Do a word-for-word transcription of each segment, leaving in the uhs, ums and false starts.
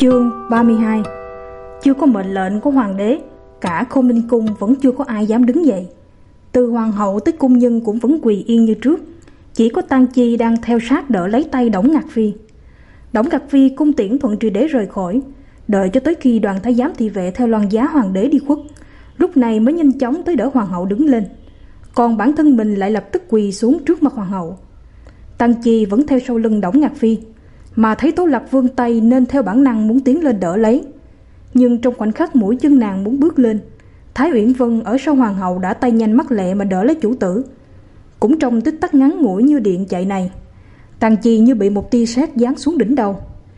Chương ba mươi hai. Chưa có mệnh lệnh của hoàng đế, cả Khôn Ninh cung vẫn chưa có ai dám đứng dậy. Từ hoàng hậu tới cung nhân cũng vẫn quỳ yên như trước, chỉ có Tang Chi đang theo sát đỡ lấy tay Đổng Ngạc Phi. Đổng Ngạc Phi cung tiễn thuận triều đế rời khỏi, đợi cho tới khi đoàn thái giám thị vệ theo loan giá hoàng đế đi khuất, lúc này mới nhanh chóng tới đỡ hoàng hậu đứng lên. Còn bản thân mình lại lập tức quỳ xuống trước mặt hoàng hậu. Tang Chi vẫn theo sau lưng Đổng Ngạc Phi, mà thấy Tố Lạc vươn tay nên theo bản năng muốn tiến lên đỡ lấy. Nhưng trong khoảnh khắc mũi chân nàng muốn bước lên, Thái Uyển Vân ở sau hoàng hậu đã tay nhanh mắt lẹ mà đỡ lấy chủ tử. Cũng trong tích tắc ngắn ngủi như điện chạy này, Tang Chi như bị một tia sét giáng xuống đỉnh đầu,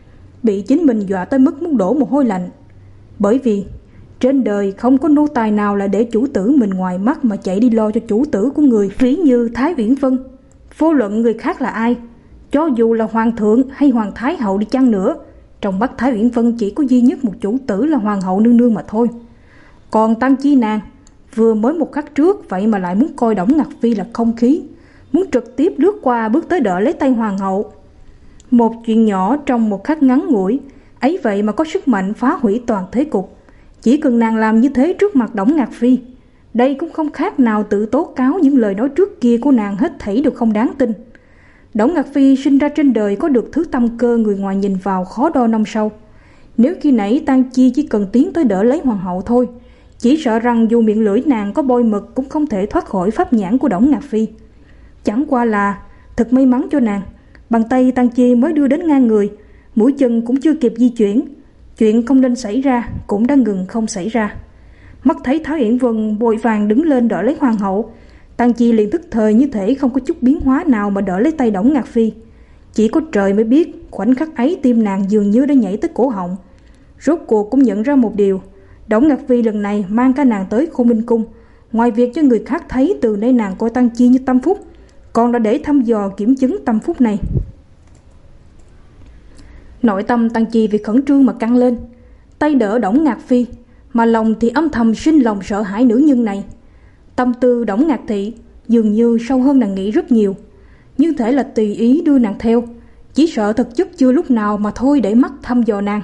bị chính mình dọa tới mức muốn đổ mồ hôi lạnh. Bởi vì trên đời không có nô tài nào là để chủ tử mình ngoài mắt mà chạy đi lo cho chủ tử của người, ví như Thái Uyển Vân. Vô luận người khác là ai, cho dù là hoàng thượng hay hoàng thái hậu đi chăng nữa, trong mắt Thái Uyển Vân chỉ có duy nhất một chủ tử là hoàng hậu nương nương mà thôi. Còn Tang Chi nàng vừa mới một khắc trước vậy mà lại muốn coi Đổng Ngạc Phi là không khí, muốn trực tiếp lướt qua bước tới đỡ lấy tay hoàng hậu. Một chuyện nhỏ trong một khắc ngắn ngủi ấy vậy mà có sức mạnh phá hủy toàn thế cục. Chỉ cần nàng làm như thế trước mặt Đổng Ngạc Phi, đây cũng không khác nào tự tố cáo những lời nói trước kia của nàng hết thảy đều không đáng tin. Đổng Ngạc Phi sinh ra trên đời có được thứ tâm cơ người ngoài nhìn vào khó đo năm sau. Nếu khi nãy Tang Chi chỉ cần tiến tới đỡ lấy hoàng hậu thôi, chỉ sợ rằng dù miệng lưỡi nàng có bôi mực cũng không thể thoát khỏi pháp nhãn của Đổng Ngạc Phi. Chẳng qua là thật may mắn cho nàng, bàn tay Tang Chi mới đưa đến ngang người, mũi chân cũng chưa kịp di chuyển, chuyện không nên xảy ra cũng đã ngừng không xảy ra. Mắt thấy Thái Uyển Vân vội vàng đứng lên đỡ lấy hoàng hậu, Tang Chi liền tức thời như thể không có chút biến hóa nào mà đỡ lấy tay Đổng Ngạc Phi. Chỉ có trời mới biết khoảnh khắc ấy tim nàng dường như đã nhảy tới cổ họng. Rốt cuộc cũng nhận ra một điều, Đổng Ngạc Phi lần này mang cả nàng tới Khôn Ninh cung, ngoài việc cho người khác thấy từ nay nàng coi Tang Chi như tâm phúc, còn đã để thăm dò kiểm chứng tâm phúc này. Nội tâm Tang Chi vì khẩn trương mà căng lên, tay đỡ Đổng Ngạc Phi, mà lòng thì âm thầm sinh lòng sợ hãi nữ nhân này. Tâm tư Đổng Ngạc Thị dường như sâu hơn nàng nghĩ rất nhiều, như thể là tùy ý đưa nàng theo, chỉ sợ thực chất chưa lúc nào mà thôi để mắt thăm dò nàng.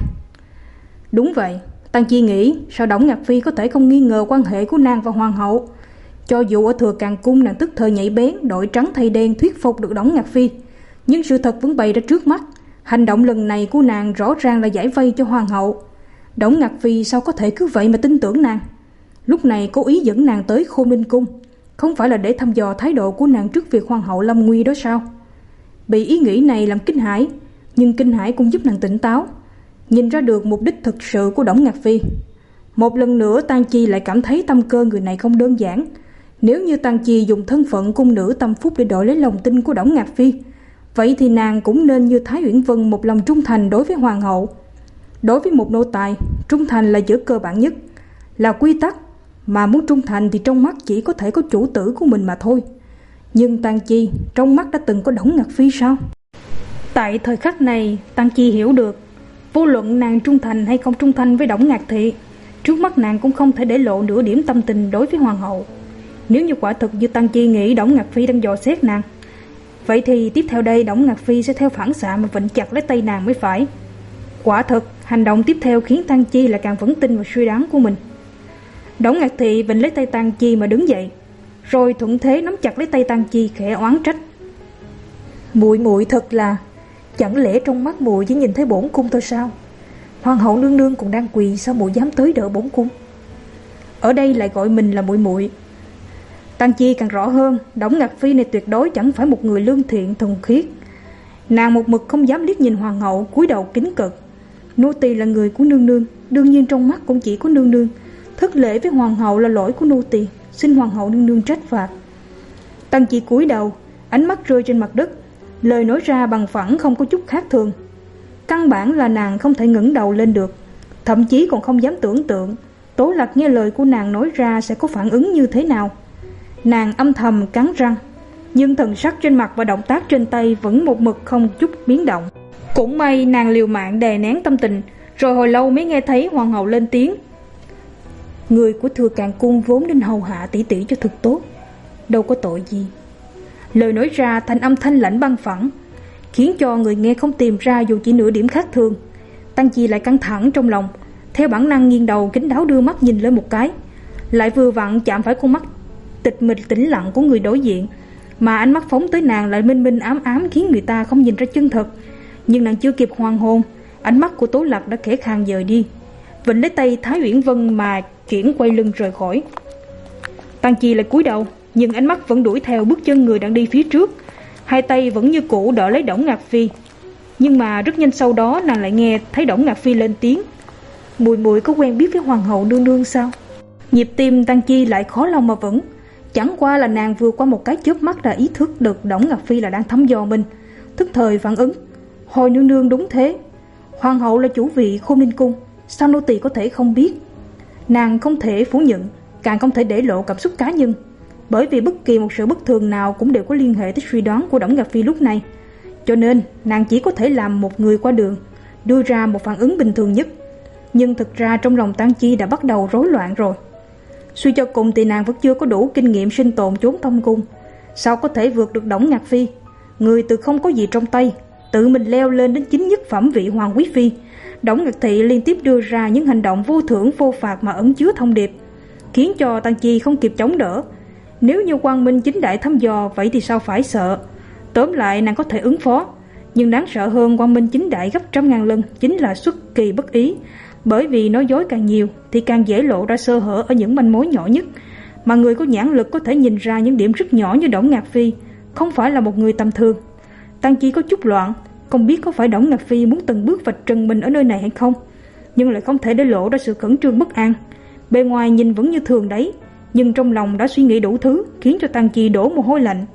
Đúng vậy, Tang Chi nghĩ sao Đổng Ngạc Phi có thể không nghi ngờ quan hệ của nàng và hoàng hậu. Cho dù ở Thừa Càn cung nàng tức thời nhảy bén đội trắng thay đen thuyết phục được Đổng Ngạc Phi, nhưng sự thật vẫn bày ra trước mắt. Hành động lần này của nàng rõ ràng là giải vây cho hoàng hậu. Đổng Ngạc Phi sao có thể cứ vậy mà tin tưởng nàng? Lúc này cố ý dẫn nàng tới Khôn Ninh cung, không phải là để thăm dò thái độ của nàng trước việc hoàng hậu lâm nguy đó sao? Bị ý nghĩ này làm kinh hãi, nhưng kinh hãi cũng giúp nàng tỉnh táo, nhìn ra được mục đích thực sự của Đổng Ngạc Phi. Một lần nữa Tang Chi lại cảm thấy tâm cơ người này không đơn giản. Nếu như Tang Chi dùng thân phận cung nữ tâm phúc để đổi lấy lòng tin của Đổng Ngạc Phi, vậy thì nàng cũng nên như Thái Uyển Vân một lòng trung thành đối với hoàng hậu. Đối với một nô tài, trung thành là giữa cơ bản nhất, là quy tắc, mà muốn trung thành thì trong mắt chỉ có thể có chủ tử của mình mà thôi. Nhưng Tang Chi trong mắt đã từng có Đổng Ngạc Phi sao? Tại thời khắc này Tang Chi hiểu được, vô luận nàng trung thành hay không trung thành với Đổng Ngạc Thị, trước mắt nàng cũng không thể để lộ nửa điểm tâm tình đối với hoàng hậu. Nếu như quả thực như Tang Chi nghĩ Đổng Ngạc Phi đang dò xét nàng, vậy thì tiếp theo đây Đổng Ngạc Phi sẽ theo phản xạ mà vịnh chặt lấy tay nàng mới phải. Quả thực hành động tiếp theo khiến Tang Chi lại càng vững tin vào suy đoán của mình. Đổng Ngạc Thị vịnh lấy tay Tang Chi mà đứng dậy, rồi thuận thế nắm chặt lấy tay Tang Chi khẽ oán trách: "Muội muội thật là, chẳng lẽ trong mắt muội chỉ nhìn thấy bổn cung thôi sao? Hoàng hậu nương nương còn đang quỳ, sao muội dám tới đỡ bổn cung? Ở đây lại gọi mình là muội muội." Tang Chi càng rõ hơn, Đổng Ngạc Phi này tuyệt đối chẳng phải một người lương thiện thuần khiết. Nàng một mực không dám liếc nhìn hoàng hậu, cúi đầu kính cật. Nô tỳ là người của nương nương, đương nhiên trong mắt cũng chỉ có nương nương. Thất lễ với hoàng hậu là lỗi của nô tỳ, xin hoàng hậu nương nương trách phạt. Tang Chi cúi đầu, ánh mắt rơi trên mặt đất, lời nói ra bằng phẳng không có chút khác thường. Căn bản là nàng không thể ngẩng đầu lên được, thậm chí còn không dám tưởng tượng Tố Lạc nghe lời của nàng nói ra sẽ có phản ứng như thế nào. Nàng âm thầm cắn răng, nhưng thần sắc trên mặt và động tác trên tay vẫn một mực không chút biến động. Cũng may nàng liều mạng đè nén tâm tình, rồi hồi lâu mới nghe thấy hoàng hậu lên tiếng: "Người của Thừa Càn cung vốn nên hầu hạ tỷ tỷ cho thật tốt, đâu có tội gì." Lời nói ra thành âm thanh lãnh băng phẳng, khiến cho người nghe không tìm ra dù chỉ nửa điểm khác thường. Tăng Chi lại căng thẳng trong lòng, theo bản năng nghiêng đầu kín đáo đưa mắt nhìn lên một cái, lại vừa vặn chạm phải con mắt tịch mịch tĩnh lặng của người đối diện, mà ánh mắt phóng tới nàng lại minh minh ám ám khiến người ta không nhìn ra chân thật. Nhưng nàng chưa kịp hoàn hồn, ánh mắt của Tố Lạc đã khẽ khàng dời đi, vịnh lấy tay Thái Uyển Vân mà chuyển quay lưng rời khỏi. Tăng Chi lại cúi đầu, nhưng ánh mắt vẫn đuổi theo bước chân người đang đi phía trước, hai tay vẫn như cũ đỡ lấy Đổng Ngạc Phi. Nhưng mà rất nhanh sau đó nàng lại nghe thấy Đổng Ngạc Phi lên tiếng: "Muội muội có quen biết với hoàng hậu nương nương sao?" Nhịp tim Tăng Chi lại khó lòng mà vững. Chẳng qua là nàng vừa qua một cái chớp mắt đã ý thức được Đổng Ngạc Phi là đang thăm dò mình, tức thời phản ứng: "Hồi nương nương đúng thế, hoàng hậu là chủ vị Khôn Ninh cung, sao nô tỳ có thể không biết?" Nàng không thể phủ nhận, càng không thể để lộ cảm xúc cá nhân, bởi vì bất kỳ một sự bất thường nào cũng đều có liên hệ tới suy đoán của Đổng Ngạc Phi lúc này. Cho nên nàng chỉ có thể làm một người qua đường, đưa ra một phản ứng bình thường nhất. Nhưng thực ra trong lòng Tăng Chi đã bắt đầu rối loạn rồi. Suy cho cùng thì nàng vẫn chưa có đủ kinh nghiệm sinh tồn trốn tông cung, sao có thể vượt được Đổng Ngạc Phi, người từ không có gì trong tay tự mình leo lên đến chính nhất phẩm vị hoàng quý phi. Đổng Ngạc Thị liên tiếp đưa ra những hành động vô thưởng vô phạt mà ẩn chứa thông điệp, khiến cho Tăng Chi không kịp chống đỡ. Nếu như quang minh chính đại thăm dò vậy thì sao phải sợ. Tóm lại nàng có thể ứng phó, nhưng đáng sợ hơn quang minh chính đại gấp trăm ngàn lần chính là xuất kỳ bất ý. Bởi vì nói dối càng nhiều thì càng dễ lộ ra sơ hở ở những manh mối nhỏ nhất, mà người có nhãn lực có thể nhìn ra những điểm rất nhỏ như Đổng Ngạc Phi không phải là một người tầm thường. Tăng Chi có chút loạn, không biết có phải Đổng Ngạc Phi muốn từng bước vạch trần mình ở nơi này hay không, nhưng lại không thể để lộ ra sự khẩn trương bất an. Bề ngoài nhìn vẫn như thường đấy, nhưng trong lòng đã suy nghĩ đủ thứ, khiến cho Tăng Chi đổ mồ hôi lạnh.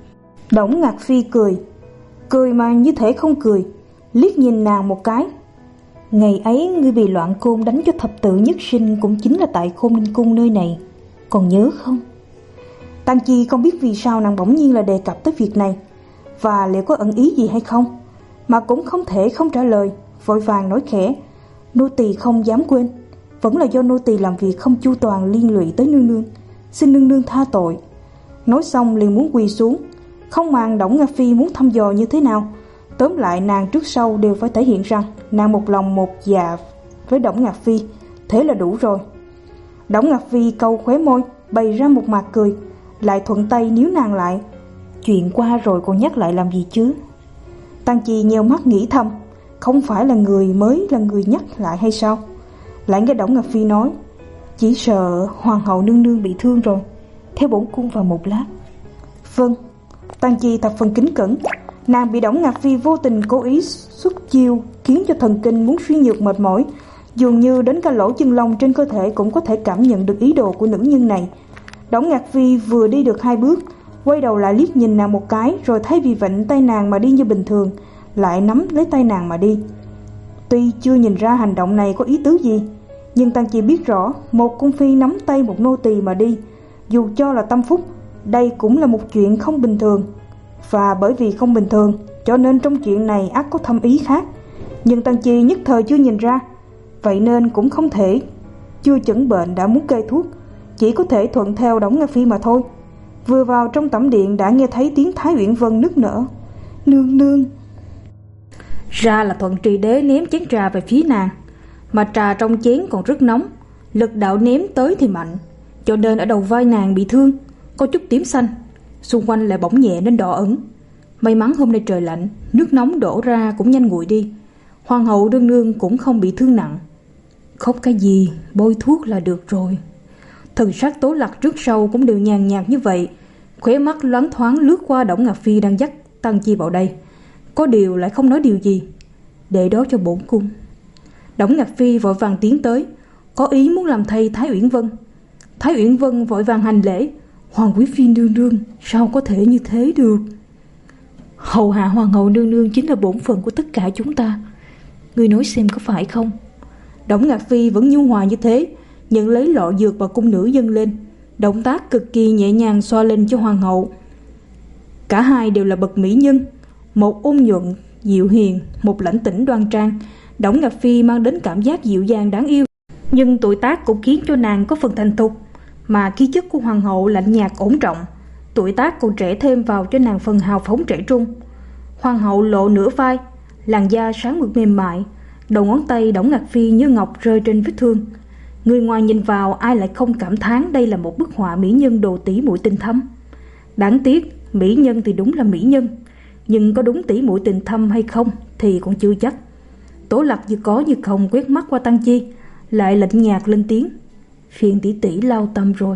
Đổng Ngạc Phi cười, cười mà như thể không cười, liếc nhìn nàng một cái. "Ngày ấy ngươi bị Loạn Côn đánh cho thập tự nhất sinh cũng chính là tại Khôn Ninh cung nơi này, còn nhớ không?" Tăng Chi không biết vì sao nàng bỗng nhiên là đề cập tới việc này, và liệu có ẩn ý gì hay không, mà cũng không thể không trả lời, vội vàng nói khẽ: "Nô tỳ không dám quên, vẫn là do nô tỳ làm việc không chu toàn liên lụy tới nương nương, xin nương nương tha tội." Nói xong liền muốn quỳ xuống, không màng Đổng Ngạc Phi muốn thăm dò như thế nào. Tóm lại nàng trước sau đều phải thể hiện rằng nàng một lòng một dạ với Đổng Ngạc Phi, thế là đủ rồi. Đổng Ngạc Phi cau khóe môi, bày ra một mặt cười, lại thuận tay níu nàng lại: "Chuyện qua rồi còn nhắc lại làm gì chứ?" Tăng Chi nheo mắt nghĩ thầm, không phải là người mới là người nhắc lại hay sao? Lại nghe Đổng Ngạc Phi nói: "Chỉ sợ hoàng hậu nương nương bị thương rồi, theo bổn cung vào một lát." "Vâng." Tăng Chi thập phần kính cẩn. Nàng bị Đổng Ngạc Phi vô tình cố ý xuất chiêu, khiến cho thần kinh muốn suy nhược mệt mỏi, dường như đến cả lỗ chân lông trên cơ thể cũng có thể cảm nhận được ý đồ của nữ nhân này. Đổng Ngạc Phi vừa đi được hai bước, quay đầu lại liếc nhìn nàng một cái, rồi thay vì vịnh tay nàng mà đi như bình thường, lại nắm lấy tay nàng mà đi. Tuy chưa nhìn ra hành động này có ý tứ gì, nhưng Tăng Chi biết rõ một cung phi nắm tay một nô tỳ mà đi, dù cho là tâm phúc, đây cũng là một chuyện không bình thường. Và bởi vì không bình thường, cho nên trong chuyện này ắt có thâm ý khác. Nhưng Tăng Chi nhất thời chưa nhìn ra, vậy nên cũng không thể chưa chẩn bệnh đã muốn kê thuốc, chỉ có thể thuận theo Đổng Ngạc Phi mà thôi. Vừa vào trong tẩm điện đã nghe thấy tiếng Thái Uyển Vân nức nở: "Nương nương." Ra là Thuận Trì Đế ném chén trà về phía nàng, mà trà trong chén còn rất nóng, lực đạo ném tới thì mạnh, cho nên ở đầu vai nàng bị thương, có chút tím xanh, xung quanh lại bỏng nhẹ nên đỏ ửng. May mắn hôm nay trời lạnh, nước nóng đổ ra cũng nhanh nguội đi. Hoàng hậu nương nương cũng không bị thương nặng. Khóc cái gì, bôi thuốc là được rồi. Thần sắc Tố Lạc trước sau cũng đều nhàn nhạt như vậy, khóe mắt loáng thoáng lướt qua Đổng Ngạc Phi đang dắt Tăng Chi vào đây, có điều lại không nói điều gì. "Để đó cho bổn cung." Đổng Ngạc Phi vội vàng tiến tới, có ý muốn làm thay Thái Uyển Vân. Thái Uyển Vân vội vàng hành lễ: "Hoàng quý phi nương nương, sao có thể như thế được? Hầu hạ hoàng hậu nương nương chính là bổn phận của tất cả chúng ta. Ngươi nói xem có phải không?" Đổng Ngạc Phi vẫn nhu hòa như thế, nhận lấy lọ dược và cung nữ dâng lên, động tác cực kỳ nhẹ nhàng xoa lên cho hoàng hậu. Cả hai đều là bậc mỹ nhân, một ôn nhuận dịu hiền, một lãnh tĩnh đoan trang. Đổng Ngạc Phi mang đến cảm giác dịu dàng đáng yêu, nhưng tuổi tác cũng khiến cho nàng có phần thành thục, mà khí chất của hoàng hậu lạnh nhạt ổn trọng, tuổi tác còn trẻ thêm vào cho nàng phần hào phóng trẻ trung. Hoàng hậu lộ nửa vai, làn da sáng mượt mềm mại, Đầu ngón tay Đổng Ngạc Phi như ngọc rơi trên vết thương. Người ngoài nhìn vào ai lại không cảm thán đây là một bức họa mỹ nhân đồ tỉ muội tình thâm. Đáng tiếc, mỹ nhân thì đúng là mỹ nhân, nhưng có đúng tỉ muội tình thâm hay không thì còn chưa chắc. Tố Lạc như có như không quét mắt qua Tăng Chi, lại lạnh nhạt lên tiếng: "Phiền tỷ tỷ lao tâm rồi.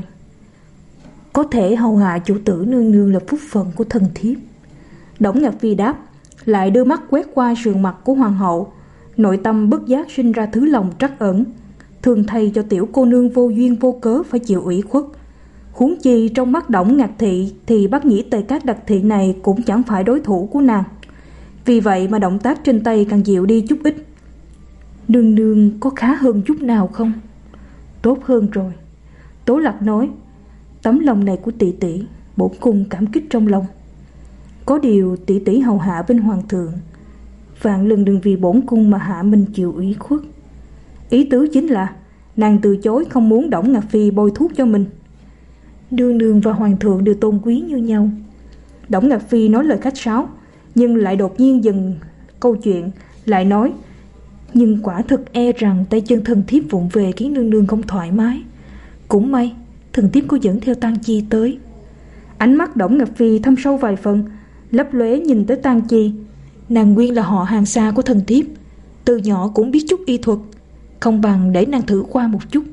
Có thể hầu hạ chủ tử nương nương là phúc phận của thần thiếp." Đổng Ngạc Phi đáp, lại đưa mắt quét qua sườn mặt của hoàng hậu. Nội tâm bất giác sinh ra thứ lòng trắc ẩn, thường thay cho tiểu cô nương vô duyên vô cớ phải chịu ủy khuất. Huống chi trong mắt Đổng Ngạc Thị thì bác nhĩ Tề Các Đặc Thị này cũng chẳng phải đối thủ của nàng. Vì vậy mà động tác trên tay càng dịu đi chút ít. "Nương nương có khá hơn chút nào không?" "Tốt hơn rồi," Tố Lạc nói. "Tấm lòng này của tỷ tỷ, bổn cung cảm kích trong lòng. Có điều tỷ tỷ hầu hạ bên hoàng thượng, vạn lần đừng vì bổn cung mà hạ mình chịu ủy khuất." Ý tứ chính là nàng từ chối không muốn Đổng Ngạc Phi bôi thuốc cho mình. "Nương nương và hoàng thượng đều tôn quý như nhau." Đổng Ngạc Phi nói lời khách sáo, nhưng lại đột nhiên dừng câu chuyện, lại nói: "Nhưng quả thực e rằng tay chân thần thiếp vụng về khiến nương nương không thoải mái. Cũng may thần thiếp có dẫn theo Tang Chi tới." Ánh mắt Đổng Ngạc Phi thâm sâu vài phần, lấp lóe nhìn tới Tang Chi. Nàng nguyên là họ hàng xa của thần thiếp, từ nhỏ cũng biết chút y thuật, không bằng để nàng thử qua một chút.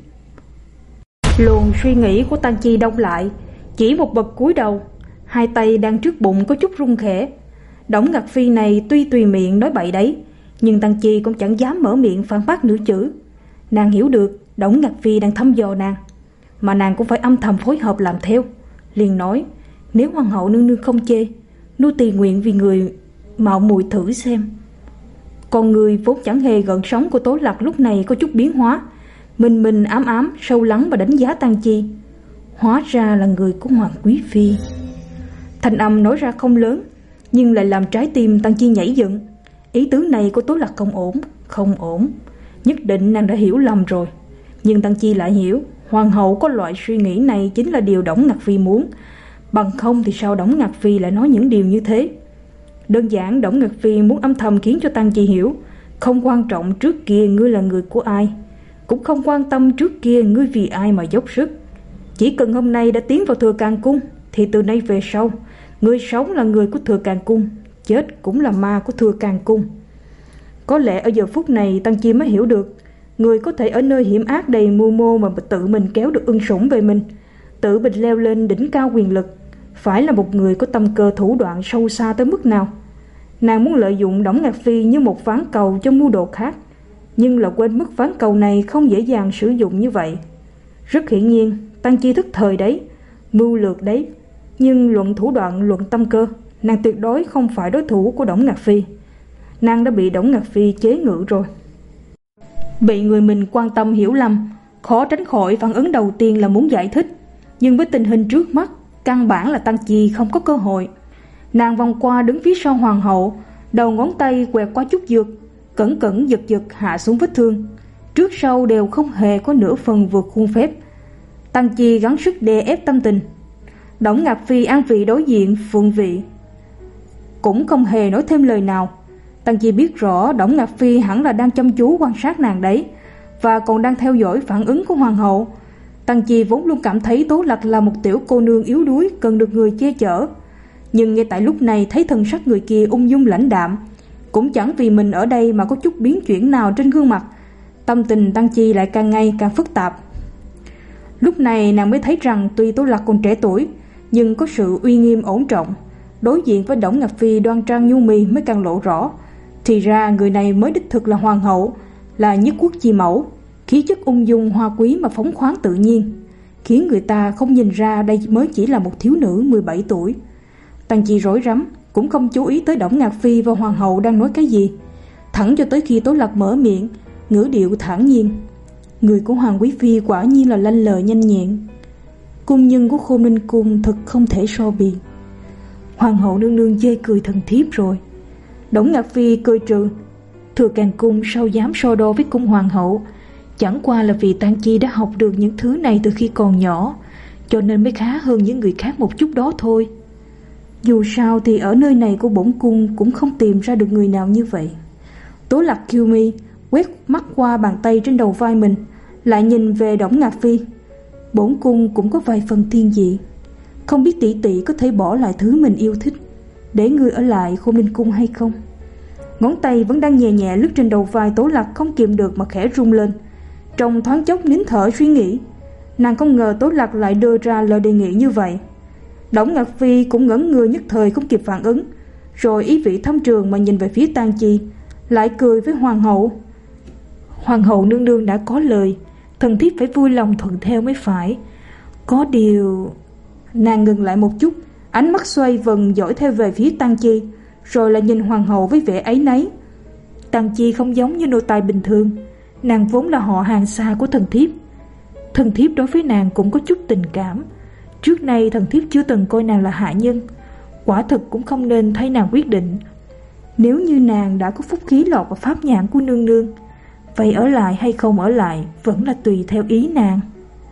Luồng suy nghĩ của Tang Chi đông lại, chỉ một bậc cúi đầu, hai tay đang trước bụng có chút run khẽ. Đổng Ngạc Phi này tuy tùy miệng nói bậy đấy, nhưng Tang Chi cũng chẳng dám mở miệng phản bác nửa chữ. Nàng hiểu được Đổng Ngạc Phi đang thăm dò nàng, mà nàng cũng phải âm thầm phối hợp làm theo. Liền nói: "Nếu hoàng hậu nương nương không chê, nô tỳ nguyện vì người mạo muội thử xem." Còn người vốn chẳng hề gợn sóng của Tố Lạc lúc này có chút biến hóa, mình mình ám ám sâu lắng và đánh giá Tang Chi. Hóa ra là người của Hoàng quý phi. Thanh âm nói ra không lớn, nhưng lại làm trái tim Tang Chi nhảy dựng. Ý tứ này của Tố Lạc không ổn, không ổn. Nhất định nàng đã hiểu lầm rồi. Nhưng Tang Chi lại hiểu, hoàng hậu có loại suy nghĩ này chính là điều Đổng Ngạc Phi muốn. Bằng không thì sao Đổng Ngạc Phi lại nói những điều như thế? Đơn giản Đổng Ngạc Phi muốn âm thầm khiến cho Tang Chi hiểu, không quan trọng trước kia ngươi là người của ai, cũng không quan tâm trước kia ngươi vì ai mà dốc sức. Chỉ cần hôm nay đã tiến vào Thừa Càng Cung, thì từ nay về sau, ngươi sống là người của Thừa Càng Cung, chết cũng là ma của Thừa Càng Cung. Có lẽ ở giờ phút này Tang Chi mới hiểu được, người có thể ở nơi hiểm ác đầy mưu mô mà tự mình kéo được ưng sủng về mình, tự mình leo lên đỉnh cao quyền lực, phải là một người có tâm cơ thủ đoạn sâu xa tới mức nào. Nàng muốn lợi dụng Đổng Ngạc Phi như một ván cầu cho mưu đồ khác, nhưng là quên mất ván cầu này không dễ dàng sử dụng như vậy. Rất hiển nhiên Tang Chi thức thời đấy, mưu lược đấy, nhưng luận thủ đoạn, luận tâm cơ, nàng tuyệt đối không phải đối thủ của Đổng Ngạc Phi. Nàng đã bị Đổng Ngạc Phi chế ngự rồi. Bị người mình quan tâm hiểu lầm, khó tránh khỏi phản ứng đầu tiên là muốn giải thích, nhưng với tình hình trước mắt, căn bản là Tang Chi không có cơ hội. Nàng vòng qua đứng phía sau hoàng hậu, đầu ngón tay quẹt qua chút dược, cẩn cẩn giật giật hạ xuống vết thương, trước sau đều không hề có nửa phần vượt khuôn phép. Tang Chi gắng sức đè ép tâm tình. Đổng Ngạc Phi an vị đối diện phượng vị, cũng không hề nói thêm lời nào. Tang Chi biết rõ Đổng Ngạc Phi hẳn là đang chăm chú quan sát nàng đấy, và còn đang theo dõi phản ứng của hoàng hậu. Tang Chi vốn luôn cảm thấy Tố Lạc là một tiểu cô nương yếu đuối cần được người che chở, nhưng ngay tại lúc này thấy thần sắc người kia ung dung lãnh đạm, cũng chẳng vì mình ở đây mà có chút biến chuyển nào trên gương mặt, tâm tình Tang Chi lại càng ngày càng phức tạp. Lúc này nàng mới thấy rằng tuy Tố Lạc còn trẻ tuổi, nhưng có sự uy nghiêm ổn trọng. Đối diện với Đổng Ngạc Phi đoan trang nhu mì mới càng lộ rõ, thì ra người này mới đích thực là hoàng hậu, là nhất quốc chi mẫu, khí chất ung dung hoa quý mà phóng khoáng tự nhiên, khiến người ta không nhìn ra đây mới chỉ là một thiếu nữ mười bảy tuổi. Tang Chi rối rắm, cũng không chú ý tới Đổng Ngạc Phi và hoàng hậu đang nói cái gì, thẳng cho tới khi Tố Lạc mở miệng, ngữ điệu thản nhiên: "Người của Hoàng quý phi quả nhiên là lanh lợi nhanh nhẹn, cung nhân của Khôn Ninh cung thật không thể so bì." Hoàng hậu nương nương chê cười thần thiếp rồi. Đổng Ngạc Phi cười trừ: "Thừa Càng cung sao dám so đo với cung hoàng hậu, chẳng qua là vì Tang Chi đã học được những thứ này từ khi còn nhỏ, cho nên mới khá hơn những người khác một chút đó thôi. Dù sao thì ở nơi này của bổn cung cũng không tìm ra được người nào như vậy." Tố Lạc kiêu mi, quét mắt qua bàn tay trên đầu vai mình, lại nhìn về Đổng Ngạc Phi. Bổn cung cũng có vài phần thiên vị, không biết tỷ tỷ có thể bỏ lại thứ mình yêu thích để ngươi ở lại Khôn Ninh Cung hay không? Ngón tay vẫn đang nhẹ nhẹ lướt trên đầu vai Tố Lạc không kìm được mà khẽ rung lên. Trong thoáng chốc nín thở suy nghĩ, nàng không ngờ Tố Lạc lại đưa ra lời đề nghị như vậy. Đổng Ngạc Phi cũng ngẩn người nhất thời không kịp phản ứng, rồi ý vị thâm trường mà nhìn về phía Tang Chi, lại cười với hoàng hậu. Hoàng hậu nương nương đã có lời, thần thiếp phải vui lòng thuận theo mới phải. Có điều... Nàng ngừng lại một chút, ánh mắt xoay vần dõi theo về phía Tang Chi, rồi lại nhìn hoàng hậu với vẻ áy náy. Tang Chi không giống như nô tài bình thường, nàng vốn là họ hàng xa của thần thiếp. Thần thiếp đối với nàng cũng có chút tình cảm. Trước nay thần thiếp chưa từng coi nàng là hạ nhân, quả thực cũng không nên thay nàng quyết định. Nếu như nàng đã có phúc khí lọt vào pháp nhãn của nương nương, vậy ở lại hay không ở lại vẫn là tùy theo ý nàng.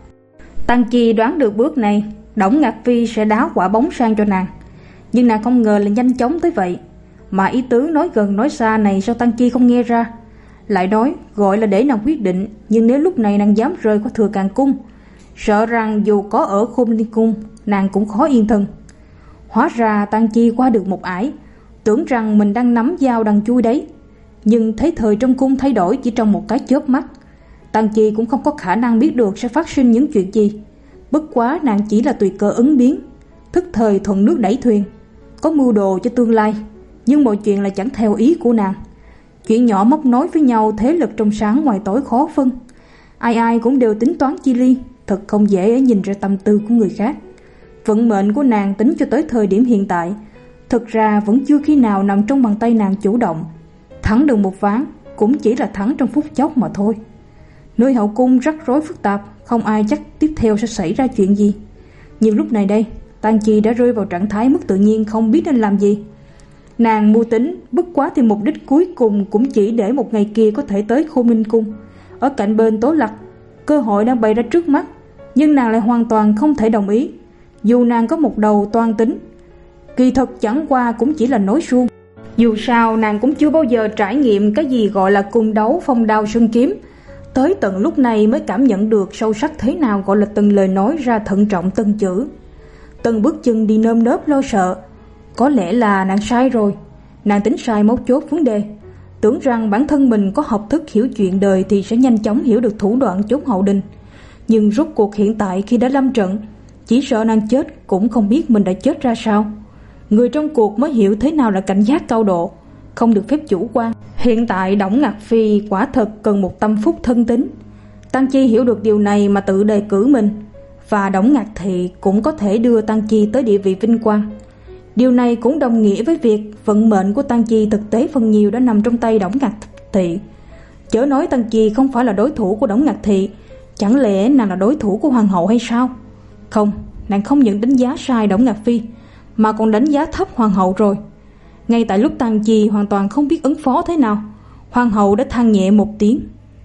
Tang Chi đoán được bước này Đổng Ngạc Phi sẽ đá quả bóng sang cho nàng, nhưng nàng không ngờ là nhanh chóng tới vậy. Mà ý tứ nói gần nói xa này sao Tang Chi không nghe ra? Lại nói gọi là để nàng quyết định, nhưng nếu lúc này nàng dám rời khỏi Thừa Càn Cung, sợ rằng dù có ở Khôn Ninh Cung nàng cũng khó yên thân. Hóa ra Tang Chi qua được một ải, tưởng rằng mình đang nắm dao đằng chui đấy, nhưng thấy thời trong cung thay đổi chỉ trong một cái chớp mắt. Tang Chi cũng không có khả năng biết được sẽ phát sinh những chuyện gì. Bất quá nàng chỉ là tùy cơ ứng biến, thức thời thuận nước đẩy thuyền, có mưu đồ cho tương lai, nhưng mọi chuyện là chẳng theo ý của nàng. Chuyện nhỏ móc nối với nhau, thế lực trong sáng ngoài tối khó phân, ai ai cũng đều tính toán chi ly, thật không dễ nhìn ra tâm tư của người khác. Vận mệnh của nàng tính cho tới thời điểm hiện tại, thực ra vẫn chưa khi nào nằm trong bàn tay nàng chủ động. Thắng được một ván cũng chỉ là thắng trong phút chốc mà thôi. Nơi hậu cung rắc rối phức tạp, không ai chắc tiếp theo sẽ xảy ra chuyện gì. Nhưng lúc này đây, Tang Chi đã rơi vào trạng thái mất tự nhiên, không biết nên làm gì. Nàng mưu tính, bất quá thì mục đích cuối cùng cũng chỉ để một ngày kia có thể tới Khôn Ninh Cung. Ở cạnh bên Tố Lạc, cơ hội đang bày ra trước mắt, nhưng nàng lại hoàn toàn không thể đồng ý. Dù nàng có một đầu toan tính, kỳ thực chẳng qua cũng chỉ là nói suông. Dù sao nàng cũng chưa bao giờ trải nghiệm cái gì gọi là cung đấu phong đao sơn kiếm, tới tận lúc này mới cảm nhận được sâu sắc thế nào gọi là từng lời nói ra thận trọng từng chữ, từng bước chân đi nơm nớp lo sợ. Có lẽ là nàng sai rồi, nàng tính sai mấu chốt vấn đề, tưởng rằng bản thân mình có học thức hiểu chuyện đời thì sẽ nhanh chóng hiểu được thủ đoạn chốt hậu đình. Nhưng rốt cuộc hiện tại khi đã lâm trận, chỉ sợ nàng chết cũng không biết mình đã chết ra sao. Người trong cuộc mới hiểu thế nào là cảnh giác cao độ, không được phép chủ quan. Hiện tại Đổng Ngạc Phi quả thật cần một tâm phúc thân tín. Tang Chi hiểu được điều này mà tự đề cử mình, và Đổng Ngạc Thị cũng có thể đưa Tang Chi tới địa vị vinh quang. Điều này cũng đồng nghĩa với việc vận mệnh của Tang Chi thực tế phần nhiều đã nằm trong tay Đổng Ngạc Thị. Chớ nói Tang Chi không phải là đối thủ của Đổng Ngạc Thị, chẳng lẽ nàng là đối thủ của hoàng hậu hay sao? Không, nàng không những đánh giá sai Đổng Ngạc Phi, mà còn đánh giá thấp hoàng hậu rồi. Ngay tại lúc Tang Chi hoàn toàn không biết ứng phó thế nào, hoàng hậu đã than nhẹ một tiếng.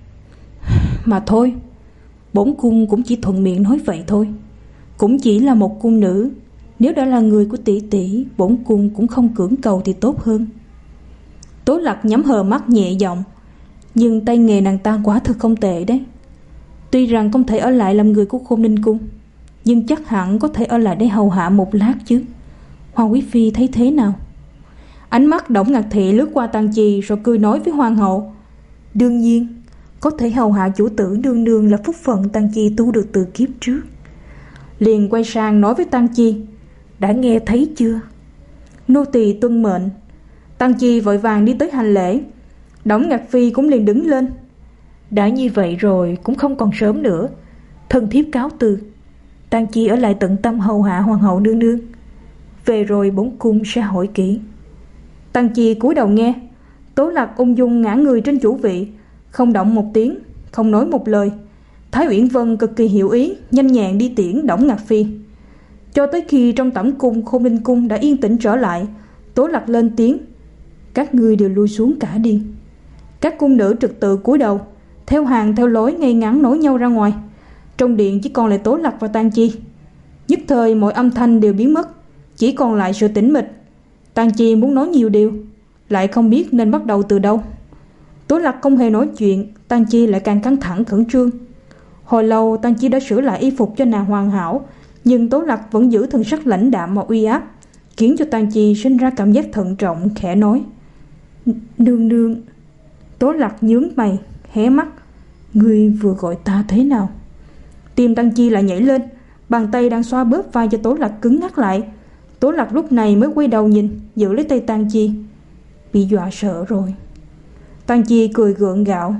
Mà thôi, bổn cung cũng chỉ thuận miệng nói vậy thôi. Cũng chỉ là một cung nữ, nếu đã là người của tỷ tỷ, bổn cung cũng không cưỡng cầu thì tốt hơn. Tố Lạc nhắm hờ mắt nhẹ giọng, nhưng tay nghề nàng ta quả thực không tệ đấy. Tuy rằng không thể ở lại làm người của Khôn Ninh Cung, nhưng chắc hẳn có thể ở lại để hầu hạ một lát chứ. Hoàng quý phi thấy thế nào? Ánh mắt Đổng Ngạc Thị lướt qua Tang Chi rồi cười nói với hoàng hậu. Đương nhiên, có thể hầu hạ chủ tử nương nương là phúc phận Tang Chi tu được từ kiếp trước. Liền quay sang nói với Tang Chi, đã nghe thấy chưa? Nô tỳ tuân mệnh. Tang Chi vội vàng đi tới hành lễ. Đổng Ngạc Phi cũng liền đứng lên. Đã như vậy rồi cũng không còn sớm nữa, thần thiếp cáo từ. Tang Chi ở lại tận tâm hầu hạ hoàng hậu nương nương, về rồi bổn cung sẽ hỏi kỹ. Tang Chi cúi đầu nghe. Tố Lạc ung dung ngã người trên chủ vị, không động một tiếng, không nói một lời. Thái Uyển Vân cực kỳ hiểu ý, nhanh nhẹn đi tiễn Đổng Ngạc Phi. Cho tới khi trong tẩm cung Khôn Ninh Cung đã yên tĩnh trở lại, Tố Lạc lên tiếng. Các ngươi đều lui xuống cả đi. Các cung nữ trực tự cúi đầu, theo hàng theo lối ngay ngắn nối nhau ra ngoài. Trong điện chỉ còn lại Tố Lạc và Tang Chi. Nhất thời mọi âm thanh đều biến mất, chỉ còn lại sự tĩnh mịch. Tang Chi muốn nói nhiều điều, lại không biết nên bắt đầu từ đâu. Tố Lạc không hề nói chuyện, Tang Chi lại càng căng thẳng khẩn trương. Hồi lâu Tang Chi đã sửa lại y phục cho nàng hoàn hảo, nhưng Tố Lạc vẫn giữ thần sắc lãnh đạm mà uy áp, khiến cho Tang Chi sinh ra cảm giác thận trọng, khẽ nói: Nương nương. Tố Lạc nhướng mày, hé mắt: Ngươi vừa gọi ta thế nào? Tim Tang Chi lại nhảy lên, bàn tay đang xoa bóp vai cho Tố Lạc cứng ngắc lại. Tố Lạc lúc này mới quay đầu nhìn, giữ lấy tay Tang Chi. Bị dọa sợ rồi. Tang Chi cười gượng gạo.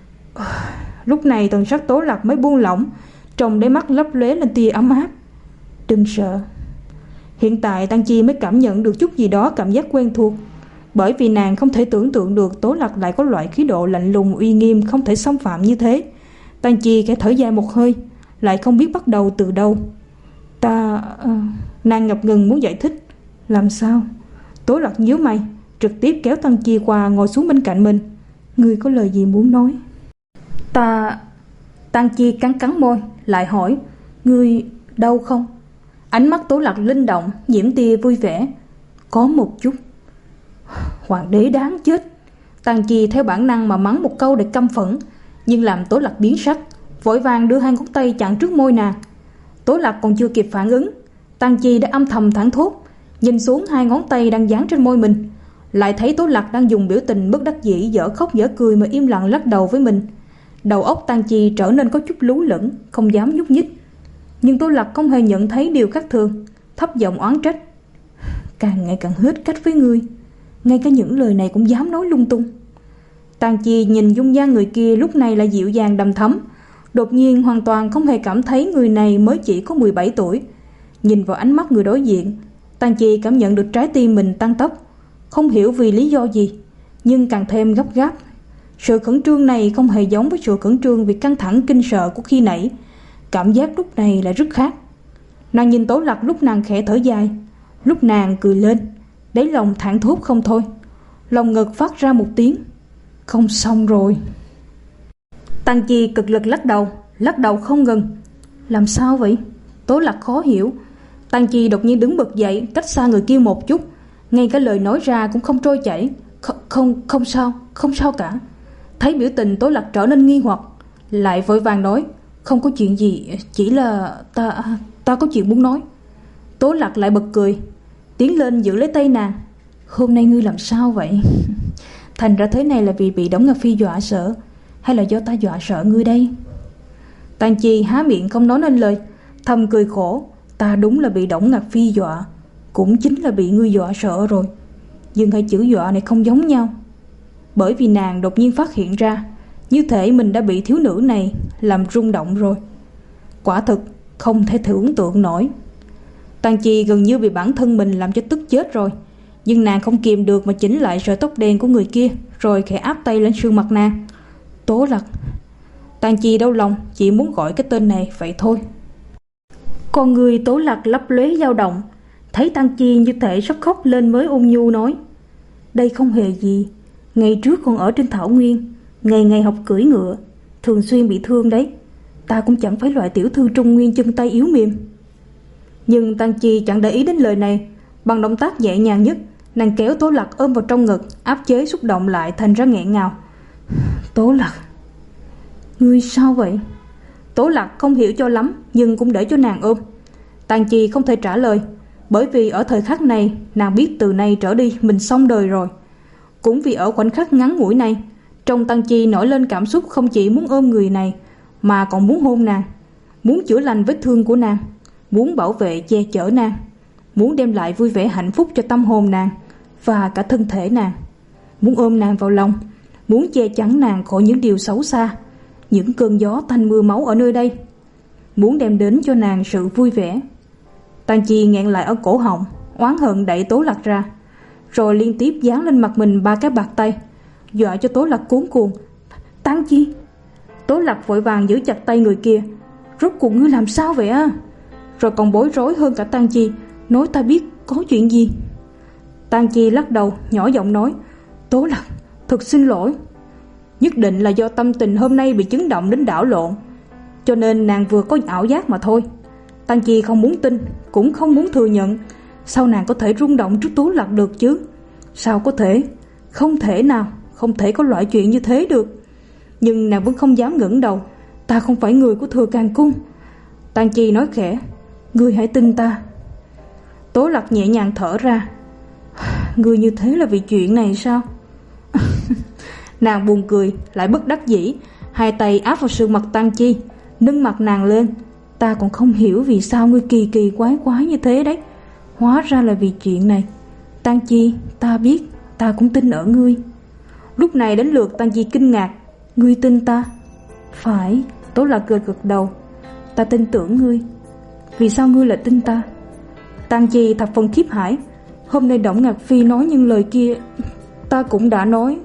Lúc này thần sắc Tố Lạc mới buông lỏng, trong đáy mắt lấp lóe lên tia ấm áp. Đừng sợ. Hiện tại Tang Chi mới cảm nhận được chút gì đó cảm giác quen thuộc, bởi vì nàng không thể tưởng tượng được Tố Lạc lại có loại khí độ lạnh lùng uy nghiêm không thể xâm phạm như thế. Tang Chi khẽ thở dài một hơi, lại không biết bắt đầu từ đâu. Ta... Uh, nàng ngập ngừng muốn giải thích. Làm sao? Tố Lạc nhíu mày, trực tiếp kéo Tang Chi qua ngồi xuống bên cạnh mình. Ngươi có lời gì muốn nói? Ta... Tang Chi cắn cắn môi, lại hỏi: Ngươi đau không? Ánh mắt Tố Lạc linh động, nhiễm tia vui vẻ. Có một chút. Hoàng đế đáng chết. Tang Chi theo bản năng mà mắng một câu để căm phẫn, nhưng làm Tố Lạc biến sắc, vội vàng đưa hai ngón tay chặn trước môi nàng. Tố Lạc còn chưa kịp phản ứng, Tang Chi đã âm thầm thảng thốt, nhìn xuống hai ngón tay đang dán trên môi mình, lại thấy Tố Lạc đang dùng biểu tình bất đắc dĩ, dở khóc dở cười mà im lặng lắc đầu với mình. Đầu óc Tang Chi trở nên có chút lú lẫn, không dám nhúc nhích. Nhưng Tố Lạc không hề nhận thấy điều khác thường, thấp giọng oán trách: Càng ngày càng hết cách với ngươi, ngay cả những lời này cũng dám nói lung tung. Tang Chi nhìn dung nhan người kia lúc này là dịu dàng đằm thắm, đột nhiên hoàn toàn không hề cảm thấy người này mới chỉ có mười bảy tuổi. Nhìn vào ánh mắt người đối diện, Tang Chi cảm nhận được trái tim mình tăng tốc, không hiểu vì lý do gì, nhưng càng thêm gấp gáp. Sự khẩn trương này không hề giống với sự khẩn trương vì căng thẳng kinh sợ của khi nãy, cảm giác lúc này lại rất khác. Nàng nhìn Tố Lạc lúc nàng khẽ thở dài, lúc nàng cười lên, đáy lòng thảng thốt không thôi. Lòng ngực phát ra một tiếng: Không xong rồi. Tang Chi cực lực lắc đầu, lắc đầu không ngừng. Làm sao vậy? Tố Lạc khó hiểu. Tang Chi đột nhiên đứng bật dậy, cách xa người kia một chút, ngay cả lời nói ra cũng không trôi chảy. Không, không, không sao, không sao cả. Thấy biểu tình Tố Lạc trở nên nghi hoặc, lại vội vàng nói: Không có chuyện gì, chỉ là ta ta có chuyện muốn nói. Tố Lạc lại bật cười, tiến lên giữ lấy tay nàng. Hôm nay ngươi làm sao vậy? Thành ra thế này là vì bị Đổng Ngạc Phi dọa sợ, hay là do ta dọa sợ ngươi đây? Tang Chi há miệng không nói nên lời, thầm cười khổ. Ta đúng là bị Đổng Ngạc Phi dọa, cũng chính là bị ngươi dọa sợ rồi. Nhưng hai chữ dọa này không giống nhau, bởi vì nàng đột nhiên phát hiện ra như thể mình đã bị thiếu nữ này làm rung động rồi. Quả thực không thể tưởng tượng nổi. Tang Chi gần như bị bản thân mình làm cho tức chết rồi, nhưng nàng không kìm được mà chỉnh lại sợi tóc đen của người kia, rồi khẽ áp tay lên sườn mặt nàng. Tố Lạc. Tang Chi đau lòng, chỉ muốn gọi cái tên này vậy thôi. Con người Tố Lạc lấp lóe dao động, thấy Tang Chi như thể sắp khóc lên mới ôn nhu nói: Đây không hề gì, ngày trước con ở trên thảo nguyên, ngày ngày học cưỡi ngựa, thường xuyên bị thương đấy. Ta cũng chẳng phải loại tiểu thư trung nguyên chân tay yếu mềm. Nhưng Tang Chi chẳng để ý đến lời này, bằng động tác nhẹ nhàng nhất, nàng kéo Tố Lạc ôm vào trong ngực, áp chế xúc động lại thành ra nghẹn ngào. Tố Lạc, ngươi sao vậy? Tố Lạc không hiểu cho lắm, nhưng cũng để cho nàng ôm. Tang Chi không thể trả lời, bởi vì ở thời khắc này nàng biết từ nay trở đi mình xong đời rồi. Cũng vì ở khoảnh khắc ngắn ngủi này, trong Tang Chi nổi lên cảm xúc không chỉ muốn ôm người này, mà còn muốn hôn nàng, muốn chữa lành vết thương của nàng, muốn bảo vệ che chở nàng, muốn đem lại vui vẻ hạnh phúc cho tâm hồn nàng và cả thân thể nàng, muốn ôm nàng vào lòng, muốn che chắn nàng khỏi những điều xấu xa, những cơn gió tanh mưa máu ở nơi đây, muốn đem đến cho nàng sự vui vẻ. Tang Chi nghẹn lại ở cổ họng, oán hận đẩy Tố Lạc ra, rồi liên tiếp giáng lên mặt mình ba cái bạt tay, dọa cho Tố Lạc cuống cuồng. Tang Chi. Tố Lạc vội vàng giữ chặt tay người kia. Rốt cuộc ngươi làm sao vậy á? Rồi còn bối rối hơn cả Tang Chi, nói ta biết có chuyện gì. Tang Chi lắc đầu, nhỏ giọng nói: Tố Lạc, thật xin lỗi. Nhất định là do tâm tình hôm nay bị chấn động đến đảo lộn, cho nên nàng vừa có ảo giác mà thôi. Tang Chi không muốn tin, cũng không muốn thừa nhận. Sao nàng có thể rung động trước Tố Lạc được chứ? Sao có thể? Không thể nào, không thể có loại chuyện như thế được. Nhưng nàng vẫn không dám ngẩng đầu. Ta không phải người của Thừa Càng Cung. Tang Chi nói khẽ, ngươi hãy tin ta. Tố Lạc nhẹ nhàng thở ra. Ngươi như thế là vì chuyện này sao? Nàng buồn cười, lại bất đắc dĩ, hai tay áp vào sườn mặt Tang Chi, nâng mặt nàng lên. Ta còn không hiểu vì sao ngươi kỳ kỳ quái quái như thế đấy. Hóa ra là vì chuyện này. Tang Chi, ta biết, ta cũng tin ở ngươi. Lúc này đến lượt Tang Chi kinh ngạc. Ngươi tin ta? Phải. Tố Lạc gật gật đầu. Ta tin tưởng ngươi. Vì sao ngươi lại tin ta? Tang Chi thập phần khiếp hãi. Hôm nay Đổng Ngạc Phi nói những lời kia, ta cũng đã nói.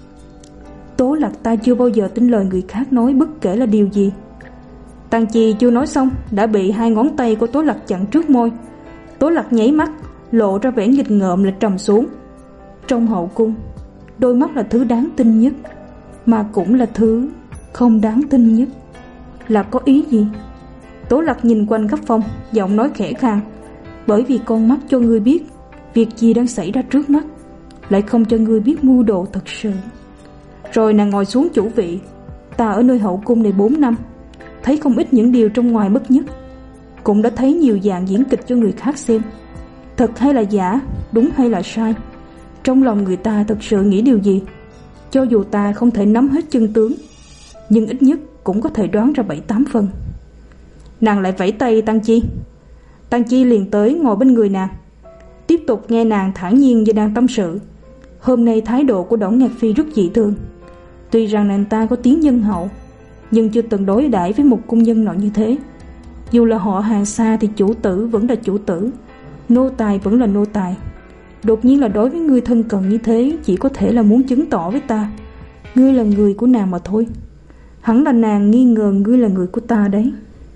Tố Lạc, ta chưa bao giờ tin lời người khác nói bất kể là điều gì. Tang Chi chưa nói xong đã bị hai ngón tay của Tố Lạc chặn trước môi. Tố Lạc nháy mắt, lộ ra vẻ nghịch ngợm lại trầm xuống. Trong hậu cung, đôi mắt là thứ đáng tin nhất, mà cũng là thứ không đáng tin nhất. Là có ý gì? Tố Lạc nhìn quanh khắp phòng, giọng nói khẽ khàng. Bởi vì con mắt cho ngươi biết việc gì đang xảy ra trước mắt, lại không cho ngươi biết mưu đồ thật sự. Rồi nàng ngồi xuống chủ vị. Ta ở nơi hậu cung này bốn năm, thấy không ít những điều trong ngoài bất nhất, cũng đã thấy nhiều dạng diễn kịch cho người khác xem. Thật hay là giả, đúng hay là sai, trong lòng người ta thật sự nghĩ điều gì, cho dù ta không thể nắm hết chân tướng, nhưng ít nhất cũng có thể đoán ra bảy tám phần. Nàng lại vẫy tay Tang Chi. Tang Chi liền tới ngồi bên người nàng, tiếp tục nghe nàng thản nhiên như đang tâm sự. Hôm nay thái độ của Đổng Ngạc Phi rất dị thường. Tuy rằng nàng ta có tiếng nhân hậu, nhưng chưa từng đối đãi với một cung nhân nào như thế. Dù là họ hàng xa thì chủ tử vẫn là chủ tử, nô tài vẫn là nô tài. Đột nhiên là đối với ngươi thân cận như thế, chỉ có thể là muốn chứng tỏ với ta ngươi là người của nàng mà thôi. Hẳn là nàng nghi ngờ ngươi là người của ta đấy.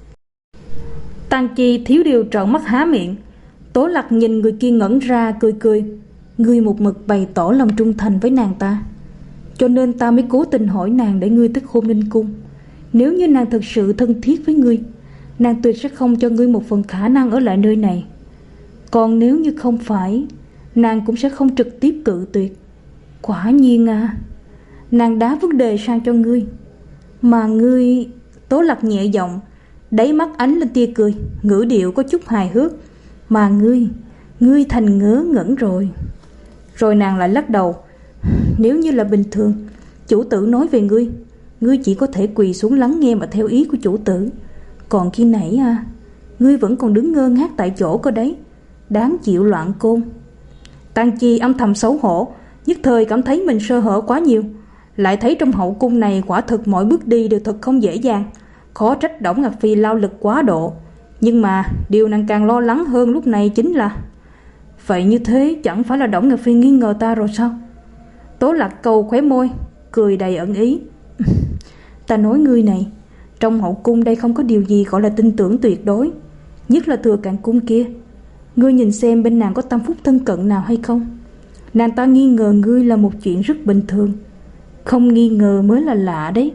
Tang Chi thiếu điều trợn mắt há miệng. Tố Lạc nhìn người kia ngẩn ra, cười cười. Ngươi một mực bày tỏ lòng trung thành với nàng ta, cho nên ta mới cố tình hỏi nàng để ngươi tức hôn Ninh Cung. Nếu như nàng thực sự thân thiết với ngươi, nàng tuyệt sẽ không cho ngươi một phần khả năng ở lại nơi này. Còn nếu như không phải, nàng cũng sẽ không trực tiếp cự tuyệt. Quả nhiên à. Nàng đá vấn đề sang cho ngươi. Mà ngươi... Tố Lạc nhẹ giọng, đáy mắt ánh lên tia cười, ngữ điệu có chút hài hước. Mà ngươi, ngươi thành ngớ ngẩn rồi. Rồi nàng lại lắc đầu. Nếu như là bình thường, chủ tử nói về ngươi, ngươi chỉ có thể quỳ xuống lắng nghe mà theo ý của chủ tử. Còn khi nãy à, ngươi vẫn còn đứng ngơ ngác tại chỗ cơ đấy. Đáng chịu loạn côn. Tang Chi âm thầm xấu hổ, nhất thời cảm thấy mình sơ hở quá nhiều. Lại thấy trong hậu cung này quả thực mọi bước đi đều thật không dễ dàng. Khó trách Đổng Ngạc Phi lao lực quá độ. Nhưng mà điều nàng càng lo lắng hơn lúc này chính là, vậy như thế chẳng phải là Đổng Ngạc Phi nghi ngờ ta rồi sao? Tố Lạc câu khóe môi, cười đầy ẩn ý. Ta nói ngươi này, trong hậu cung đây không có điều gì gọi là tin tưởng tuyệt đối, nhất là Thừa Càng Cung kia. Ngươi nhìn xem bên nàng có tâm phúc thân cận nào hay không. Nàng ta nghi ngờ ngươi là một chuyện rất bình thường, không nghi ngờ mới là lạ đấy.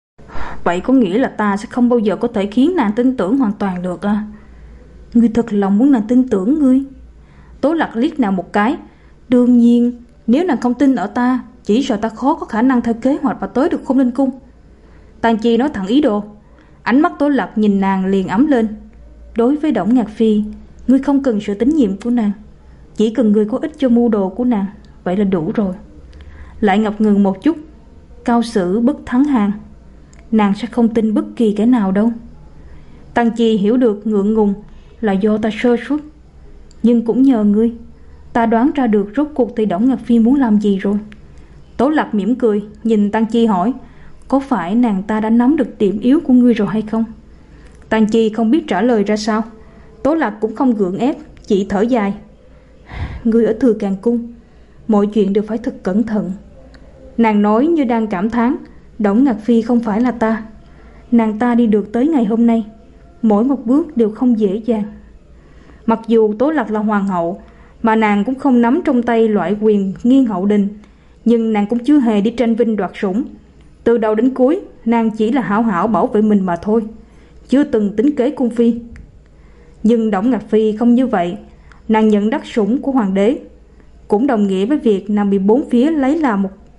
Vậy có nghĩa là ta sẽ không bao giờ có thể khiến nàng tin tưởng hoàn toàn được à? Ngươi thật lòng muốn nàng tin tưởng ngươi? Tố Lạc liếc nàng một cái. Đương nhiên, nếu nàng không tin ở ta, chỉ sợ ta khó có khả năng theo kế hoạch và tới được Khôn Linh Cung. Tang Chi nói thẳng ý đồ. Ánh mắt Tố Lạc nhìn nàng liền ấm lên. Đối với Đổng Ngạc Phi, ngươi không cần sự tín nhiệm của nàng, chỉ cần ngươi có ích cho mưu đồ của nàng, vậy là đủ rồi. Lại ngập ngừng một chút. Cao sử bất thắng hàng, nàng sẽ không tin bất kỳ kẻ nào đâu. Tang Chi hiểu được ngượng ngùng là do ta sơ suất, nhưng cũng nhờ ngươi, ta đoán ra được rốt cuộc thì Đổng Ngạc Phi muốn làm gì rồi. Tố Lạc mỉm cười nhìn Tang Chi hỏi, có phải nàng ta đã nắm được điểm yếu của ngươi rồi hay không? Tang Chi không biết trả lời ra sao. Tố Lạc cũng không gượng ép, chỉ thở dài. Ngươi ở Thừa Càng Cung, mọi chuyện đều phải thật cẩn thận. Nàng nói như đang cảm thán, Đổng Ngạc Phi không phải là ta. Nàng ta đi được tới ngày hôm nay, mỗi một bước đều không dễ dàng. Mặc dù Tố Lạc là hoàng hậu, mà nàng cũng không nắm trong tay loại quyền nghiêng hậu đình, nhưng nàng cũng chưa hề đi tranh vinh đoạt sủng. Từ đầu đến cuối, nàng chỉ là hảo hảo bảo vệ mình mà thôi, chưa từng tính kế cung phi. Nhưng Đổng Ngạc Phi không như vậy. Nàng nhận đắc sủng của hoàng đế, cũng đồng nghĩa với việc nàng bị bốn phía lấy làm một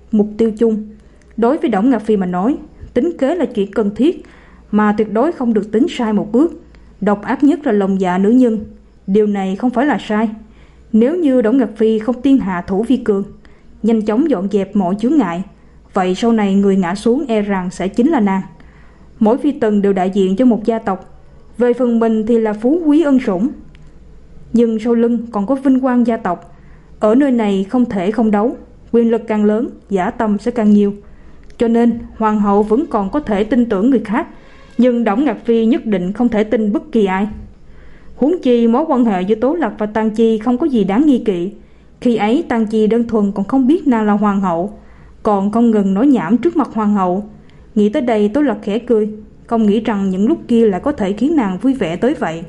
mục tiêu chung. Đối với Đổng Ngạc Phi mà nói, tính kế là chuyện cần thiết, mà tuyệt đối không được tính sai một bước. Độc ác nhất là lòng dạ nữ nhân. Điều này không phải là sai. Nếu như Đổng Ngạc Phi không tiên hạ thủ vi cường, nhanh chóng dọn dẹp mọi chướng ngại, vậy sau này người ngã xuống e rằng sẽ chính là nàng. Mỗi phi tần đều đại diện cho một gia tộc, về phần mình thì là phú quý ân sủng, nhưng sau lưng còn có vinh quang gia tộc. Ở nơi này không thể không đấu, quyền lực càng lớn, dã tâm sẽ càng nhiều. Cho nên hoàng hậu vẫn còn có thể tin tưởng người khác, nhưng Đổng Ngạc Phi nhất định không thể tin bất kỳ ai. Huống chi mối quan hệ giữa Tố Lạc và Tang Chi không có gì đáng nghi kỵ. Khi ấy Tang Chi đơn thuần còn không biết nàng là hoàng hậu, còn không ngừng nói nhảm trước mặt hoàng hậu. Nghĩ tới đây Tố Lạc khẽ cười, không nghĩ rằng những lúc kia lại có thể khiến nàng vui vẻ tới vậy.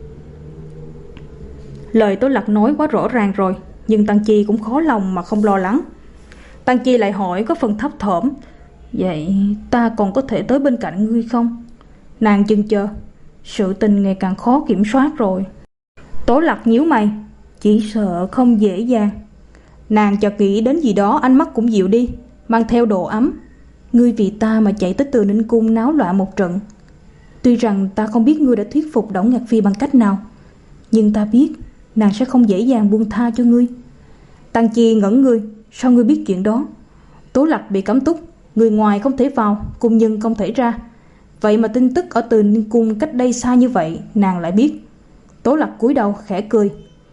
Lời Tố Lạc nói quá rõ ràng rồi, nhưng Tang Chi cũng khó lòng mà không lo lắng. Tang Chi lại hỏi có phần thấp thỏm, vậy ta còn có thể tới bên cạnh ngươi không? Nàng chần chờ, sự tình ngày càng khó kiểm soát rồi. Tố Lạc nhíu mày, chỉ sợ không dễ dàng. Nàng chợt nghĩ đến gì đó, ánh mắt cũng dịu đi, mang theo độ ấm. Ngươi vì ta mà chạy tới Từ Ninh Cung náo loạn một trận. Tuy rằng ta không biết ngươi đã thuyết phục Đổng Ngạc Phi bằng cách nào, nhưng ta biết nàng sẽ không dễ dàng buông tha cho ngươi. Tang Chi ngẩn người, sao ngươi biết chuyện đó? Tố Lạc bị cấm túc, người ngoài không thể vào, cung nhân không thể ra. Vậy mà tin tức ở Từ Ninh Cung cách đây xa như vậy nàng lại biết. Tố Lạc cúi đầu khẽ cười.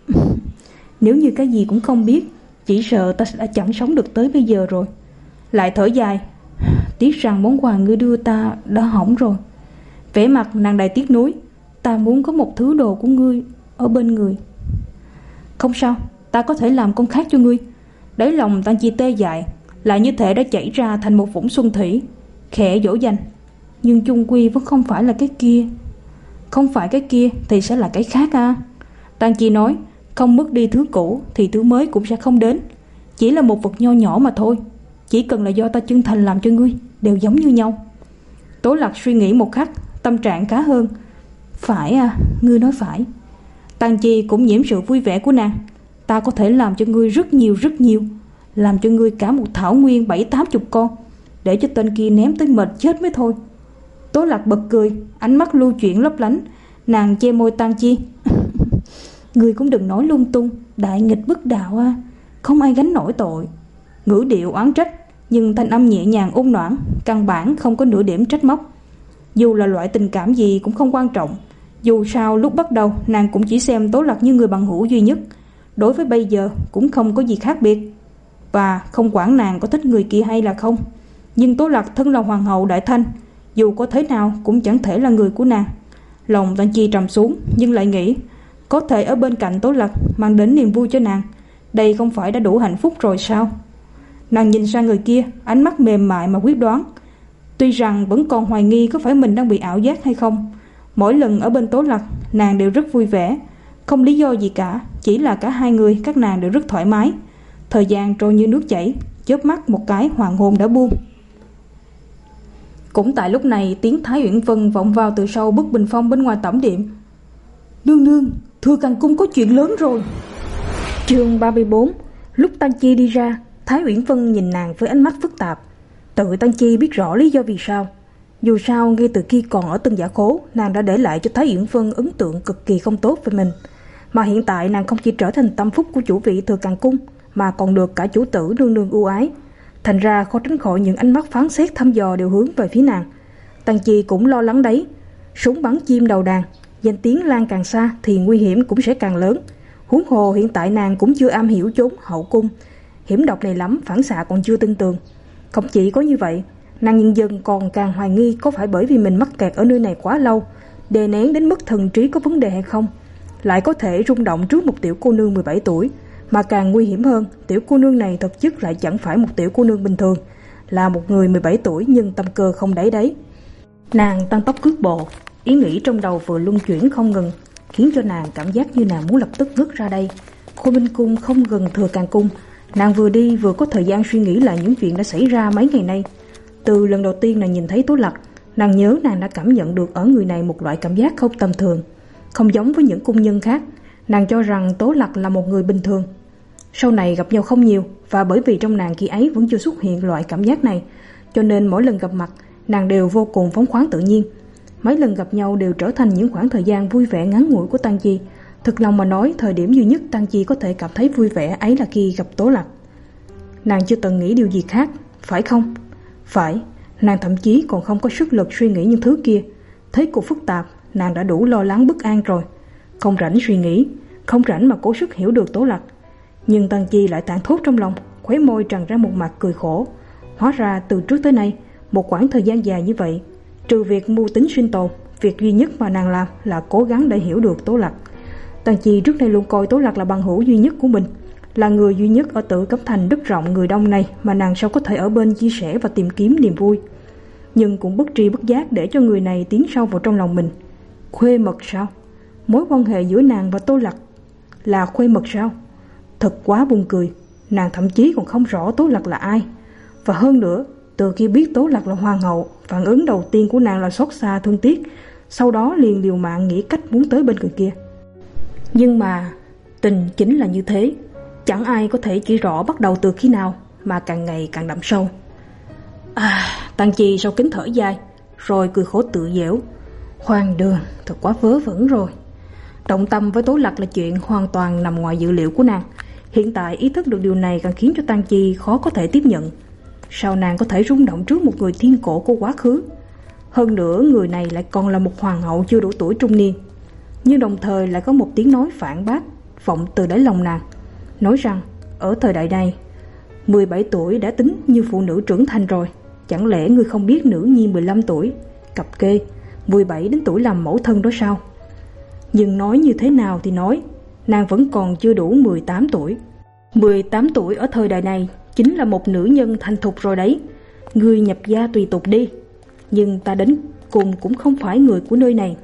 Nếu như cái gì cũng không biết, chỉ sợ ta đã chẳng sống được tới bây giờ rồi. Lại thở dài, tiếc rằng món quà ngươi đưa ta đã hỏng rồi. Vẻ mặt nàng đầy tiếc nuối, ta muốn có một thứ đồ của ngươi ở bên người. Không sao, ta có thể làm con khác cho ngươi. Đáy lòng Tang Chi tê dại, lại như thể đã chảy ra thành một vũng xuân thủy, khẽ dỗ dành. Nhưng chung quy vẫn không phải là cái kia. Không phải cái kia thì sẽ là cái khác à? Tang Chi nói, không mất đi thứ cũ thì thứ mới cũng sẽ không đến. Chỉ là một vật nho nhỏ mà thôi. Chỉ cần là do ta chân thành làm cho ngươi, đều giống như nhau. Tố Lạc suy nghĩ một khắc, tâm trạng khá hơn. Phải à, ngươi nói phải. Tang Chi cũng nhiễm sự vui vẻ của nàng. Ta có thể làm cho ngươi rất nhiều rất nhiều, làm cho ngươi cả một thảo nguyên bảy tám chục con, để cho tên kia ném tới mệt chết mới thôi. Tố Lạc bật cười, ánh mắt lưu chuyển lấp lánh. Nàng che môi Tang Chi. Ngươi cũng đừng nói lung tung, đại nghịch bất đạo à, không ai gánh nổi tội. Ngữ điệu oán trách, nhưng thanh âm nhẹ nhàng ôn noãn, căn bản không có nửa điểm trách móc. Dù là loại tình cảm gì cũng không quan trọng. Dù sao lúc bắt đầu nàng cũng chỉ xem Tố Lạc như người bằng hữu duy nhất, đối với bây giờ cũng không có gì khác biệt. Và không quản nàng có thích người kia hay là không, nhưng Tố Lạc thân là hoàng hậu Đại Thanh, dù có thế nào cũng chẳng thể là người của nàng. Lòng Tang Chi trầm xuống, nhưng lại nghĩ có thể ở bên cạnh Tố Lạc mang đến niềm vui cho nàng, đây không phải đã đủ hạnh phúc rồi sao? Nàng nhìn sang người kia, ánh mắt mềm mại mà quyết đoán. Tuy rằng vẫn còn hoài nghi có phải mình đang bị ảo giác hay không. Mỗi lần ở bên Tố Lạc, nàng đều rất vui vẻ, không lý do gì cả, chỉ là cả hai người các nàng đều rất thoải mái. Thời gian trôi như nước chảy, chớp mắt một cái hoàng hôn đã buông. Cũng tại lúc này, tiếng Thái Uyển Vân vọng vào từ sau bức bình phong bên ngoài tẩm điện. Nương nương, Thừa Càng Cung có chuyện lớn rồi. Chương ba mươi bốn. Lúc Tang Chi đi ra, Thái Uyển Vân nhìn nàng với ánh mắt phức tạp. Tự Tang Chi biết rõ lý do vì sao. Dù sao ngay từ khi còn ở Tân Giả Khố, nàng đã để lại cho Thái Uyển Vân ấn tượng cực kỳ không tốt với mình. Mà hiện tại nàng không chỉ trở thành tâm phúc của chủ vị Thừa Càng Cung, mà còn được cả chủ tử nương nương ưu ái. Thành ra khó tránh khỏi những ánh mắt phán xét thăm dò đều hướng về phía nàng. Tang Chi cũng lo lắng đấy. Súng bắn chim đầu đàn, danh tiếng lan càng xa thì nguy hiểm cũng sẽ càng lớn. Huống hồ hiện tại nàng cũng chưa am hiểu chốn hậu cung, hiểm độc này lắm, phản xạ còn chưa tin tường. Không chỉ có như vậy, nàng nhân dân còn càng hoài nghi có phải bởi vì mình mắc kẹt ở nơi này quá lâu, đè nén đến mức thần trí có vấn đề hay không, lại có thể rung động trước một tiểu cô nương mười bảy tuổi. Mà càng nguy hiểm hơn, tiểu cô nương này thực chất lại chẳng phải một tiểu cô nương bình thường, là một người mười bảy tuổi nhưng tâm cơ không đáy đấy. Nàng tăng tốc cước bộ, ý nghĩ trong đầu vừa luân chuyển không ngừng, khiến cho nàng cảm giác như nàng muốn lập tức ngất ra đây. Khôi Minh Cung không gần Thừa Càng Cung, nàng vừa đi vừa có thời gian suy nghĩ lại những chuyện đã xảy ra mấy ngày nay. Từ lần đầu tiên nàng nhìn thấy Tố Lạc, nàng nhớ nàng đã cảm nhận được ở người này một loại cảm giác không tầm thường, không giống với những cung nhân khác. Nàng cho rằng Tố Lạc là một người bình thường. Sau này gặp nhau không nhiều, và bởi vì trong nàng khi ấy vẫn chưa xuất hiện loại cảm giác này, cho nên mỗi lần gặp mặt, nàng đều vô cùng phóng khoáng tự nhiên. Mấy lần gặp nhau đều trở thành những khoảng thời gian vui vẻ ngắn ngủi của Tang Chi. Thực lòng mà nói, thời điểm duy nhất Tang Chi có thể cảm thấy vui vẻ ấy là khi gặp Tố Lạc. Nàng chưa từng nghĩ điều gì khác, phải không? Phải, nàng thậm chí còn không có sức lực suy nghĩ những thứ kia. Thế cục phức tạp, nàng đã đủ lo lắng bất an rồi. Không rảnh suy nghĩ, không rảnh mà cố sức hiểu được Tố Lạc. Nhưng Tang Chi lại tản thốt trong lòng, khóe môi tràn ra một mặt cười khổ. Hóa ra từ trước tới nay, một khoảng thời gian dài như vậy, trừ việc mưu tính sinh tồn, việc duy nhất mà nàng làm là cố gắng để hiểu được Tố Lạc. Tang Chi trước đây luôn coi Tố Lạc là bằng hữu duy nhất của mình, là người duy nhất ở Tử Cấm Thành đất rộng người đông này mà nàng sao có thể ở bên chia sẻ và tìm kiếm niềm vui. Nhưng cũng bất tri bất giác để cho người này tiến sâu vào trong lòng mình. Khuê mật sao? Mối quan hệ giữa nàng và Tố Lạc là khuê mật sao? Thật quá buồn cười. Nàng thậm chí còn không rõ Tố Lạc là ai. Và hơn nữa, từ khi biết Tố Lạc là hoàng hậu, phản ứng đầu tiên của nàng là xót xa thương tiếc, sau đó liền liều mạng nghĩ cách muốn tới bên người kia. Nhưng mà tình chính là như thế, chẳng ai có thể chỉ rõ bắt đầu từ khi nào, mà càng ngày càng đậm sâu. À, Tang Chi sau kính thở dài, rồi cười khổ tự dễu. Hoang đường, thật quá vớ vẩn rồi. Động tâm với Tố Lạc là chuyện hoàn toàn nằm ngoài dự liệu của nàng. Hiện tại ý thức được điều này càng khiến cho Tang Chi khó có thể tiếp nhận. Sao nàng có thể rung động trước một người thiên cổ của quá khứ? Hơn nữa người này lại còn là một hoàng hậu chưa đủ tuổi trung niên. Nhưng đồng thời lại có một tiếng nói phản bác vọng từ đáy lòng nàng, nói rằng ở thời đại này, mười bảy tuổi đã tính như phụ nữ trưởng thành rồi. Chẳng lẽ ngươi không biết nữ nhi mười lăm tuổi, cặp kê, mười bảy đến tuổi làm mẫu thân đó sao? Nhưng nói như thế nào thì nói, nàng vẫn còn chưa đủ mười tám tuổi. mười tám tuổi ở thời đại này chính là một nữ nhân thành thục rồi đấy. Ngươi nhập gia tùy tục đi, nhưng ta đến cùng cũng không phải người của nơi này.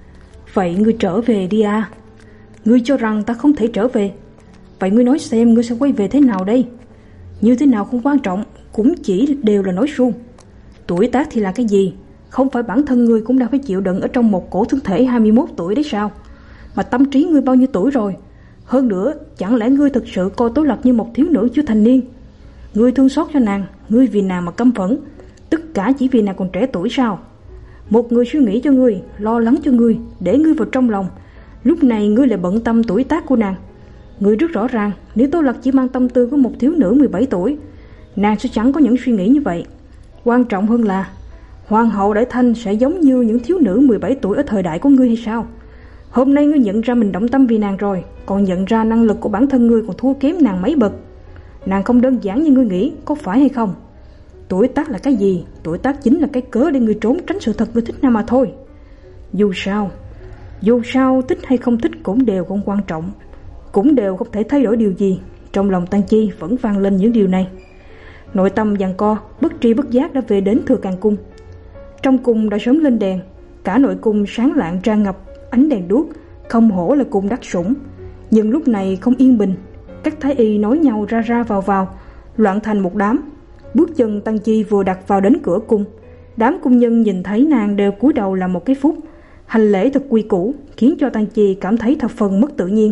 Vậy ngươi trở về đi à? Ngươi cho rằng ta không thể trở về? Vậy ngươi nói xem ngươi sẽ quay về thế nào đây? Như thế nào không quan trọng, cũng chỉ đều là nói suông. Tuổi tác thì là cái gì? Không phải bản thân ngươi cũng đã phải chịu đựng ở trong một cổ thân thể hai mươi mốt tuổi đấy sao? Mà tâm trí ngươi bao nhiêu tuổi rồi? Hơn nữa, chẳng lẽ ngươi thực sự coi Tố Lạc như một thiếu nữ chưa thành niên? Ngươi thương xót cho nàng, ngươi vì nàng mà căm phẫn, tất cả chỉ vì nàng còn trẻ tuổi sao? Một người suy nghĩ cho ngươi, lo lắng cho ngươi, để ngươi vào trong lòng. Lúc này ngươi lại bận tâm tuổi tác của nàng. Ngươi rất rõ ràng, nếu Tố Lạc chỉ mang tâm tư của một thiếu nữ mười bảy tuổi, nàng sẽ chẳng có những suy nghĩ như vậy. Quan trọng hơn là hoàng hậu Đại Thanh sẽ giống như những thiếu nữ mười bảy tuổi ở thời đại của ngươi hay sao? Hôm nay ngươi nhận ra mình động tâm vì nàng rồi, còn nhận ra năng lực của bản thân ngươi còn thua kém nàng mấy bậc. Nàng không đơn giản như ngươi nghĩ, có phải hay không? Tuổi tác là cái gì? Tuổi tác chính là cái cớ để ngươi trốn tránh sự thật ngươi thích nàng mà thôi. Dù sao, dù sao thích hay không thích cũng đều không quan trọng, cũng đều không thể thay đổi điều gì. Trong lòng Tang Chi vẫn vang lên những điều này. Nội tâm giằng co, bất tri bất giác đã về đến Thừa Càng Cung. Trong cung đã sớm lên đèn, cả nội cung sáng lạng tràn ngập ánh đèn đuốc, không hổ là cung đắc sủng. Nhưng lúc này không yên bình, các thái y nói nhau ra ra vào vào, loạn thành một đám. Bước chân Tang Chi vừa đặt vào đến cửa cung, đám cung nhân nhìn thấy nàng đều cúi đầu làm một cái phúc, hành lễ thật quy củ, khiến cho Tang Chi cảm thấy thập phần mất tự nhiên.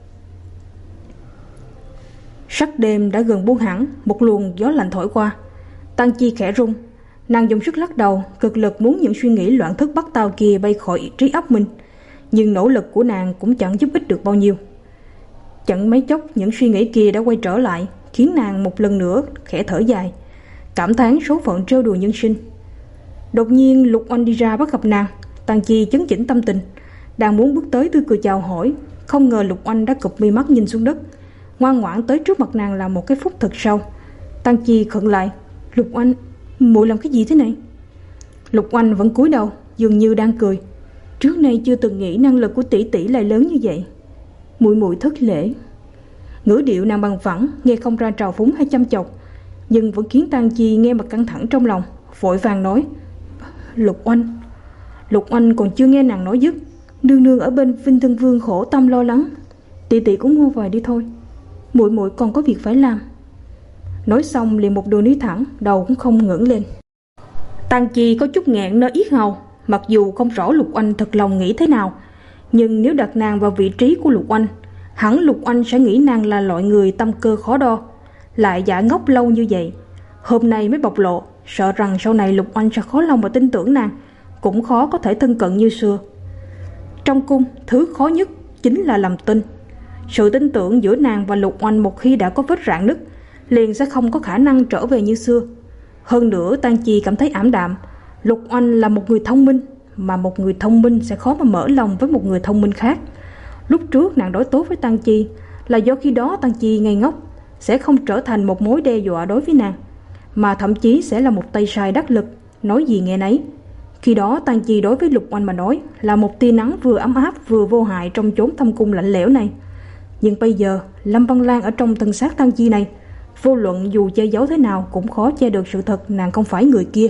Sắc đêm đã gần buông hẳn, một luồng gió lạnh thổi qua. Tang Chi khẽ rung, nàng dùng sức lắc đầu, cực lực muốn những suy nghĩ loạn thức bắt tao kia bay khỏi trí óc mình. Nhưng nỗ lực của nàng cũng chẳng giúp ích được bao nhiêu. Chẳng mấy chốc những suy nghĩ kia đã quay trở lại, khiến nàng một lần nữa khẽ thở dài, cảm thán số phận trêu đùa nhân sinh. Đột nhiên Lục Oanh đi ra bắt gặp nàng. Tang Chi chấn chỉnh tâm tình, đang muốn bước tới tươi cười chào hỏi, không ngờ Lục Oanh đã cụp mi mắt nhìn xuống đất, ngoan ngoãn tới trước mặt nàng làm một cái phúc thật sâu. Tang Chi khựng lại. Lục Oanh, muội làm cái gì thế này? Lục Oanh vẫn cúi đầu, dường như đang cười. Trước nay chưa từng nghĩ năng lực của tỷ tỷ lại lớn như vậy. Muội muội thất lễ. Ngữ điệu nàng bằng phẳng, nghe không ra trào phúng hay chăm chọc, nhưng vẫn khiến Tang Chi nghe mà căng thẳng trong lòng, vội vàng nói: Lục Oanh. Lục Oanh còn chưa nghe nàng nói dứt, nương nương ở bên Vinh Thân Vương khổ tâm lo lắng, tỷ tỷ cũng mua vài đi thôi, muội muội còn có việc phải làm. Nói xong liền một đường đi thẳng, đầu cũng không ngẩng lên. Tang Chi có chút nghẹn nơi yết hầu, mặc dù không rõ Lục Oanh thật lòng nghĩ thế nào, nhưng nếu đặt nàng vào vị trí của Lục Oanh, Hẳn Lục Oanh sẽ nghĩ nàng là loại người tâm cơ khó đo, lại giả ngốc lâu như vậy. Hôm nay mới bộc lộ, sợ rằng sau này Lục Oanh sẽ khó lòng mà tin tưởng nàng, cũng khó có thể thân cận như xưa. Trong cung, thứ khó nhất chính là lòng tin. Sự tin tưởng giữa nàng và Lục Oanh một khi đã có vết rạn nứt, liền sẽ không có khả năng trở về như xưa. Hơn nữa, Tang Chi cảm thấy ảm đạm. Lục Oanh là một người thông minh, mà một người thông minh sẽ khó mà mở lòng với một người thông minh khác. Lúc trước nàng đối tốt với Tang Chi là do khi đó Tang Chi ngây ngốc, sẽ không trở thành một mối đe dọa đối với nàng, mà thậm chí sẽ là một tay sai đắc lực, nói gì nghe nấy. Khi đó Tang Chi đối với Lục Oanh mà nói là một tia nắng vừa ấm áp vừa vô hại trong chốn thâm cung lạnh lẽo này. Nhưng bây giờ Lâm Văn Lan ở trong thân xác Tang Chi này, vô luận dù che giấu thế nào cũng khó che được sự thật nàng không phải người kia.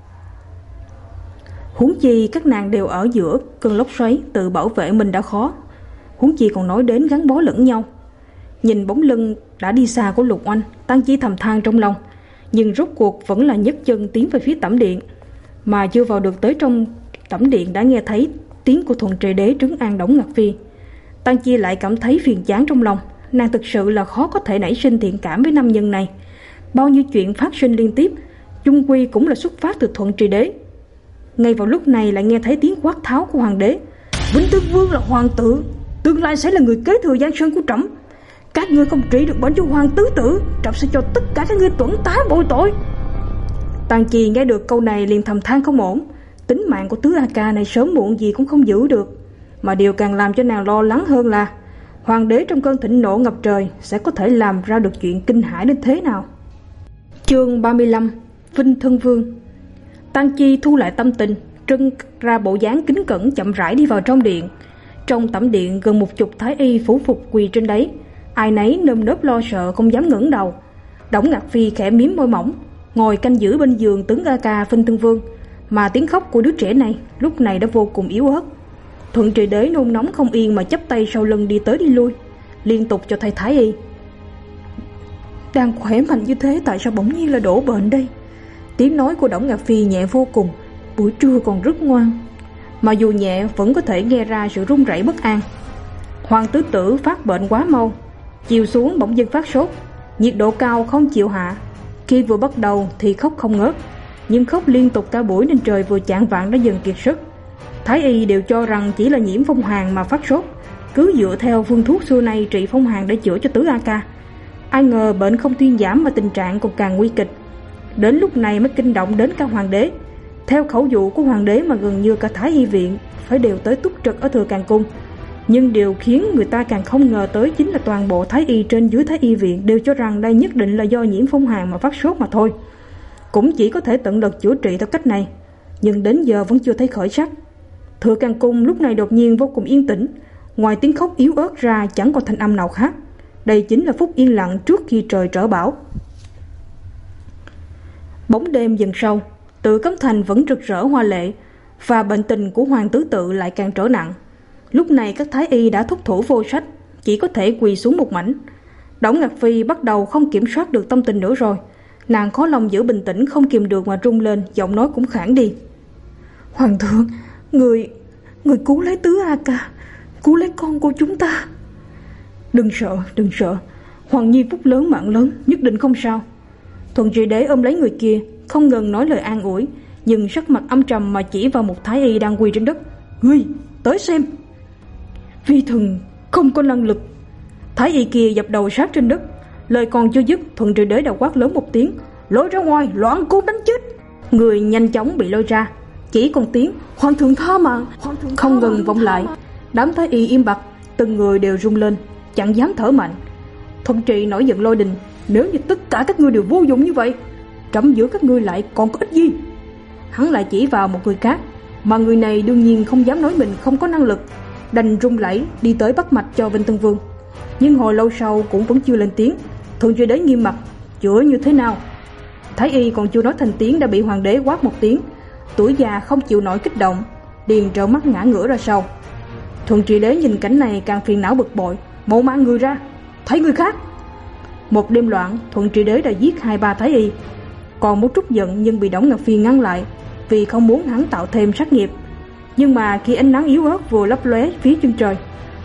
Huống chi các nàng đều ở giữa cơn lốc xoáy, tự bảo vệ mình đã khó, huống chi còn nói đến gắn bó lẫn nhau. Nhìn bóng lưng đã đi xa của Lục Oanh, Tang Chi thầm than trong lòng, nhưng rốt cuộc vẫn là nhấc chân tiến về phía tẩm điện. Mà chưa vào được tới trong tẩm điện đã nghe thấy tiếng của Thuận Trời Đế trấn an Đổng Ngạc Phi. Tang Chi lại cảm thấy phiền chán trong lòng, nàng thực sự là khó có thể nảy sinh thiện cảm với nam nhân này. Bao nhiêu chuyện phát sinh liên tiếp, chung quy cũng là xuất phát từ Thuận Trời Đế. Ngay vào lúc này lại nghe thấy tiếng quát tháo của hoàng đế: Vĩnh Tương Vương là hoàng tử, tương lai sẽ là người kế thừa Giang Sơn của trẫm. Các ngươi không trị được bệnh cho hoàng tứ tử, trẫm sẽ cho tất cả các ngươi tuẫn tá bội tội. Tang Chi nghe được câu này liền thầm than không ổn. Tính mạng của tứ A Ca này sớm muộn gì cũng không giữ được. Mà điều càng làm cho nàng lo lắng hơn là hoàng đế trong cơn thịnh nộ ngập trời sẽ có thể làm ra được chuyện kinh hãi đến thế nào. Chương ba mươi lăm. Vinh Thân Vương. Tang Chi thu lại tâm tình, trưng ra bộ dáng kính cẩn chậm rãi đi vào trong điện. Trong tẩm điện gần một chục thái y phủ phục quỳ trên đấy, ai nấy nơm nớp lo sợ không dám ngẩng đầu. Đổng Ngạc Phi khẽ mím môi mỏng, ngồi canh giữ bên giường tướng A Ca Vinh Thân Vương, mà tiếng khóc của đứa trẻ này lúc này đã vô cùng yếu ớt. Thuận Trời Đế nôn nóng không yên mà chắp tay sau lưng đi tới đi lui, liên tục cho thay thái y. Đang khỏe mạnh như thế tại sao bỗng nhiên là đổ bệnh đây? Tiếng nói của Đổng Ngạc Phi nhẹ vô cùng, buổi trưa còn rất ngoan, mà dù nhẹ vẫn có thể nghe ra sự run rẩy bất an. Hoàng tứ tử phát bệnh quá mau, chiều xuống bỗng dưng phát sốt, nhiệt độ cao không chịu hạ. Khi vừa bắt đầu thì khóc không ngớt, nhưng khóc liên tục cả buổi nên trời vừa chạng vạng đã dần kiệt sức. Thái y đều cho rằng chỉ là nhiễm phong hàn mà phát sốt, cứ dựa theo phương thuốc xưa nay trị phong hàn để chữa cho tứ A Ca. Ai ngờ bệnh không thuyên giảm mà tình trạng còn càng nguy kịch. Đến lúc này mới kinh động đến cả hoàng đế. Theo khẩu dụ của hoàng đế mà gần như cả thái y viện phải đều tới túc trực ở Thừa Càng Cung. Nhưng điều khiến người ta càng không ngờ tới chính là toàn bộ thái y trên dưới thái y viện đều cho rằng đây nhất định là do nhiễm phong hàn mà phát sốt mà thôi. Cũng chỉ có thể tận lực chữa trị theo cách này, nhưng đến giờ vẫn chưa thấy khởi sắc. Thừa Càng Cung lúc này đột nhiên vô cùng yên tĩnh, ngoài tiếng khóc yếu ớt ra chẳng còn thanh âm nào khác. Đây chính là phút yên lặng trước khi trời trở bão. Bóng đêm dần sâu, Tự Cấm Thành vẫn rực rỡ hoa lệ, và bệnh tình của hoàng tứ tự lại càng trở nặng. Lúc này các thái y đã thúc thủ vô sách, chỉ có thể quỳ xuống một mảnh. Đổng Ngạc Phi bắt đầu không kiểm soát được tâm tình nữa rồi. Nàng khó lòng giữ bình tĩnh, không kìm được mà rung lên, giọng nói cũng khản đi. Hoàng thượng, người người cứu lấy tứ A Ca, cứu lấy con của chúng ta. Đừng sợ, đừng sợ, Hoàng nhi phúc lớn mạng lớn, nhất định không sao. Thuận Trời Đế ôm lấy người kia, không ngừng nói lời an ủi, nhưng sắc mặt âm trầm mà chỉ vào một thái y đang quỳ trên đất. Ngươi tới xem. Vi thần không có năng lực. Thái y kia dập đầu sát trên đất. Lời còn chưa dứt, Thuận Trời Đế đã quát lớn một tiếng: lôi ra ngoài, loạn cung đánh chết. Người nhanh chóng bị lôi ra, chỉ còn tiếng hoàng thượng tha mạng không ngừng vọng lại. Đám thái y im bặt, từng người đều run lên, chẳng dám thở mạnh. Thuận Trị nổi giận lôi đình: nếu như tất cả các ngươi đều vô dụng như vậy, trẫm giữa các ngươi lại còn có ích gì? Hắn lại chỉ vào một người khác, mà người này đương nhiên không dám nói mình không có năng lực, đành run rẩy đi tới bắt mạch cho Vinh Tân Vương. Nhưng hồi lâu sau cũng vẫn chưa lên tiếng. Thuận Trời Đế nghiêm mặt: chữa như thế nào? Thái y còn chưa nói thành tiếng đã bị hoàng đế quát một tiếng. Tuổi già không chịu nổi kích động, liền trợn mắt ngã ngửa ra sau. Thuận Trời Đế nhìn cảnh này càng phiền não bực bội: mau mang người ra, thấy người khác. Một đêm loạn, Thuận Trời Đế đã giết hai ba thái y, còn một chút giận nhưng bị Đổng Ngạc Phi ngăn lại, vì không muốn hắn tạo thêm sát nghiệp. Nhưng mà khi ánh nắng yếu ớt vừa lấp lóe phía chân trời,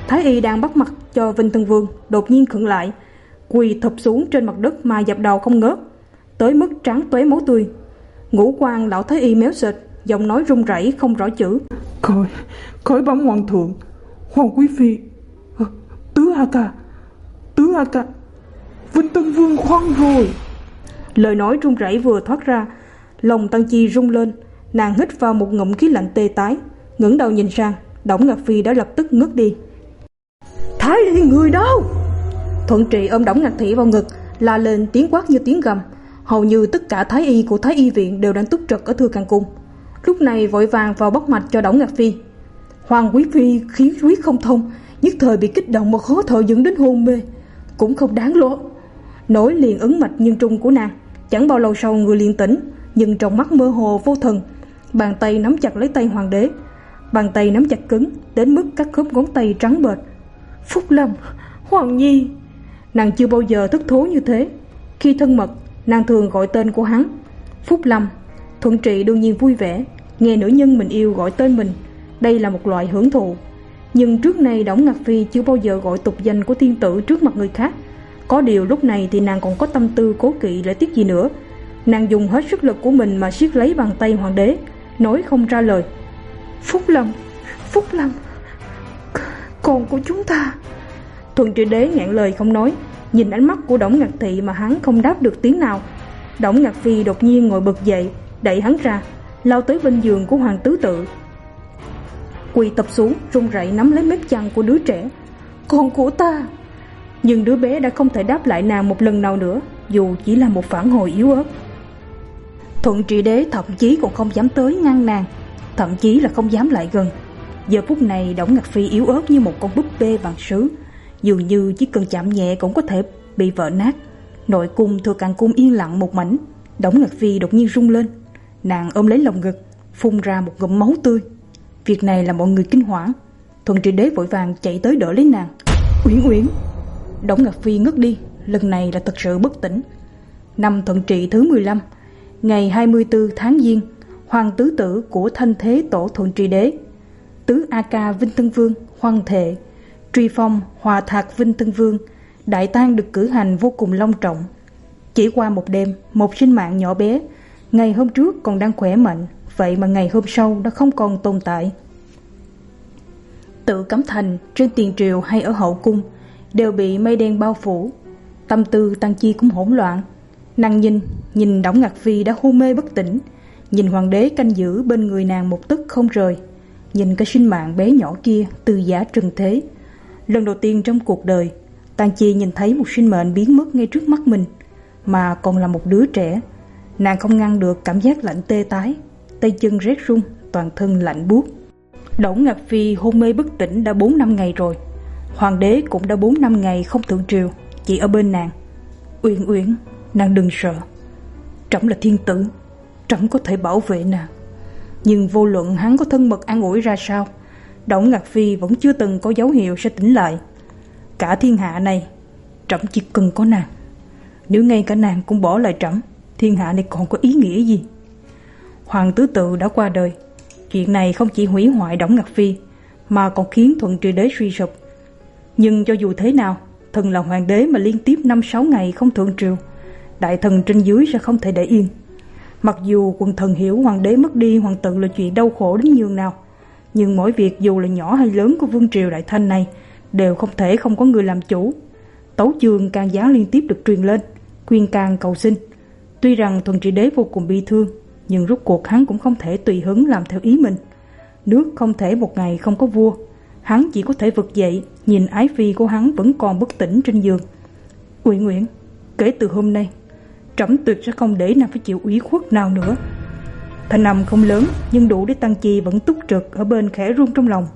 Thái y đang bắt mặt cho Vinh Tân Vương đột nhiên khựng lại, quỳ thụp xuống trên mặt đất mà dập đầu không ngớt, tới mức trán tóe máu tươi. Ngũ quan lão Thái y méo sệt, giọng nói run rẩy không rõ chữ. Khởi, khởi bẩm hoàng thượng, Hoàng quý phi, tứ a ca, tứ a ca, Vinh Tân Vương khoan rồi. Lời nói run rẩy vừa thoát ra, lòng Tăng Chi rung lên, nàng hít vào một ngụm khí lạnh tê tái, ngẩng đầu nhìn sang, Đổng Ngạc Phi đã lập tức ngất đi. Thái y người đâu? Thuận Trị ôm Đổng Ngạc Thị vào ngực, la lên tiếng quát như tiếng gầm. Hầu như tất cả thái y của Thái y viện đều đang túc trực ở Thừa Càng Cung, lúc này vội vàng vào bắt mạch cho Đổng Ngạc Phi. Hoàng quý phi khí huyết không thông, nhất thời bị kích động mà khó thở dẫn đến hôn mê, cũng không đáng lo. Nổi liền ấn mạch nhân trung của nàng, chẳng bao lâu sau người liền tỉnh, nhưng trong mắt mơ hồ vô thần. Bàn tay nắm chặt lấy tay hoàng đế, bàn tay nắm chặt cứng đến mức các khớp ngón tay trắng bệch. Phúc Lâm, Hoàng Nhi. Nàng chưa bao giờ thất thố như thế. Khi thân mật, nàng thường gọi tên của hắn Phúc Lâm. Thuận Trị đương nhiên vui vẻ nghe nữ nhân mình yêu gọi tên mình, đây là một loại hưởng thụ. Nhưng trước nay Đổng Ngạc Phi chưa bao giờ gọi tục danh của tiên tử trước mặt người khác. Có điều lúc này thì nàng còn có tâm tư cố kỵ lễ tiết gì nữa. Nàng dùng hết sức lực của mình mà siết lấy bàn tay hoàng đế, nói không ra lời. Phúc Lâm, Phúc Lâm, con của chúng ta. Thuận Trị đế nghẹn lời không nói, nhìn ánh mắt của Đổng Ngạc Thị mà hắn không đáp được tiếng nào. Đổng Ngạc Phi đột nhiên ngồi bật dậy, đẩy hắn ra, lao tới bên giường của hoàng tứ tự, quỳ tập xuống, run rẩy nắm lấy mép chăn của đứa trẻ. Con của ta. Nhưng đứa bé đã không thể đáp lại nàng một lần nào nữa, dù chỉ là một phản hồi yếu ớt. Thuận Trị đế thậm chí còn không dám tới ngăn nàng, thậm chí là không dám lại gần. Giờ phút này Đổng Ngạc Phi yếu ớt như một con búp bê bằng sứ, dường như chỉ cần chạm nhẹ cũng có thể bị vỡ nát. Nội cung Thừa Càng Cung yên lặng một mảnh. Đổng Ngạc Phi đột nhiên rung lên, nàng ôm lấy lồng ngực, phun ra một ngụm máu tươi. Việc này là mọi người kinh hoảng. Thuận Trị đế vội vàng chạy tới đỡ lấy nàng. Uyển Uyển. Đổng Ngạc Phi ngất đi, lần này là thật sự bất tỉnh. Năm Thuận Trị thứ mười lăm, ngày hai mươi tư tháng Giêng, hoàng tứ tử của Thanh Thế Tổ Thuận Trị đế, tứ A Ca Vinh Tân Vương hoằng thệ, truy phong Hòa Thạc Vinh Tân Vương. Đại tang được cử hành vô cùng long trọng. Chỉ qua một đêm, một sinh mạng nhỏ bé, ngày hôm trước còn đang khỏe mạnh, vậy mà ngày hôm sau đã không còn tồn tại. Tự Cấm Thành, trên tiền triều hay ở hậu cung đều bị mây đen bao phủ. Tâm tư Tăng Chi cũng hỗn loạn. Nàng nhìn nhìn Đổng Ngạc Phi đã hôn mê bất tỉnh, nhìn hoàng đế canh giữ bên người nàng một tấc không rời, nhìn cái sinh mạng bé nhỏ kia từ giả trần thế. Lần đầu tiên trong cuộc đời, Tăng Chi nhìn thấy một sinh mệnh biến mất ngay trước mắt mình, mà còn là một đứa trẻ. Nàng không ngăn được cảm giác lạnh tê tái, tay chân rét run, toàn thân lạnh buốt. Đổng Ngạc Phi hôn mê bất tỉnh đã bốn năm ngày rồi. Hoàng đế cũng đã bốn năm ngày không thượng triều, chỉ ở bên nàng. Uyển Uyển, nàng đừng sợ, trẫm là thiên tử, trẫm có thể bảo vệ nàng. Nhưng vô luận hắn có thân mật an ủi ra sao, Đổng Ngạc Phi vẫn chưa từng có dấu hiệu sẽ tỉnh lại. Cả thiên hạ này, trẫm chỉ cần có nàng. Nếu ngay cả nàng cũng bỏ lại trẫm, thiên hạ này còn có ý nghĩa gì? Hoàng tứ tự đã qua đời. Chuyện này không chỉ hủy hoại Đổng Ngạc Phi, mà còn khiến Thuận Trị đế suy sụp. Nhưng cho dù thế nào, thần là hoàng đế mà liên tiếp năm sáu ngày không thượng triều, đại thần trên dưới sẽ không thể để yên. Mặc dù quần thần hiểu hoàng đế mất đi hoàng tử là chuyện đau khổ đến nhường nào, nhưng mỗi việc dù là nhỏ hay lớn của vương triều đại thanh này đều không thể không có người làm chủ. Tấu chương can gián liên tiếp được truyền lên, khuyên can cầu xin. Tuy rằng Thuận Trị đế vô cùng bi thương, nhưng rốt cuộc hắn cũng không thể tùy hứng làm theo ý mình. Nước không thể một ngày không có vua. Hắn chỉ có thể vực dậy, nhìn ái phi của hắn vẫn còn bất tỉnh trên giường. Uyển Uyển, kể từ hôm nay, trẫm tuyệt sẽ không để nàng phải chịu ủy khuất nào nữa. Thanh âm không lớn, nhưng đủ để Tăng Chi vẫn túc trực ở bên khẽ run trong lòng.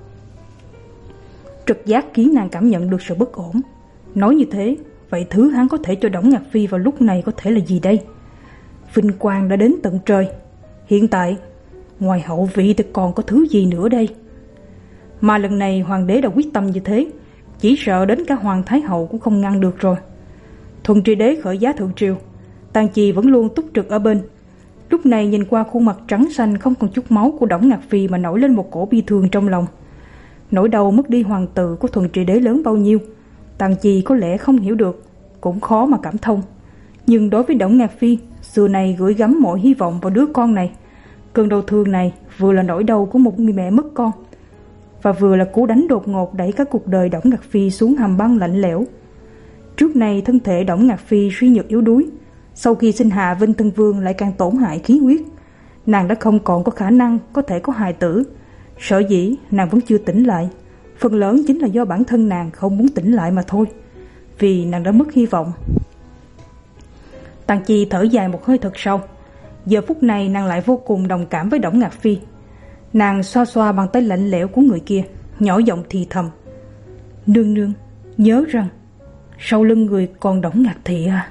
Trực giác khiến nàng cảm nhận được sự bất ổn. Nói như thế, vậy thứ hắn có thể cho Đổng Ngạc Phi vào lúc này có thể là gì đây? Vinh quang đã đến tận trời. Hiện tại, ngoài hậu vị thì còn có thứ gì nữa đây? Mà lần này hoàng đế đã quyết tâm như thế, chỉ sợ đến cả hoàng thái hậu cũng không ngăn được rồi. Thuận Trị đế khởi giá thượng triều, Tăng Chi vẫn luôn túc trực ở bên. Lúc này nhìn qua khuôn mặt trắng xanh không còn chút máu của Đổng Ngạc Phi mà nổi lên một cổ bi thương trong lòng. Nỗi đau mất đi hoàng tử của Thuần Trị Đế lớn bao nhiêu, Tang Chi có lẽ không hiểu được, cũng khó mà cảm thông. Nhưng đối với Đổng Ngạc Phi, xưa này gửi gắm mọi hy vọng vào đứa con này. Cơn đau thương này vừa là nỗi đau của một người mẹ mất con, và vừa là cú đánh đột ngột đẩy cả cuộc đời Đổng Ngạc Phi xuống hầm băng lạnh lẽo. Trước nay thân thể Đổng Ngạc Phi suy nhược yếu đuối, sau khi sinh hạ Vinh Tân Vương lại càng tổn hại khí huyết. Nàng đã không còn có khả năng có thể có hài tử. Sở dĩ nàng vẫn chưa tỉnh lại, phần lớn chính là do bản thân nàng không muốn tỉnh lại mà thôi, vì nàng đã mất hy vọng. Tang Chi thở dài một hơi thật sâu. Giờ phút này nàng lại vô cùng đồng cảm với Đổng Ngạc Phi. Nàng xoa xoa bàn tay lạnh lẽo của người kia, nhỏ giọng thì thầm: Nương nương, nhớ rằng sau lưng người còn Đổng Ngạc Thị à?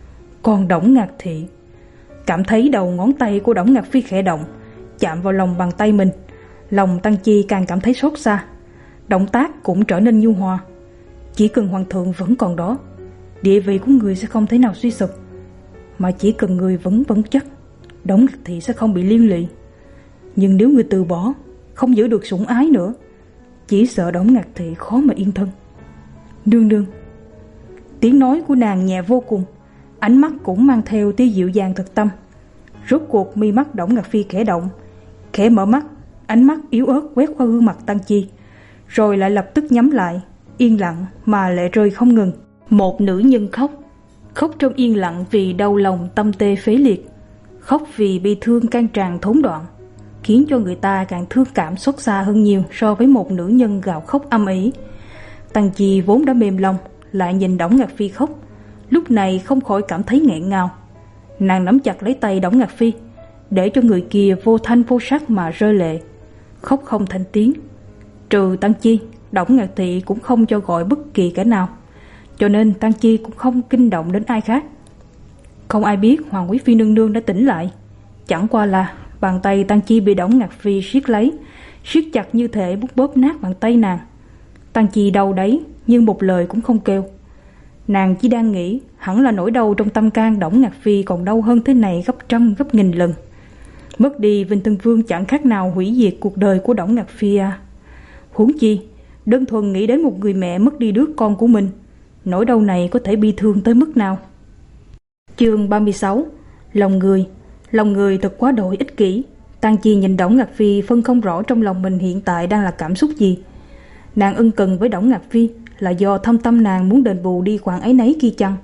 Còn Đổng Ngạc Thị. Cảm thấy đầu ngón tay của Đổng Ngạc Phi khẽ động, chạm vào lòng bàn tay mình. Lòng Tang Chi càng cảm thấy xót xa. Động tác cũng trở nên nhu hòa. Chỉ cần hoàng thượng vẫn còn đó, địa vị của người sẽ không thể nào suy sụp. Mà chỉ cần người vẫn vững chắc, Đổng Ngạc Thị sẽ không bị liên lụy. Nhưng nếu người từ bỏ, không giữ được sủng ái nữa, chỉ sợ Đổng Ngạc Thị khó mà yên thân. Nương nương. Tiếng nói của nàng nhẹ vô cùng, ánh mắt cũng mang theo tia dịu dàng thật tâm. Rốt cuộc mi mắt Đổng Ngạc Phi khẽ động, khẽ mở mắt, ánh mắt yếu ớt quét qua gương mặt Tang Chi, rồi lại lập tức nhắm lại, yên lặng mà lệ rơi không ngừng. Một nữ nhân khóc, khóc trong yên lặng vì đau lòng tâm tê phế liệt, khóc vì bi thương can tràn thốn đoạn, khiến cho người ta càng thương cảm xót xa hơn nhiều so với một nữ nhân gào khóc âm ỉ. Tang Chi vốn đã mềm lòng, lại nhìn Đổng Ngạc Phi khóc, lúc này không khỏi cảm thấy nghẹn ngào. Nàng nắm chặt lấy tay Đổng Ngạc Phi, để cho người kia vô thanh vô sắc mà rơi lệ, khóc không thành tiếng. Trừ Tang Chi, Đổng Ngạc Thị cũng không cho gọi bất kỳ kẻ nào, cho nên Tang Chi cũng không kinh động đến ai khác. Không ai biết Hoàng Quý Phi nương nương đã tỉnh lại. Chẳng qua là bàn tay Tang Chi bị Đổng Ngạc Phi siết lấy, siết chặt như thể muốn bóp nát bàn tay nàng. Tang Chi đau đấy, nhưng một lời cũng không kêu. Nàng chỉ đang nghĩ hẳn là nỗi đau trong tâm can Đổng Ngạc Phi còn đau hơn thế này gấp trăm gấp nghìn lần. Mất đi Vinh Tân Vương chẳng khác nào hủy diệt cuộc đời của Đổng Ngạc Phi à. Huống chi đơn thuần nghĩ đến một người mẹ mất đi đứa con của mình, nỗi đau này có thể bi thương tới mức nào. Chương ba mươi sáu. Lòng người. Lòng người thật quá độ ích kỷ. Tang Chi nhìn Đổng Ngạc Phi phân không rõ trong lòng mình hiện tại đang là cảm xúc gì. Nàng ân cần với Đổng Ngạc Phi là do thâm tâm nàng muốn đền bù đi khoản áy náy kia chăng?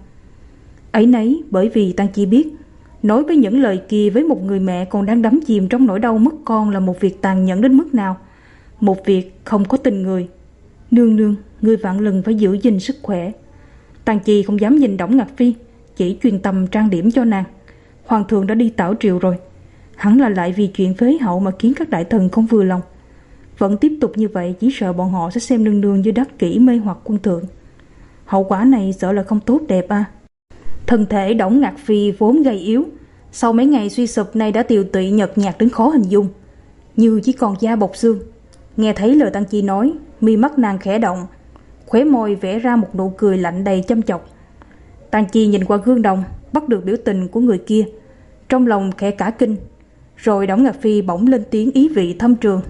Áy náy bởi vì Tang Chi biết, nói với những lời kia với một người mẹ còn đang đắm chìm trong nỗi đau mất con là một việc tàn nhẫn đến mức nào, một việc không có tình người. Nương nương, người vạn lần phải giữ gìn sức khỏe. Tang Chi không dám nhìn Đổng Ngạc Phi, chỉ chuyên tâm trang điểm cho nàng. Hoàng thượng đã đi tảo triều rồi, hẳn là lại vì chuyện phế hậu mà khiến các đại thần không vừa lòng. Vẫn tiếp tục như vậy chỉ sợ bọn họ sẽ xem nương nương như đắc kỷ mê hoặc quân thượng. Hậu quả này sợ là không tốt đẹp à. Thân thể Đổng Ngạc Phi vốn gầy yếu, sau mấy ngày suy sụp nay đã tiều tụy nhợt nhạt đến khó hình dung, như chỉ còn da bọc xương. Nghe thấy lời Tang Chi nói, mi mắt nàng khẽ động, khóe môi vẽ ra một nụ cười lạnh đầy châm chọc. Tang Chi nhìn qua gương đồng, bắt được biểu tình của người kia, trong lòng khẽ cả kinh. Rồi Đổng Ngạc Phi bỗng lên tiếng ý vị thâm trường: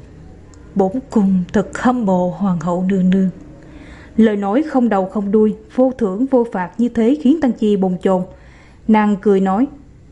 Bổn cung thật hâm mộ hoàng hậu nương nương. Lời nói không đầu không đuôi, vô thưởng vô phạt như thế khiến Tang Chi bồn chồn. Nàng cười nói: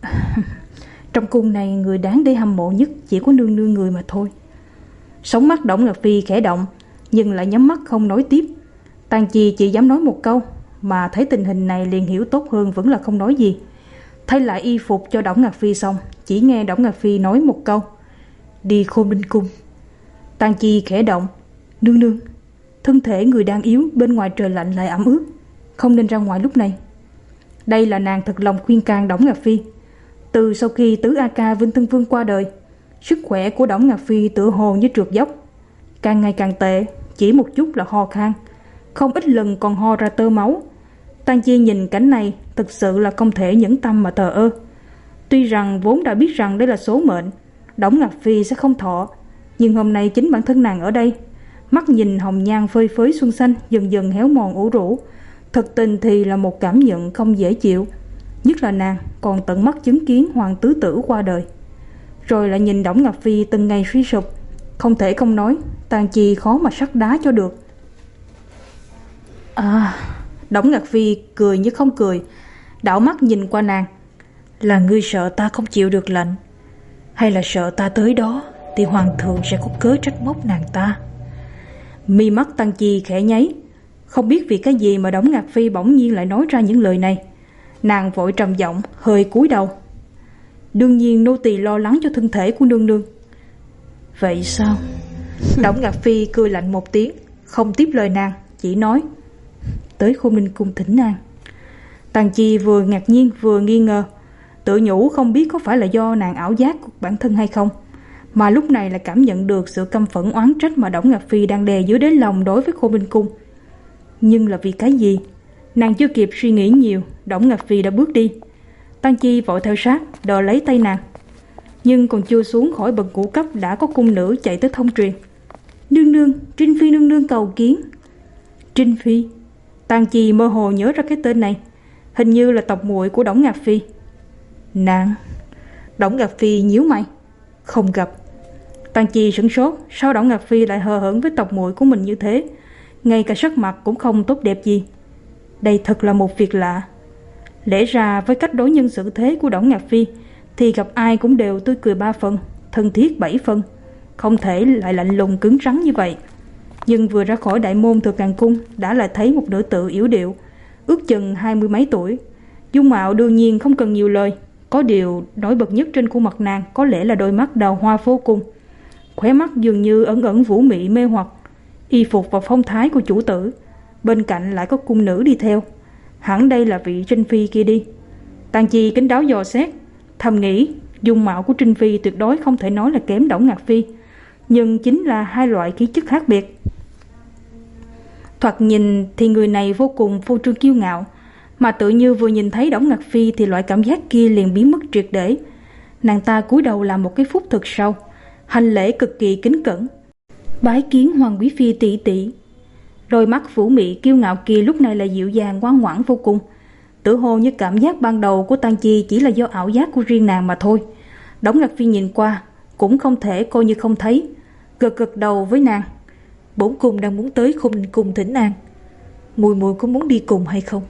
Trong cung này người đáng để hâm mộ nhất chỉ có nương nương người mà thôi. Sóng mắt Đổng Ngạc Phi khẽ động, nhưng lại nhắm mắt không nói tiếp. Tang Chi chỉ dám nói một câu, mà thấy tình hình này liền hiểu tốt hơn vẫn là không nói gì. Thay lại y phục cho Đổng Ngạc Phi xong, chỉ nghe Đổng Ngạc Phi nói một câu: Đi Khôn Ninh cung. Tang Chi khẽ động: Nương nương, thân thể người đang yếu, bên ngoài trời lạnh lại ẩm ướt, không nên ra ngoài lúc này. Đây là nàng thật lòng khuyên can Đổng Ngạc Phi. Từ sau khi tứ A Ca Vinh Tân Vương qua đời, sức khỏe của Đổng Ngạc Phi tựa hồ như trượt dốc, càng ngày càng tệ, chỉ một chút là ho khan, không ít lần còn ho ra tơ máu. Tang Chi nhìn cảnh này thực sự là không thể nhẫn tâm mà thờ ơ. Tuy rằng vốn đã biết rằng đây là số mệnh, Đổng Ngạc Phi sẽ không thọ, nhưng hôm nay chính bản thân nàng ở đây, mắt nhìn hồng nhan phơi phới xuân xanh dần dần héo mòn ủ rũ, thật tình thì là một cảm nhận không dễ chịu. Nhất là nàng còn tận mắt chứng kiến hoàng tứ tử qua đời, rồi lại nhìn Đổng Ngạc Phi từng ngày suy sụp, Không thể không nói, Tang Chi khó mà sắt đá cho được. À, Đổng Ngạc Phi cười như không cười, đảo mắt nhìn qua nàng. Là ngươi sợ ta không chịu được lệnh, hay là sợ ta tới đó thì hoàng thượng sẽ có cớ trách móc nàng ta? Mi mắt Tang Chi khẽ nháy, không biết vì cái gì mà Đổng Ngạc Phi bỗng nhiên lại nói ra những lời này. Nàng vội trầm giọng, hơi cúi đầu. Đương nhiên nô tỳ lo lắng cho thân thể của nương nương. Vậy sao? Đổng Ngạc Phi cười lạnh một tiếng, không tiếp lời nàng, chỉ nói tới Khôn Ninh cung thỉnh nàng. Tang Chi vừa ngạc nhiên vừa nghi ngờ, tự nhủ không biết có phải là do nàng ảo giác của bản thân hay không, mà lúc này lại cảm nhận được sự căm phẫn oán trách mà Đổng Ngạc Phi đang đè dưới đáy lòng đối với Khôn Ninh cung. Nhưng là vì cái gì? Nàng chưa kịp suy nghĩ nhiều, Đổng Ngạc Phi đã bước đi. Tang Chi vội theo sát, đỡ lấy tay nàng. Nhưng còn chưa xuống khỏi bậc ngũ cấp đã có cung nữ chạy tới thông truyền. Nương nương, Trinh Phi nương nương cầu kiến. Trinh Phi? Tang Chi mơ hồ nhớ ra cái tên này, hình như là tộc muội của Đổng Ngạc Phi. Nàng? Đổng Ngạc Phi nhíu mày. Không gặp. Tang Chi sửng sốt, sao Đổng Ngạc Phi lại hờ hững với tộc muội của mình như thế, ngay cả sắc mặt cũng không tốt đẹp gì. Đây thật là một việc lạ. Lẽ ra với cách đối nhân xử thế của Đổng Ngạc Phi thì gặp ai cũng đều tươi cười ba phần, thân thiết bảy phần, không thể lại lạnh lùng cứng rắn như vậy. Nhưng vừa ra khỏi đại môn Thừa Càng cung đã lại thấy một nữ tử yểu điệu, ước chừng hai mươi mấy tuổi. Dung mạo đương nhiên không cần nhiều lời, có điều nổi bật nhất trên khuôn mặt nàng có lẽ là đôi mắt đào hoa vô cùng. Khóe mắt dường như ẩn ẩn vũ mị mê hoặc, y phục và phong thái của chủ tử, bên cạnh lại có cung nữ đi theo. Hẳn đây là vị Trinh Phi kia đi. Tang Chi kín đáo dò xét, thầm nghĩ dung mạo của Trinh Phi tuyệt đối không thể nói là kém Đổng Ngạc Phi, nhưng chính là hai loại khí chất khác biệt. Thoạt nhìn thì người này vô cùng phô trương kiêu ngạo, mà tự như vừa nhìn thấy Đổng Ngạc Phi thì loại cảm giác kia liền biến mất triệt để. Nàng ta cúi đầu làm một cái phúc thực sâu, hành lễ cực kỳ kính cẩn. Bái kiến Hoàng quý phi tỷ tỷ. Đôi mắt vũ mị kiêu ngạo kia lúc này là dịu dàng ngoan ngoãn vô cùng, tự hồ như cảm giác ban đầu của Tang Chi chỉ là do ảo giác của riêng nàng mà thôi. Đổng Ngạc Phi nhìn qua cũng không thể coi như không thấy, gật gật đầu với nàng. Bổn cung đang muốn tới Khôn Ninh cung thỉnh nàng, mùi mùi có muốn đi cùng hay không?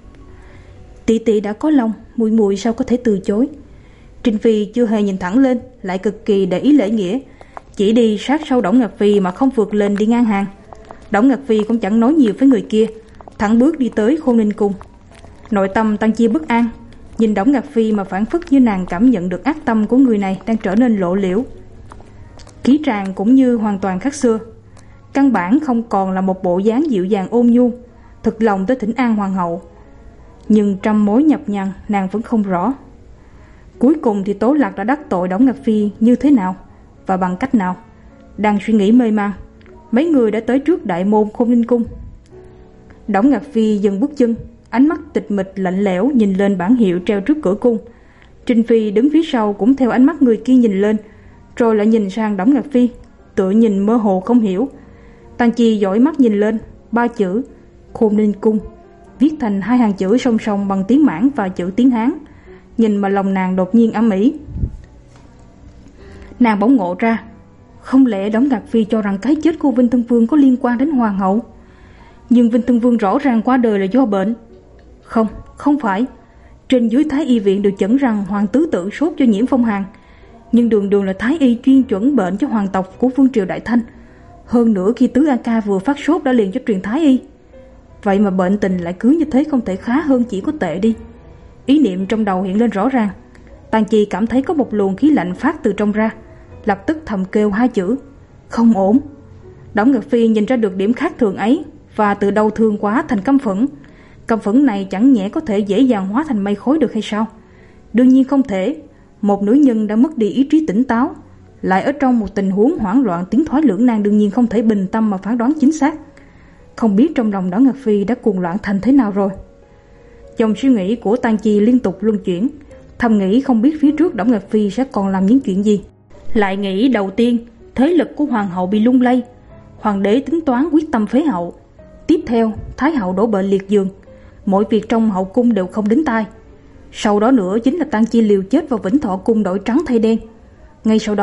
Tỷ tỷ đã có lòng, mùi mùi sao có thể từ chối? Trinh Phi chưa hề nhìn thẳng lên, lại cực kỳ để ý lễ nghĩa, chỉ đi sát sau Đổng Ngạc Phi mà không vượt lên đi ngang hàng. Đổng Ngạc Phi cũng chẳng nói nhiều với người kia, thẳng bước đi tới Khôn Ninh cung. Nội tâm Tang Chi bất an, nhìn Đổng Ngạc Phi mà phảng phất như nàng cảm nhận được ác tâm của người này đang trở nên lộ liễu. Khí tràng cũng như hoàn toàn khác xưa, căn bản không còn là một bộ dáng dịu dàng ôn nhu, thực lòng tới thỉnh an hoàng hậu. Nhưng trăm mối nhập nhằn nàng vẫn không rõ. Cuối cùng thì Tố Lạc đã đắc tội Đổng Ngạc Phi như thế nào và bằng cách nào? Đang suy nghĩ mê man, mấy người đã tới trước đại môn Khôn Ninh cung. Đổng Ngạc Phi dừng bước chân, ánh mắt tịch mịch lạnh lẽo nhìn lên bảng hiệu treo trước cửa cung. Trinh Phi đứng phía sau cũng theo ánh mắt người kia nhìn lên, rồi lại nhìn sang Đổng Ngạc Phi, tựa nhìn mơ hồ không hiểu. Tang Chi dõi mắt nhìn lên, ba chữ Khôn Ninh cung viết thành hai hàng chữ song song bằng tiếng Mãn và chữ tiếng Hán, nhìn mà lòng nàng đột nhiên ấm ỉ. Nàng bỗng ngộ ra, không lẽ Đổng Ngạc Phi cho rằng cái chết của Vinh Tân Vương có liên quan đến hoàng hậu? Nhưng Vinh Tân Vương rõ ràng qua đời là do bệnh. Không, không phải. Trên dưới Thái y viện đều chẩn rằng hoàng tứ tử sốt cho nhiễm phong hàn, nhưng đường đường là Thái y chuyên chuẩn bệnh cho hoàng tộc của vương triều Đại Thanh. Hơn nữa khi tứ A Ca vừa phát sốt đã liền cho truyền Thái y. Vậy mà bệnh tình lại cứ như thế không thể khá hơn chỉ có tệ đi. Ý niệm trong đầu hiện lên rõ ràng. Tang Chi cảm thấy có một luồng khí lạnh phát từ trong ra, lập tức thầm kêu hai chữ không ổn. Đổng Ngạc Phi nhìn ra được điểm khác thường ấy và từ đau thương quá thành căm phẫn. Căm phẫn này chẳng nhẽ có thể dễ dàng hóa thành mây khói được hay sao? Đương nhiên không thể. Một nữ nhân đã mất đi ý trí tỉnh táo, lại ở trong một tình huống hoảng loạn tiến thoái lưỡng nan, đương nhiên không thể bình tâm mà phán đoán chính xác. Không biết trong lòng Đổng Ngạc Phi đã cuồng loạn thành thế nào rồi. Dòng suy nghĩ của Tang Chi liên tục luân chuyển, thầm nghĩ không biết phía trước Đổng Ngạc Phi sẽ còn làm những chuyện gì. Lại nghĩ đầu tiên thế lực của hoàng hậu bị lung lay, hoàng đế tính toán quyết tâm phế hậu. Tiếp theo thái hậu đổ bệnh liệt giường, mọi việc trong hậu cung đều không đến tai. Sau đó nữa chính là Tang Chi liều chết vào Vĩnh Thọ cung đổi trắng thay đen. Ngay sau đó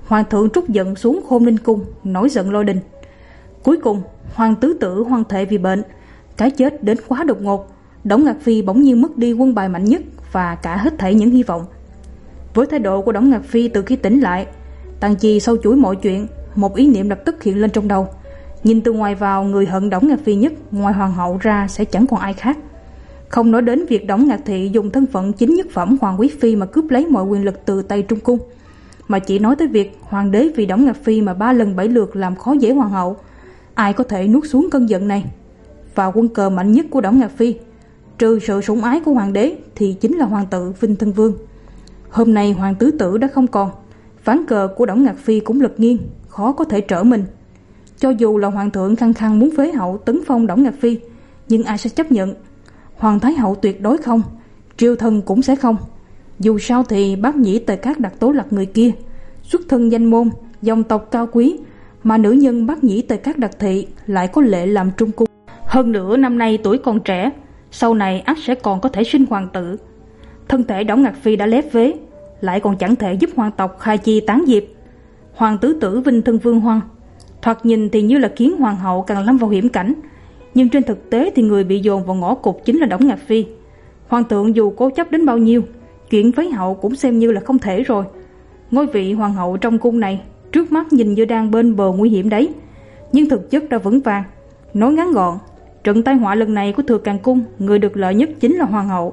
Hoàng thượng trút giận xuống Khôn Ninh Cung, nổi giận lôi đình. Cuối cùng Hoàng tứ tử hoang thệ vì bệnh. Cái chết đến quá đột ngột, Đổng Ngạc Phi bỗng nhiên mất đi quân bài mạnh nhất và cả hết thảy những hy vọng. Với thái độ của Đổng Ngạc Phi từ khi tỉnh lại, Tang Chi sâu chuỗi mọi chuyện, một ý niệm lập tức hiện lên trong đầu. Nhìn từ ngoài vào, người hận Đổng Ngạc Phi nhất ngoài hoàng hậu ra sẽ chẳng còn ai khác. Không nói đến việc Đổng Ngạc Thị dùng thân phận chính nhất phẩm Hoàng Quý Phi mà cướp lấy mọi quyền lực từ tay Trung Cung, mà chỉ nói tới việc hoàng đế vì Đổng Ngạc Phi mà ba lần bảy lượt làm khó dễ hoàng hậu. Ai có thể nuốt xuống cơn giận này? Và quân cờ mạnh nhất của Đổng Ngạc Phi, trừ sự sủng ái của hoàng đế, thì chính là hoàng tử Vinh Thân Vương. Hôm nay hoàng tứ tử đã không còn, ván cờ của Đổng Ngạc Phi cũng lật nghiêng, khó có thể trở mình. Cho dù là hoàng thượng khăng khăng muốn phế hậu tấn phong Đổng Ngạc Phi, nhưng ai sẽ chấp nhận? Hoàng thái hậu tuyệt đối không, triều thần cũng sẽ không. Dù sao thì bác nhĩ Tề Cát Đặc Tố Lạc người kia xuất thân danh môn, dòng tộc cao quý, mà nữ nhân bác nhĩ Tề Cát Đặc Thị lại có lệ làm Trung Cung. Hơn nữa năm nay tuổi còn trẻ, sau này ắt sẽ còn có thể sinh hoàng tử. Thân thể Đổng Ngạc Phi đã lép vế, lại còn chẳng thể giúp hoàng tộc khai chi tán diệp. Hoàng tứ tử Vinh Thân Vương Hoang thoạt nhìn thì như là khiến hoàng hậu càng lâm vào hiểm cảnh, nhưng trên thực tế thì người bị dồn vào ngõ cụt chính là Đổng Ngạc Phi. Hoàng thượng dù cố chấp đến bao nhiêu, chuyện phế hậu cũng xem như là không thể rồi. Ngôi vị hoàng hậu trong cung này trước mắt nhìn như đang bên bờ nguy hiểm đấy, nhưng thực chất đã vững vàng. Nói ngắn gọn, trận tai họa lần này của Thừa Càng Cung, người được lợi nhất chính là hoàng hậu.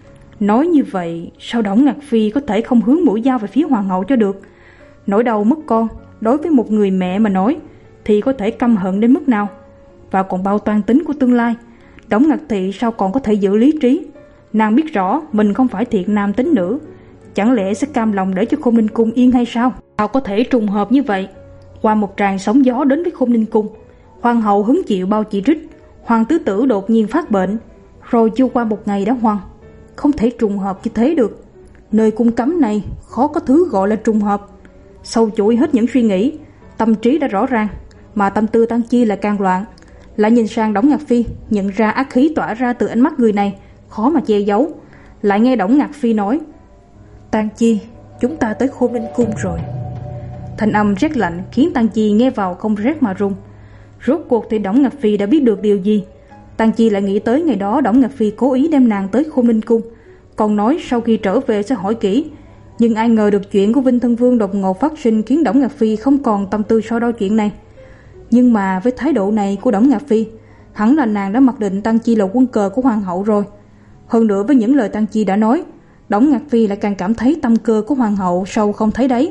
Nói như vậy, sao Đổng Ngạc Phi có thể không hướng mũi dao về phía hoàng hậu cho được? Nỗi đau mất con đối với một người mẹ mà nói thì có thể căm hận đến mức nào? Và còn bao toan tính của tương lai, Đổng Ngạc Thị sao còn có thể giữ lý trí? Nàng biết rõ mình không phải thiện nam tín nữ, chẳng lẽ sẽ cam lòng để cho Khôn Ninh Cung yên hay sao? Sao có thể trùng hợp như vậy? Qua một tràng sóng gió đến với Khôn Ninh Cung, hoàng hậu hứng chịu bao chỉ trích, hoàng tứ tử đột nhiên phát bệnh, rồi chưa qua một ngày đã hoang. Không thể trùng hợp như thế được. Nơi cung cấm này khó có thứ gọi là trùng hợp. Sâu chuỗi hết những suy nghĩ, tâm trí đã rõ ràng, mà tâm tư Tang Chi là càng loạn. Lại nhìn sang Đổng Ngạc Phi, nhận ra ác khí tỏa ra từ ánh mắt người này khó mà che giấu. Lại nghe Đổng Ngạc Phi nói: Tang Chi, chúng ta tới Khôn Ninh Cung rồi. Thanh âm rét lạnh khiến Tang Chi nghe vào không rét mà run. Rốt cuộc thì Đổng Ngạc Phi đã biết được điều gì? Tang Chi lại nghĩ tới ngày đó Đổng Ngạc Phi cố ý đem nàng tới Khôn Ninh Cung, còn nói sau khi trở về sẽ hỏi kỹ. Nhưng ai ngờ được chuyện của Vinh Thân Vương đột ngột phát sinh khiến Đổng Ngạc Phi không còn tâm tư so đo chuyện này. Nhưng mà với thái độ này của Đổng Ngạc Phi, hẳn là nàng đã mặc định Tang Chi là quân cờ của hoàng hậu rồi. Hơn nữa với những lời Tang Chi đã nói, Đổng Ngạc Phi lại càng cảm thấy tâm cơ của hoàng hậu sâu không thấy đáy.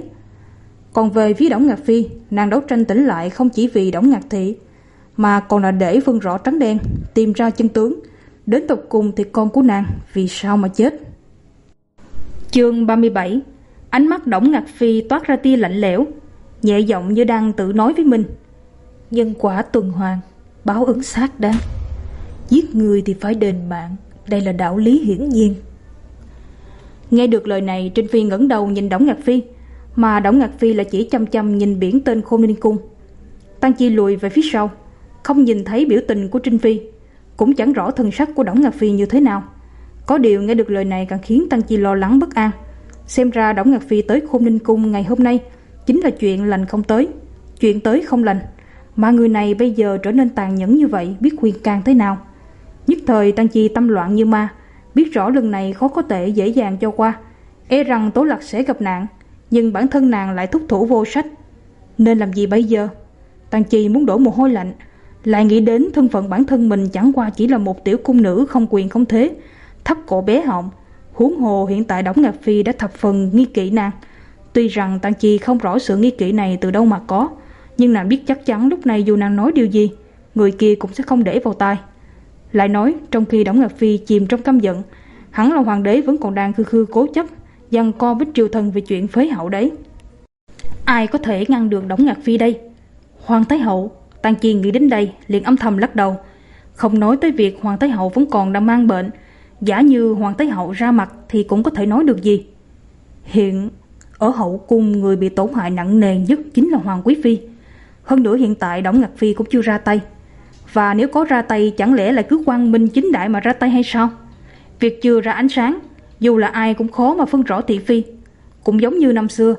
Còn về phía Đổng Ngạc Phi, nàng đấu tranh tỉnh lại không chỉ vì Đổng Ngạc Thị, mà còn là để phân rõ trắng đen, tìm ra chân tướng. Đến tột cùng thì con của nàng vì sao mà chết? Chương ba mươi bảy. Ánh mắt Đổng Ngạc Phi toát ra tia lạnh lẽo, nhẹ giọng như đang tự nói với mình: nhân quả tuần hoàn, báo ứng xác đáng. Giết người thì phải đền mạng, đây là đạo lý hiển nhiên. Nghe được lời này, Trinh Phi ngẩng đầu nhìn Đổng Ngạc Phi, mà Đổng Ngạc Phi là chỉ chăm chăm nhìn biển tên Khôn Ninh Cung. Tang Chi lùi về phía sau, không nhìn thấy biểu tình của Trinh Phi, cũng chẳng rõ thân sắc của Đổng Ngạc Phi như thế nào. Có điều nghe được lời này càng khiến Tang Chi lo lắng bất an. Xem ra Đổng Ngạc Phi tới Khôn Ninh Cung ngày hôm nay chính là chuyện lành không tới, chuyện tới không lành. Mà người này bây giờ trở nên tàn nhẫn như vậy, biết khuyên can thế nào? Nhất thời Tang Chi tâm loạn như ma, biết rõ lần này khó có thể dễ dàng cho qua, e rằng Tố Lạc sẽ gặp nạn, nhưng bản thân nàng lại thúc thủ vô sách. Nên làm gì bây giờ? Tang Chi muốn đổ mồ hôi lạnh, lại nghĩ đến thân phận bản thân mình chẳng qua chỉ là một tiểu cung nữ không quyền không thế, thấp cổ bé họng. Huống hồ hiện tại Đổng Ngạc Phi đã thập phần nghi kỵ nàng. Tuy rằng Tang Chi không rõ sự nghi kỵ này từ đâu mà có, nhưng nàng biết chắc chắn lúc này dù nàng nói điều gì, người kia cũng sẽ không để vào tai. Lại nói trong khi Đổng Ngạc Phi chìm trong căm giận, hẳn là hoàng đế vẫn còn đang khư khư cố chấp giằng co với triều thần về chuyện phế hậu đấy. Ai có thể ngăn được Đổng Ngạc Phi đây? Hoàng thái hậu. Tang Chi nghĩ đến đây liền âm thầm lắc đầu. Không nói tới việc hoàng thái hậu vẫn còn đang mang bệnh, giả như hoàng thái hậu ra mặt thì cũng có thể nói được gì. Hiện ở hậu cung người bị tổn hại nặng nề nhất chính là Hoàng Quý Phi. Hơn nữa hiện tại Đổng Ngạc Phi cũng chưa ra tay, và nếu có ra tay chẳng lẽ lại cứ quang minh chính đại mà ra tay hay sao? Việc chưa ra ánh sáng, dù là ai cũng khó mà phân rõ thị phi. Cũng giống như năm xưa,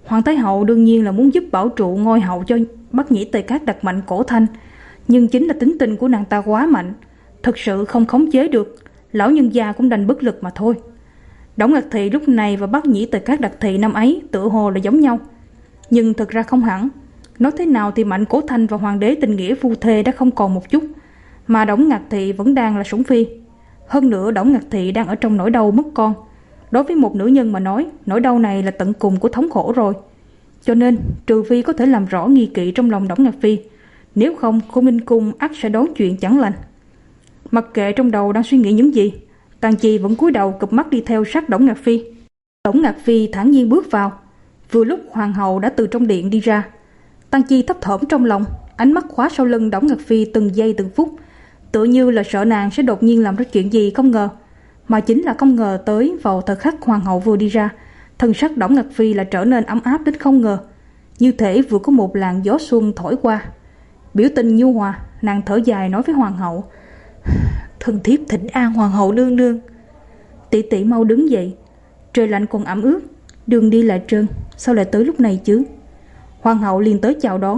Hoàng Thái Hậu đương nhiên là muốn giúp bảo trụ ngôi hậu cho Bắc Nhĩ Tề Cát đặt mạnh cổ Thanh, nhưng chính là tính tình của nàng ta quá mạnh, thực sự không khống chế được, lão nhân gia cũng đành bất lực mà thôi. Đổng Ngạc Thị lúc này và Bắc Nhĩ Tề Cát Đặc Thị năm ấy tựa hồ là giống nhau, nhưng thực ra không hẳn. Nói thế nào thì Mạnh Cổ Thanh và hoàng đế tình nghĩa phu thê đã không còn một chút, mà Đổng Ngạc Thị vẫn đang là sủng phi. Hơn nữa Đổng Ngạc Thị đang ở trong nỗi đau mất con. Đối với một nữ nhân mà nói, nỗi đau này là tận cùng của thống khổ rồi. Cho nên trừ phi có thể làm rõ nghi kỵ trong lòng Đổng Ngạc Phi, nếu không Khôn Ninh Cung ắt sẽ đón chuyện chẳng lành. Mặc kệ trong đầu đang suy nghĩ những gì, Tang Chi vẫn cúi đầu cụp mắt đi theo sát Đổng Ngạc Phi. Đổng Ngạc Phi thản nhiên bước vào. Vừa lúc hoàng hậu đã từ trong điện đi ra, Tang Chi thấp thỏm trong lòng, ánh mắt khóa sau lưng Đổng Ngạc Phi từng giây từng phút, tựa như là sợ nàng sẽ đột nhiên làm ra chuyện gì không ngờ. Mà chính là không ngờ tới vào thời khắc hoàng hậu vừa đi ra, thân sắc Đổng Ngạc Phi lại trở nên ấm áp đến không ngờ, như thể vừa có một làn gió xuân thổi qua. Biểu tình nhu hòa, nàng thở dài nói với hoàng hậu: "Thần thiếp thỉnh an hoàng hậu nương nương." "Tỷ tỷ mau đứng dậy, trời lạnh còn ẩm ướt, đường đi lại trơn, sao lại tới lúc này chứ?" Hoàng hậu liền tới chào đón.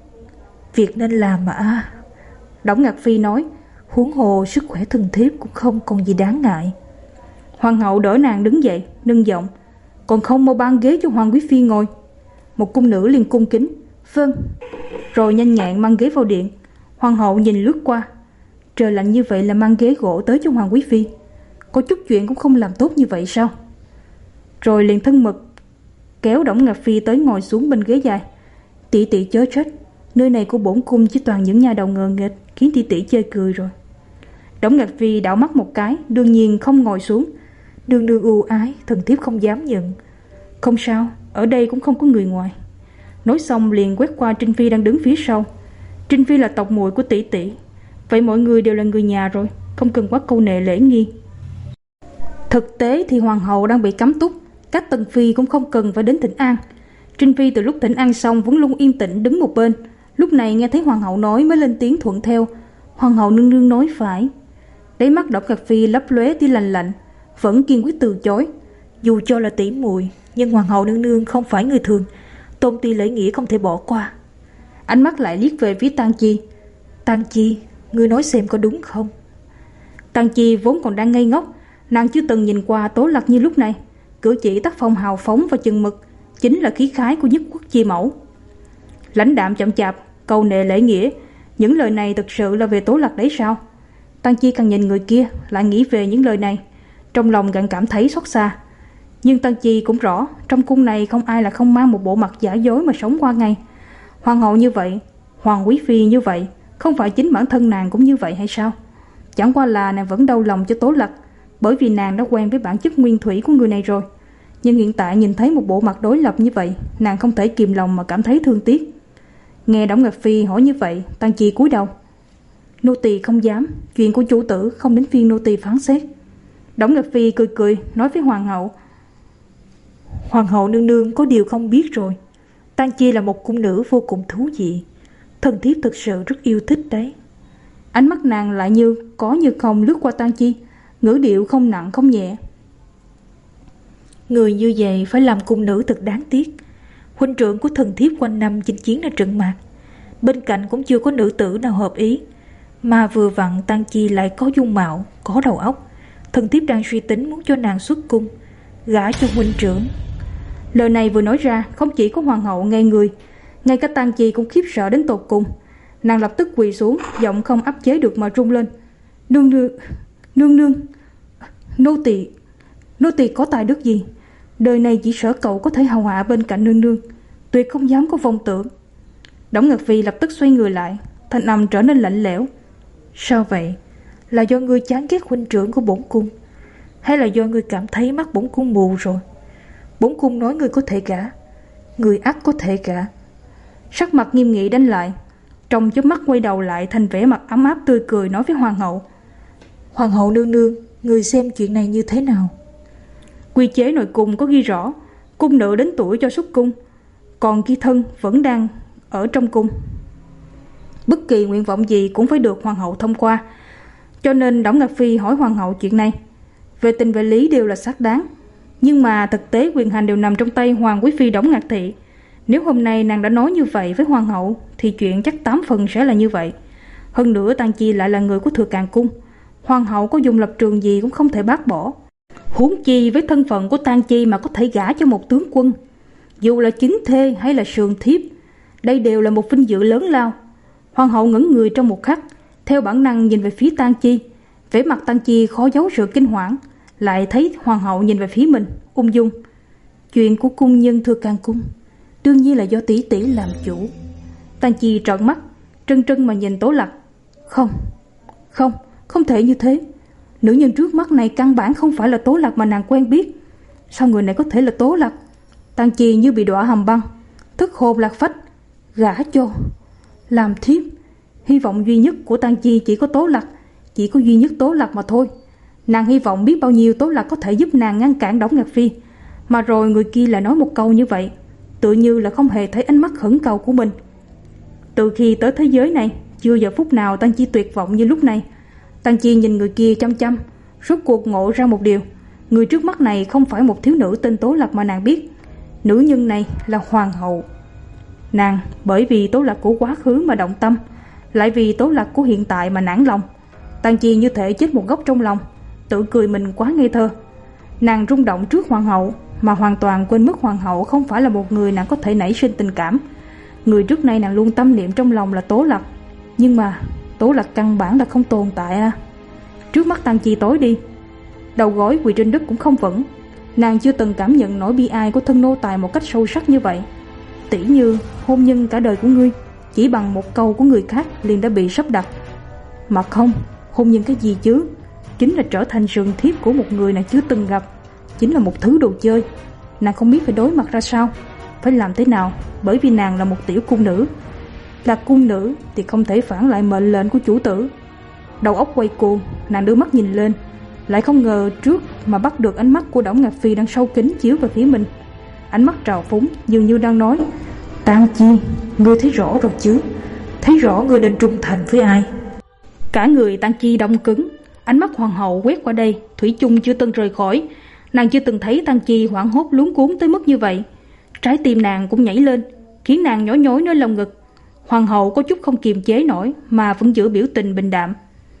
"Việc nên làm mà a." Đổng Ngạc Phi nói, "Huống hồ sức khỏe thần thiếp cũng không còn gì đáng ngại." Hoàng hậu đỡ nàng đứng dậy, nâng giọng: "Còn không mau ban ghế cho hoàng quý phi ngồi." Một cung nữ liền cung kính: "Vâng." Rồi nhanh nhẹn mang ghế vào điện. Hoàng hậu nhìn lướt qua, trời lạnh như vậy là mang ghế gỗ tới cho hoàng quý phi, có chút chuyện cũng không làm tốt như vậy sao? Rồi liền thân mật kéo Đổng Ngạc Phi tới ngồi xuống bên ghế dài. "Tỷ tỷ chớ trách, nơi này của bổn cung chỉ toàn những nhà đầu ngờ nghệch, khiến tỷ tỷ chê cười rồi." Đổng Ngạc Phi đảo mắt một cái, đương nhiên không ngồi xuống. "Đương đương ưu ái, thần thiếp không dám nhận." "Không sao, ở đây cũng không có người ngoài." Nói xong liền quét qua Trinh Phi đang đứng phía sau. "Trinh Phi là tộc muội của tỷ tỷ, vậy mọi người đều là người nhà rồi, không cần quá câu nệ lễ nghi." Thực tế thì hoàng hậu đang bị cấm túc, các tần phi cũng không cần phải đến thỉnh an. Trinh Phi từ lúc thỉnh an xong vẫn luôn yên tĩnh đứng một bên, lúc này nghe thấy hoàng hậu nói mới lên tiếng thuận theo: "Hoàng hậu nương nương nói phải." Đáy mắt Đổng Ngạc Phi lấp lóe tia lạnh lạnh, vẫn kiên quyết từ chối: "Dù cho là tỷ muội, nhưng hoàng hậu nương nương không phải người thường, tôn ti lễ nghĩa không thể bỏ qua." Ánh mắt lại liếc về phía Tang Chi: "Tang Chi, ngươi nói xem có đúng không?" Tang Chi vốn còn đang ngây ngốc, nàng chưa từng nhìn qua Tố Lạc như lúc này, cử chỉ tác phong hào phóng và chừng mực, chính là khí khái của nhất quốc chi mẫu. Lãnh đạm chậm chạp, câu nệ lễ nghĩa, những lời này thực sự là về Tố Lạc đấy sao? Tang Chi càng nhìn người kia lại nghĩ về những lời này, trong lòng càng cảm thấy xót xa. Nhưng Tang Chi cũng rõ, trong cung này không ai là không mang một bộ mặt giả dối mà sống qua ngày. Hoàng hậu như vậy, hoàng quý phi như vậy, không phải chính bản thân nàng cũng như vậy hay sao? Chẳng qua là nàng vẫn đau lòng cho Tố Lạc, bởi vì nàng đã quen với bản chất nguyên thủy của người này rồi. Nhưng hiện tại nhìn thấy một bộ mặt đối lập như vậy, nàng không thể kìm lòng mà cảm thấy thương tiếc. Nghe Đổng Ngạc Phi hỏi như vậy, Tang Chi cúi đầu: "Nô tỳ không dám, chuyện của chủ tử không đến phiên nô tỳ phán xét." Đổng Ngạc Phi cười cười nói với hoàng hậu: "Hoàng hậu nương nương có điều không biết rồi, Tang Chi là một cung nữ vô cùng thú vị, thần thiếp thực sự rất yêu thích đấy." Ánh mắt nàng lại như có như không lướt qua Tang Chi, ngữ điệu không nặng không nhẹ: "Người như vậy phải làm cung nữ thật đáng tiếc. Huynh trưởng của thần thiếp quanh năm chinh chiến ở trận mạc, bên cạnh cũng chưa có nữ tử nào hợp ý, mà vừa vặn Tang Chi lại có dung mạo, có đầu óc. Thần thiếp đang suy tính muốn cho nàng xuất cung, gả cho huynh trưởng." Lời này vừa nói ra, không chỉ có hoàng hậu ngây người, ngay cả Tang Chi cũng khiếp sợ đến tột cùng. Nàng lập tức quỳ xuống, giọng không áp chế được mà rung lên: "Nương nương, nương nương, nô tỳ, nô tỳ có tài đức gì? Đời này chỉ sợ cậu có thể hầu hạ bên cạnh nương nương, tuyệt không dám có vọng tưởng." Đổng Ngạc Phi lập tức xoay người lại, thanh âm trở nên lạnh lẽo: "Sao vậy? Là do ngươi chán ghét huynh trưởng của bổn cung, hay là do ngươi cảm thấy mắt bổn cung mù rồi? Bổn cung nói ngươi có thể gả, ngươi ắt có thể gả." Sắc mặt nghiêm nghị đánh lại, trong chớp mắt quay đầu lại thành vẻ mặt ấm áp tươi cười nói với hoàng hậu: "Hoàng hậu nương nương, người xem chuyện này như thế nào?" Quy chế nội cung có ghi rõ, cung nữ đến tuổi cho xuất cung, còn khi thân vẫn đang ở trong cung, bất kỳ nguyện vọng gì cũng phải được hoàng hậu thông qua. Cho nên Đổng Ngạc Phi hỏi hoàng hậu chuyện này, về tình về lý đều là xác đáng. Nhưng mà thực tế quyền hành đều nằm trong tay Hoàng quý phi Đổng Ngạc Thị. Nếu hôm nay nàng đã nói như vậy với hoàng hậu thì chuyện chắc tám phần sẽ là như vậy. Hơn nữa Tang Chi lại là người của Thừa Càn Cung, hoàng hậu có dùng lập trường gì cũng không thể bác bỏ. Huống chi với thân phận của Tang Chi mà có thể gả cho một tướng quân, dù là chính thê hay là sườn thiếp, đây đều là một vinh dự lớn lao. Hoàng hậu ngẩn người trong một khắc, theo bản năng nhìn về phía Tang Chi. Vẻ mặt Tang Chi khó giấu sự kinh hoảng, lại thấy hoàng hậu nhìn về phía mình, ung dung. Chuyện của cung nhân Thừa Càn Cung đương nhiên là do tỷ tỷ làm chủ. Tang Chi trợn mắt, trân trân mà nhìn Tố Lạc. Không, không, không thể như thế. Nữ nhân trước mắt này căn bản không phải là Tố Lạc mà nàng quen biết. Sao người này có thể là Tố Lạc? Tang Chi như bị đọa hầm băng, thức hồn lạc phách. Gả cho, làm thiếp. Hy vọng duy nhất của Tang Chi chỉ có Tố Lạc, chỉ có duy nhất Tố Lạc mà thôi. Nàng hy vọng biết bao nhiêu Tố Lạc có thể giúp nàng ngăn cản Đổng Ngạc Phi, mà rồi người kia lại nói một câu như vậy, tự như là không hề thấy ánh mắt khẩn cầu của mình. Từ khi tới thế giới này, chưa giờ phút nào Tang Chi tuyệt vọng như lúc này. Tang Chi nhìn người kia chăm chăm, rốt cuộc ngộ ra một điều. Người trước mắt này không phải một thiếu nữ tên Tố Lạc mà nàng biết. Nữ nhân này là hoàng hậu. Nàng bởi vì Tố Lạc của quá khứ mà động tâm, lại vì Tố Lạc của hiện tại mà nản lòng. Tang Chi như thể chết một góc trong lòng, tự cười mình quá ngây thơ. Nàng rung động trước hoàng hậu, mà hoàn toàn quên mất hoàng hậu không phải là một người nàng có thể nảy sinh tình cảm. Người trước nay nàng luôn tâm niệm trong lòng là Tố Lạc, nhưng mà Tố Lạc căn bản là không tồn tại à. Trước mắt Tang Chi tối đi, đầu gối quỳ trên đất cũng không vững. Nàng chưa từng cảm nhận nỗi bi ai của thân nô tài một cách sâu sắc như vậy. Tỉ như hôn nhân cả đời của ngươi chỉ bằng một câu của người khác liền đã bị sắp đặt. Mà không, hôn nhân cái gì chứ? Chính là trở thành sườn thiếp của một người nàng chưa từng gặp, chính là một thứ đồ chơi. Nàng không biết phải đối mặt ra sao, phải làm thế nào, bởi vì nàng là một tiểu cung nữ. Là cung nữ thì không thể phản lại mệnh lệnh của chủ tử. Đầu óc quay cuồng, nàng đưa mắt nhìn lên, lại không ngờ trước mà bắt được ánh mắt của Đổng Ngạc Phi đang sâu kín chiếu về phía mình. Ánh mắt trào phúng, dường như đang nói: Tang Chi, ngươi thấy rõ rồi chứ? Thấy rõ ngươi nên trung thành với ai? Cả người Tang Chi đông cứng, ánh mắt hoàng hậu quét qua đây, thủy chung chưa từng rời khỏi. Nàng chưa từng thấy Tang Chi hoảng hốt luống cuống tới mức như vậy. Trái tim nàng cũng nhảy lên, khiến nàng nhói nhói nơi lồng ngực. Hoàng hậu có chút không kiềm chế nổi mà vẫn giữ biểu tình bình đạm.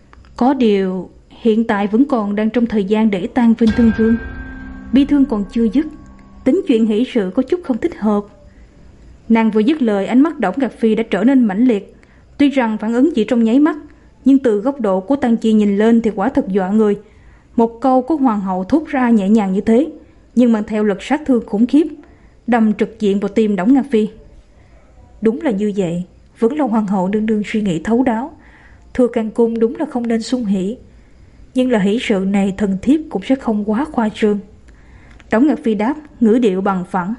Có điều hiện tại vẫn còn đang trong thời gian để tang Vinh Thân Vương, bi thương còn chưa dứt, tính chuyện hỷ sự có chút không thích hợp. Nàng vừa dứt lời, ánh mắt Đổng Ngạc Phi đã trở nên mãnh liệt. Tuy rằng phản ứng chỉ trong nháy mắt, nhưng từ góc độ của Tang Chi nhìn lên thì quả thật dọa người. Một câu của hoàng hậu thốt ra nhẹ nhàng như thế, nhưng mang theo lực sát thương khủng khiếp, đâm trực diện vào tim Đổng Ngạc Phi. Đúng là như vậy, vẫn là hoàng hậu đương đương suy nghĩ thấu đáo. Thừa Càn Cung đúng là không nên sung hỉ, nhưng là hỷ sự này thần thiếp cũng sẽ không quá khoa trương. Đổng Ngạc Phi đáp, ngữ điệu bằng phẳng.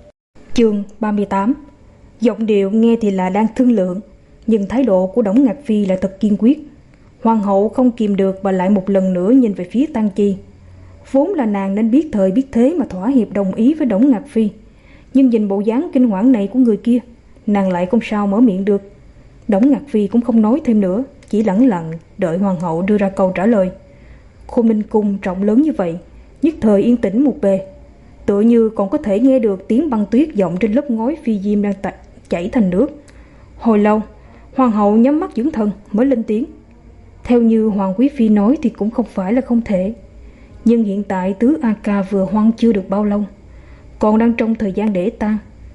Chương ba mươi tám. Giọng điệu nghe thì là đang thương lượng, nhưng thái độ của Đổng Ngạc Phi lại thật kiên quyết. Hoàng hậu không kìm được và lại một lần nữa nhìn về phía Tang Chi. Vốn là nàng nên biết thời biết thế mà thỏa hiệp đồng ý với Đổng Ngạc Phi, nhưng nhìn bộ dáng kinh hoảng này của người kia, nàng lại không sao mở miệng được. Đổng Ngạc Phi cũng không nói thêm nữa, chỉ lẳng lặng đợi hoàng hậu đưa ra câu trả lời. Khô Minh Cung rộng lớn như vậy, nhất thời yên tĩnh một bề, tựa như còn có thể nghe được tiếng băng tuyết vọng trên lớp ngói phi diêm đang chảy thành nước. Hồi lâu, hoàng hậu nhắm mắt dưỡng thần mới lên tiếng. Theo như Hoàng quý phi nói thì cũng không phải là không thể, nhưng hiện tại tứ A Ca vừa hoang chưa được bao lâu, còn đang trong thời gian để tang,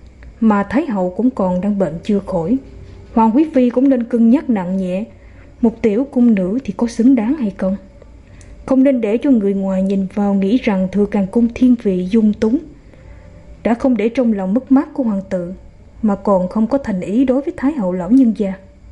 mà Thái hậu cũng còn đang bệnh chưa khỏi. Hoàng quý phi cũng nên cân nhắc nặng nhẹ, một tiểu cung nữ thì có xứng đáng hay không. Không nên để cho người ngoài nhìn vào nghĩ rằng Thừa Càn Cung thiên vị dung túng, đã không để trong lòng mất mát của hoàng tử, mà còn không có thành ý đối với Thái hậu lão nhân gia.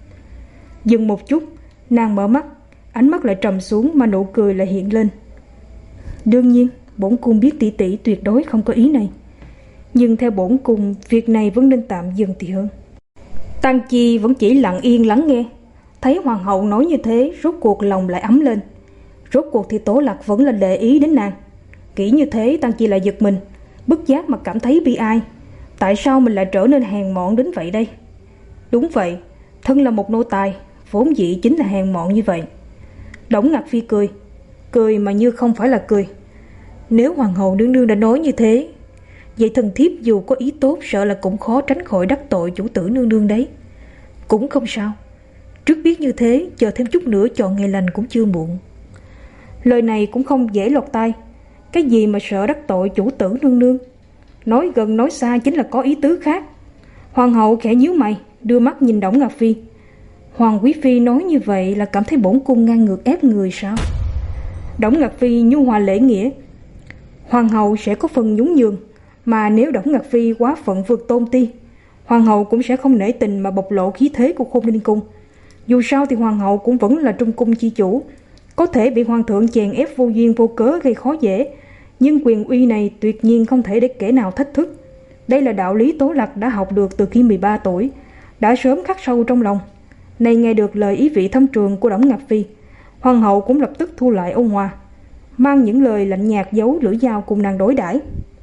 Dừng một chút, nàng mở mắt, ánh mắt lại trầm xuống mà nụ cười lại hiện lên. Đương nhiên, bổn cung biết tỷ tỷ tuyệt đối không có ý này, nhưng theo bổn cung, việc này vẫn nên tạm dừng thì hơn. Tang Chi vẫn chỉ lặng yên lắng nghe. Thấy hoàng hậu nói như thế, rốt cuộc lòng lại ấm lên. Rốt cuộc thì Tố Lạc vẫn là để ý đến nàng. Kỹ như thế, Tang Chi lại giật mình, bất giác mà cảm thấy bi ai. Tại sao mình lại trở nên hèn mọn đến vậy đây? Đúng vậy, thân là một nô tài, vốn dĩ chính là hèn mọn như vậy. Đổng Ngạc Phi cười, cười mà như không phải là cười. Nếu hoàng hậu nương nương đã nói như thế, vậy thần thiếp dù có ý tốt sợ là cũng khó tránh khỏi đắc tội chủ tử nương nương đấy. Cũng không sao, trước biết như thế, chờ thêm chút nữa chọn ngày lành cũng chưa muộn. Lời này cũng không dễ lọt tai. Cái gì mà sợ đắc tội chủ tử nương nương? Nói gần nói xa chính là có ý tứ khác. Hoàng hậu khẽ nhíu mày, đưa mắt nhìn Đổng Ngạc Phi. Hoàng quý phi nói như vậy là cảm thấy bổn cung ngang ngược ép người sao? Đổng Ngạc Phi nhu hòa lễ nghĩa. Hoàng hậu sẽ có phần nhún nhường, mà nếu Đổng Ngạc Phi quá phận vượt tôn ti, hoàng hậu cũng sẽ không nể tình mà bộc lộ khí thế của Khôn Ninh Cung. Dù sao thì hoàng hậu cũng vẫn là trung cung chi chủ, có thể bị hoàng thượng chèn ép vô duyên vô cớ gây khó dễ, nhưng quyền uy này tuyệt nhiên không thể để kẻ nào thách thức. Đây là đạo lý Tố Lạc đã học được từ khi mười ba tuổi, đã sớm khắc sâu trong lòng. Nay nghe được lời ý vị thâm trường của Đổng Ngạc Phi, hoàng hậu cũng lập tức thu lại ôn hòa, mang những lời lạnh nhạt giấu lưỡi dao cùng nàng đối đãi.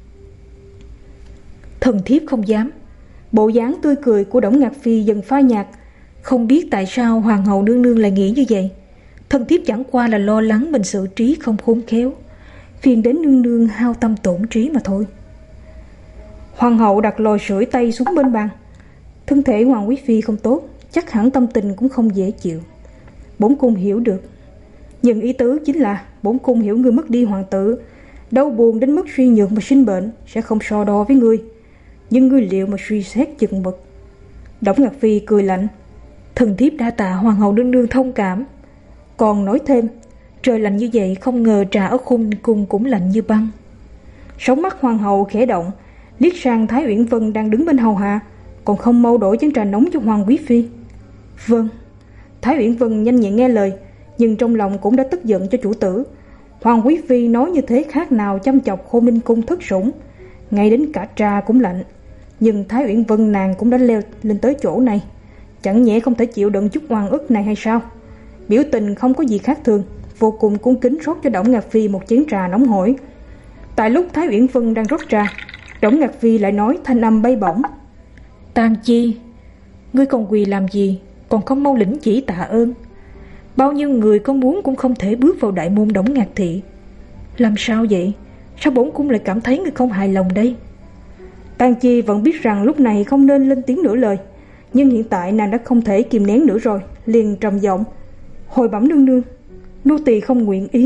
Thần thiếp không dám. Bộ dáng tươi cười của Đổng Ngạc Phi dần phai nhạt. Không biết tại sao hoàng hậu nương nương lại nghĩ như vậy. Thần thiếp chẳng qua là lo lắng mình xử trí không khôn khéo, phiền đến nương nương hao tâm tổn trí mà thôi. Hoàng hậu đặt lò sưởi tay xuống bên bàn. Thân thể hoàng quý phi không tốt, chắc hẳn tâm tình cũng không dễ chịu. Bổn cung hiểu được, nhưng ý tứ chính là bổn cung hiểu ngươi mất đi hoàng tử, đau buồn đến mức suy nhược mà sinh bệnh, sẽ không so đo với ngươi, nhưng ngươi liệu mà suy xét chừng mực. Đổng Ngạc Phi cười lạnh. Thần thiếp đa tạ hoàng hậu nương nương thông cảm. Còn nói thêm, trời lạnh như vậy không ngờ trà ở Khôn Ninh Cung cũng lạnh như băng. Sóng mắt hoàng hậu khẽ động, liếc sang Thái Uyển Vân đang đứng bên hầu hạ, còn không mau đổ chén trà nóng cho hoàng quý phi. Vâng. Thái Uyển Vân nhanh nhẹn nghe lời, nhưng trong lòng cũng đã tức giận cho chủ tử. Hoàng quý phi nói như thế khác nào chăm chọc Khôn Ninh Cung thất sủng, ngay đến cả trà cũng lạnh. Nhưng Thái Uyển Vân nàng cũng đã leo lên tới chỗ này, chẳng nhẽ không thể chịu đựng chút oan ức này hay sao? Biểu tình không có gì khác thường, vô cùng cung kính rót cho Đổng Ngạc Phi một chén trà nóng hổi. Tại lúc Thái Uyển Vân đang rót trà, Đổng Ngạc Phi lại nói thanh âm bay bổng. Tang Chi, ngươi còn quỳ làm gì, còn không mau lĩnh chỉ tạ ơn. Bao nhiêu người có muốn cũng không thể bước vào đại môn Đổng Ngạc Thị. Làm sao vậy? Sao bổn cung lại cảm thấy ngươi không hài lòng đây? Tang Chi vẫn biết rằng lúc này không nên lên tiếng nửa lời, nhưng hiện tại nàng đã không thể kìm nén nữa rồi, liền trầm giọng. Hồi bẩm nương nương, nô tỳ không nguyện ý.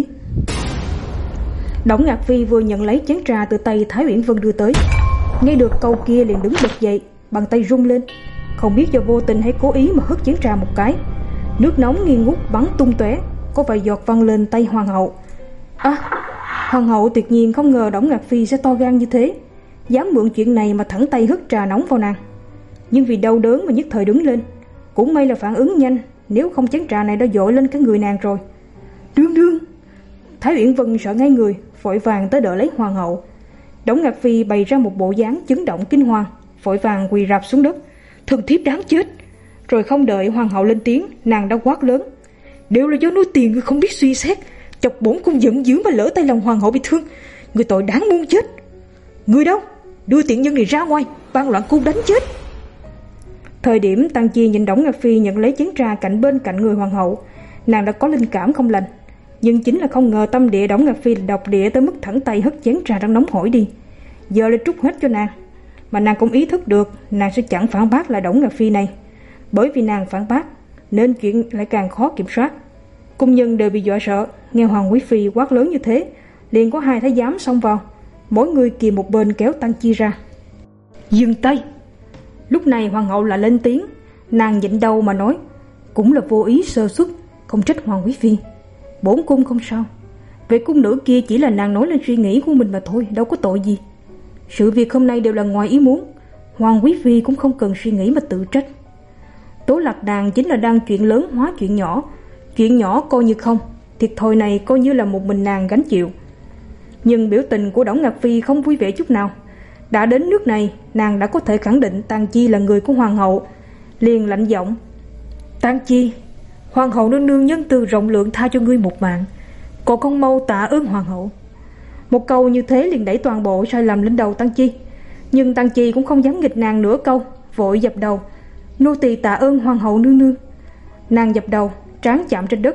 Đổng Ngạc Phi vừa nhận lấy chén trà từ tay Thái Uyển Vân đưa tới, nghe được câu kia liền đứng bật dậy, bàn tay rung lên, không biết do vô tình hay cố ý mà hất chén trà một cái. Nước nóng nghi ngút bắn tung tóe, có vài giọt văng lên tay hoàng hậu. À, hoàng hậu tuyệt nhiên không ngờ Đổng Ngạc Phi sẽ to gan như thế, dám mượn chuyện này mà thẳng tay hất trà nóng vào nàng. Nhưng vì đau đớn mà nhất thời đứng lên, cũng may là phản ứng nhanh, nếu không chén trà này đã dội lên cả người nàng rồi. Đương đương. Thái Uyển Vân sợ ngay người, vội vàng tới đỡ lấy hoàng hậu. Đổng Ngạc Phi bày ra một bộ dáng chấn động kinh hoàng, vội vàng quỳ rạp xuống đất. Thần thiếp đáng chết. Rồi không đợi hoàng hậu lên tiếng, nàng đã quát lớn. Đều là do nô tỳ ngươi không biết suy xét, chọc bổn cung giận dữ mà lỡ tay lòng hoàng hậu bị thương, người tội đáng muôn chết. Người đâu? Đưa tiện nhân này ra ngoài, ban loạn cung đánh chết. Thời điểm Tang Chi nhìn Đổng Ngạc Phi nhận lấy chén trà cạnh bên cạnh người hoàng hậu, nàng đã có linh cảm không lành, nhưng chính là không ngờ tâm địa Đổng Ngạc Phi độc địa tới mức thẳng tay hất chén trà đang nóng hổi đi, giờ lại trút hết cho nàng. Mà nàng cũng ý thức được nàng sẽ chẳng phản bác lại Đổng Ngạc Phi này, bởi vì nàng phản bác nên chuyện lại càng khó kiểm soát. Cung nhân đều bị dọa sợ, nghe hoàng quý phi quát lớn như thế, liền có hai thái giám xông vào, mỗi người kìm một bên kéo Tang Chi ra. Dừng tay. Lúc này hoàng hậu lại lên tiếng, nàng nhịn đau mà nói, cũng là vô ý sơ suất, không trách hoàng quý phi, bổn cung không sao. Về cung nữ kia chỉ là nàng nói lên suy nghĩ của mình mà thôi, đâu có tội gì. Sự việc hôm nay đều là ngoài ý muốn, hoàng quý phi cũng không cần suy nghĩ mà tự trách. Tố Lạc nàng chính là đang chuyện lớn hóa chuyện nhỏ, chuyện nhỏ coi như không, thiệt thòi này coi như là một mình nàng gánh chịu. Nhưng biểu tình của Đổng Ngạc Phi không vui vẻ chút nào. Đã đến nước này, nàng đã có thể khẳng định Tang Chi là người của hoàng hậu, liền lạnh giọng. Tang Chi, hoàng hậu nương nương nhân từ rộng lượng tha cho ngươi một mạng, còn không mau tạ ơn hoàng hậu. Một câu như thế liền đẩy toàn bộ sai lầm lên đầu Tang Chi, nhưng Tang Chi cũng không dám nghịch nàng nửa câu, vội dập đầu. Nô tỳ tạ ơn hoàng hậu nương nương. Nàng dập đầu, trán chạm trên đất,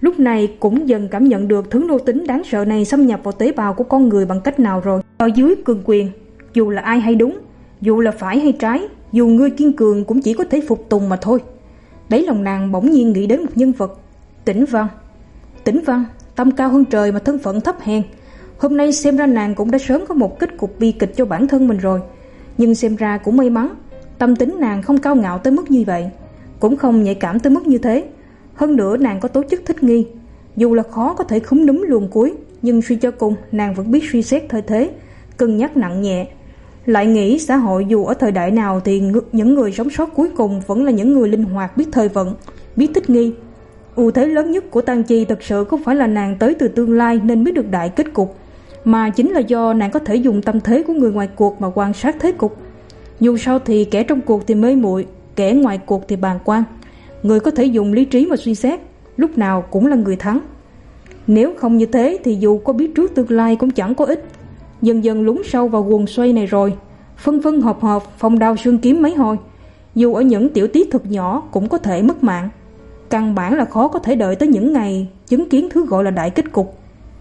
lúc này cũng dần cảm nhận được thứ nô tính đáng sợ này xâm nhập vào tế bào của con người bằng cách nào rồi. Ở dưới cường quyền, dù là ai hay đúng, dù là phải hay trái, dù ngươi kiên cường cũng chỉ có thể phục tùng mà thôi. Đáy lòng nàng bỗng nhiên nghĩ đến một nhân vật, Tĩnh Văn. Tĩnh Văn, tâm cao hơn trời mà thân phận thấp hèn. Hôm nay xem ra nàng cũng đã sớm có một kết cục bi kịch cho bản thân mình rồi. Nhưng xem ra cũng may mắn, tâm tính nàng không cao ngạo tới mức như vậy, cũng không nhạy cảm tới mức như thế. Hơn nữa nàng có tố chất thích nghi. Dù là khó có thể khúm núm luồn cuối, nhưng suy cho cùng nàng vẫn biết suy xét thời thế, cân nhắc nặng nhẹ. Lại nghĩ xã hội dù ở thời đại nào thì những người sống sót cuối cùng vẫn là những người linh hoạt, biết thời vận, biết thích nghi. Ưu thế lớn nhất của Tang Chi thật sự không phải là nàng tới từ tương lai nên biết được đại kết cục, mà chính là do nàng có thể dùng tâm thế của người ngoài cuộc mà quan sát thế cục. Dù sao thì kẻ trong cuộc thì mê muội, kẻ ngoài cuộc thì bàng quan. Người có thể dùng lý trí mà suy xét, lúc nào cũng là người thắng. Nếu không như thế thì dù có biết trước tương lai cũng chẳng có ích. Dần dần lún sâu vào guồng xoay này rồi, phân phân hợp hợp, phong đao xương kiếm mấy hồi, dù ở những tiểu tiết thật nhỏ cũng có thể mất mạng. Căn bản là khó có thể đợi tới những ngày chứng kiến thứ gọi là đại kết cục.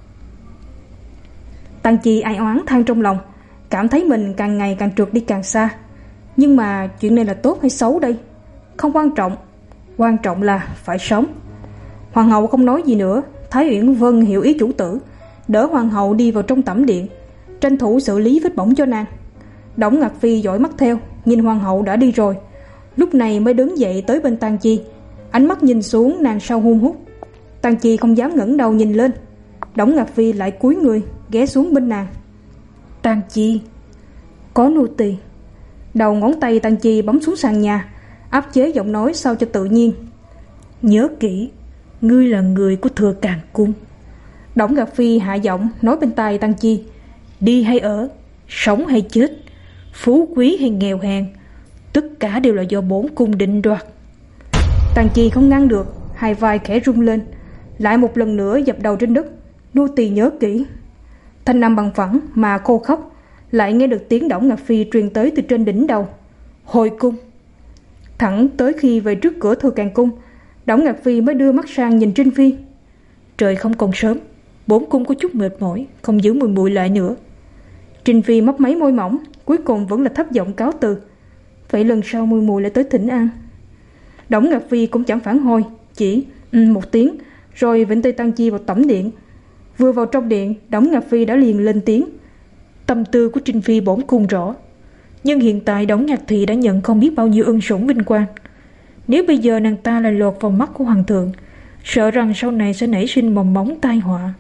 Tang Chi ai oán than trong lòng, cảm thấy mình càng ngày càng trượt đi càng xa. Nhưng mà chuyện này là tốt hay xấu đây? Không quan trọng, quan trọng là phải sống. Hoàng hậu không nói gì nữa. Thái Uyển Vân hiểu ý chủ tử, đỡ hoàng hậu đi vào trong tẩm điện, tranh thủ xử lý vết bỏng cho nàng. Đổng Ngạc Phi dõi mắt theo, nhìn hoàng hậu đã đi rồi, lúc này mới đứng dậy tới bên Tang Chi, ánh mắt nhìn xuống nàng sau hun hút. Tang Chi không dám ngẩng đầu nhìn lên. Đổng Ngạc Phi lại cúi người ghé xuống bên nàng. Tang Chi, có nô tỳ. Đầu ngón tay Tang Chi bấm xuống sàn nhà, áp chế giọng nói sao cho tự nhiên. Nhớ kỹ, ngươi là người của Thừa Càn Cung. Đổng Ngạc Phi hạ giọng nói bên tai Tang Chi. Đi hay ở, sống hay chết, phú quý hay nghèo hèn, tất cả đều là do bổn cung định đoạt. Tang Chi không ngăn được, hai vai khẽ rung lên, lại một lần nữa dập đầu trên đất. Nô tỳ nhớ kỹ. Thanh âm bằng phẳng mà khô khốc, lại nghe được tiếng Đổng Ngạc Phi truyền tới từ trên đỉnh đầu. Hồi cung. Thẳng tới khi về trước cửa Thừa Càn Cung, Đổng Ngạc Phi mới đưa mắt sang nhìn Trinh Phi. Trời không còn sớm, bổn cung có chút mệt mỏi, không giữ mùi mùi lại nữa. Trinh Phi mấp máy môi mỏng, cuối cùng vẫn là thấp giọng cáo từ. Vậy lần sau mùi mùi lại tới thỉnh an. Đổng Ngạc Phi cũng chẳng phản hồi, chỉ ừ, một tiếng, rồi vĩnh tay Tang Chi vào tẩm điện. Vừa vào trong điện, Đổng Ngạc Phi đã liền lên tiếng. Tâm tư của Trinh Phi bổn cung rõ, nhưng hiện tại Đổng Ngạc Thị đã nhận không biết bao nhiêu ân sủng vinh quang. Nếu bây giờ nàng ta lại lọt vào mắt của hoàng thượng, sợ rằng sau này sẽ nảy sinh mầm móng tai họa.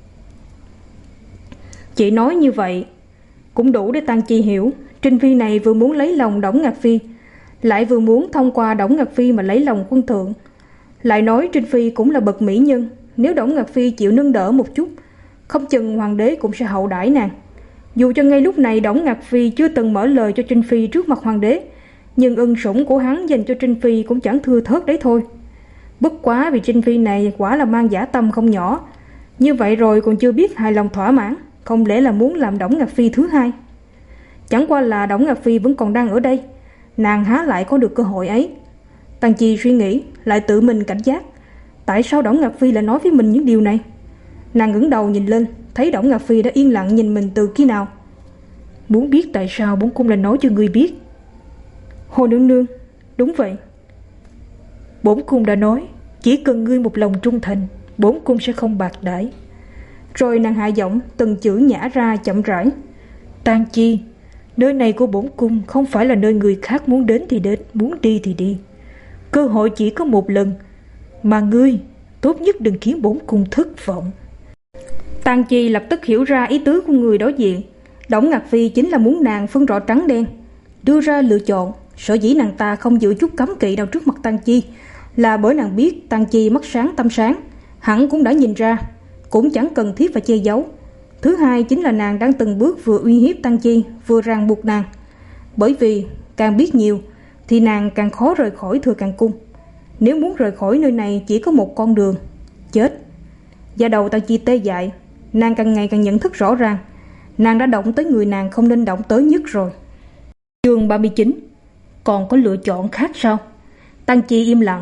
Chị nói như vậy cũng đủ để Tang Chi hiểu, Trinh Phi này vừa muốn lấy lòng Đổng Ngạc Phi, lại vừa muốn thông qua Đổng Ngạc Phi mà lấy lòng quân thượng. Lại nói Trinh Phi cũng là bậc mỹ nhân, nếu Đổng Ngạc Phi chịu nâng đỡ một chút, không chừng hoàng đế cũng sẽ hậu đãi nàng. Dù cho ngay lúc này Đổng Ngạc Phi chưa từng mở lời cho Trinh Phi trước mặt hoàng đế, nhưng ân sủng của hắn dành cho Trinh Phi cũng chẳng thưa thớt đấy thôi. Bất quá vì Trinh Phi này quả là mang dã tâm không nhỏ, như vậy rồi còn chưa biết hài lòng thỏa mãn, không lẽ là muốn làm Đổng Ngạc Phi thứ hai? Chẳng qua là Đổng Ngạc Phi vẫn còn đang ở đây, nàng há lại có được cơ hội ấy? Tang Chi suy nghĩ, lại tự mình cảnh giác. Tại sao Đổng Ngạc Phi lại nói với mình những điều này? Nàng ngẩng đầu nhìn lên, thấy Đổng Ngạc Phi đã yên lặng nhìn mình từ khi nào. Muốn biết tại sao bổn cung lại nói cho ngươi biết. Hồ nương nương, đúng vậy. Bổn cung đã nói, chỉ cần ngươi một lòng trung thành, bổn cung sẽ không bạc đãi. Rồi nàng hạ giọng từng chữ nhả ra chậm rãi. Tang Chi, nơi này của bổn cung không phải là nơi người khác muốn đến thì đến, muốn đi thì đi. Cơ hội chỉ có một lần, mà ngươi tốt nhất đừng khiến bổn cung thất vọng. Tang Chi lập tức hiểu ra ý tứ của người đối diện. Đổng Ngạc Phi chính là muốn nàng phân rõ trắng đen, đưa ra lựa chọn. Sở dĩ nàng ta không giữ chút cấm kỵ nào trước mặt Tang Chi là bởi nàng biết Tang Chi mắt sáng tâm sáng, hẳn cũng đã nhìn ra, cũng chẳng cần thiết phải che giấu. Thứ hai chính là nàng đang từng bước vừa uy hiếp Tang Chi, vừa ràng buộc nàng. Bởi vì càng biết nhiều thì nàng càng khó rời khỏi Thừa Càn Cung. Nếu muốn rời khỏi nơi này chỉ có một con đường, chết. Da đầu Tang Chi tê dại, nàng càng ngày càng nhận thức rõ ràng, nàng đã động tới người nàng không nên động tới nhất rồi. Chương ba mươi chín. Còn có lựa chọn khác sao? Tang Chi im lặng,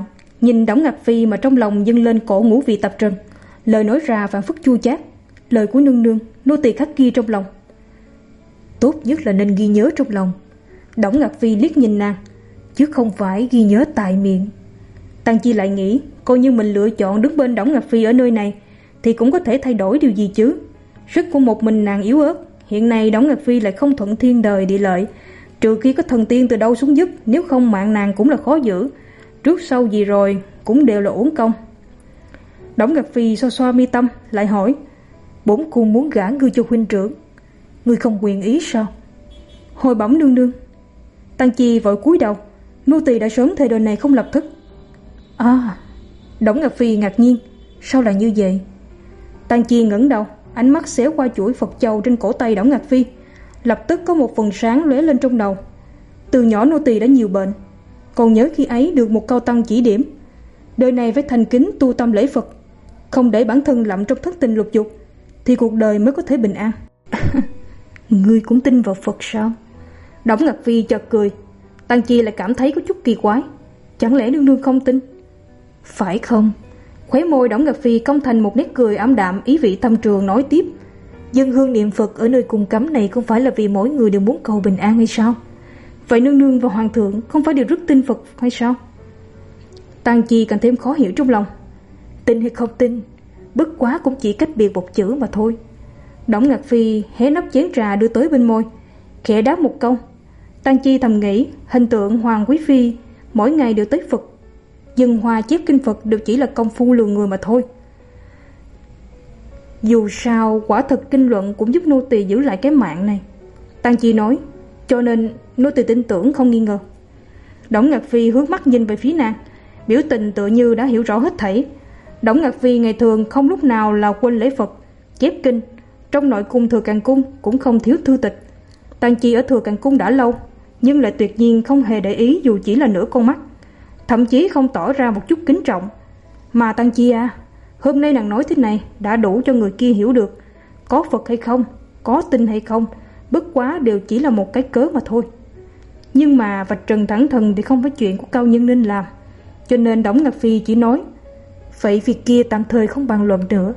Nhìn Đổng Ngạc Phi mà trong lòng dâng lên cổ ngũ vị tạp trần, lời nói ra phảng phất chua chát. Lời của nương nương nô tỳ khắc ghi trong lòng. Tốt nhất là nên ghi nhớ trong lòng. Đổng Ngạc Phi liếc nhìn nàng, chứ không phải ghi nhớ tại miệng. Tăng Chi lại nghĩ, coi như mình lựa chọn đứng bên Đổng Ngạc Phi ở nơi này thì cũng có thể thay đổi điều gì chứ. Sức của một mình nàng yếu ớt, hiện nay Đổng Ngạc Phi lại không thuận thiên đời địa lợi, trừ khi có thần tiên từ đâu xuống giúp, nếu không mạng nàng cũng là khó giữ. Trước sau gì rồi cũng đều là uổng công. Đổng Ngạc Phi xoa xoa mi tâm, lại hỏi: Bổn cung muốn gả ngươi cho huynh trưởng, ngươi không quyền ý sao? Hồi bẩm nương nương. Tăng Chi vội cúi đầu, nô tỳ đã sớm thề đời này không lập thức. À, Đổng Ngạc Phi ngạc nhiên, sao lại như vậy? Tăng Chi ngẩng đầu, ánh mắt xéo qua chuỗi Phật châu trên cổ tay Đổng Ngạc Phi, lập tức có một phần sáng lóe lên trong đầu. Từ nhỏ nô tỳ đã nhiều bệnh, còn nhớ khi ấy được một cao tăng chỉ điểm, đời này phải thành kính tu tâm lễ Phật, không để bản thân lậm trong thất tình lục dục, thì cuộc đời mới có thể bình an. Ngươi cũng tin vào Phật sao? Đổng Ngạc Phi chợt cười. Tăng Chi lại cảm thấy có chút kỳ quái. Chẳng lẽ nương nương không tin? Phải không? Khóe môi Đổng Ngạc Phi cong thành một nét cười ảm đạm ý vị thâm trường, nói tiếp: Dân hương niệm Phật ở nơi cung cấm này không phải là vì mỗi người đều muốn cầu bình an hay sao? Vậy nương nương và hoàng thượng không phải đều rất tin Phật hay sao? Tăng Chi càng thêm khó hiểu trong lòng. Tin hay không tin, bất quá cũng chỉ cách biệt một chữ mà thôi. Đổng Ngạc Phi hé nắp chén trà đưa tới bên môi, khẽ đáp một câu. Tăng Chi thầm nghĩ, hình tượng Hoàng Quý Phi mỗi ngày đều tới Phật, dâng hoa chép kinh Phật đều chỉ là công phu lừa người mà thôi. Dù sao quả thật kinh luận cũng giúp nô tỳ giữ lại cái mạng này, Tăng Chi nói, cho nên nô tỳ tin tưởng không nghi ngờ. Đổng Ngạc Phi hướng mắt nhìn về phía nàng, biểu tình tựa như đã hiểu rõ hết thảy. Đổng Ngạc Phi ngày thường không lúc nào là quên lễ Phật, chép kinh. Trong nội cung Thừa Càn Cung cũng không thiếu thư tịch. Tăng Chi ở Thừa Càn Cung đã lâu, nhưng lại tuyệt nhiên không hề để ý dù chỉ là nửa con mắt, thậm chí không tỏ ra một chút kính trọng. Mà Tăng Chi à, hôm nay nàng nói thế này đã đủ cho người kia hiểu được, có Phật hay không, có tin hay không, bất quá đều chỉ là một cái cớ mà thôi. Nhưng mà vạch trần thẳng thừng thì không phải chuyện của cao nhân nên làm, cho nên Đổng Ngạc Phi chỉ nói, vậy việc kia tạm thời không bàn luận nữa.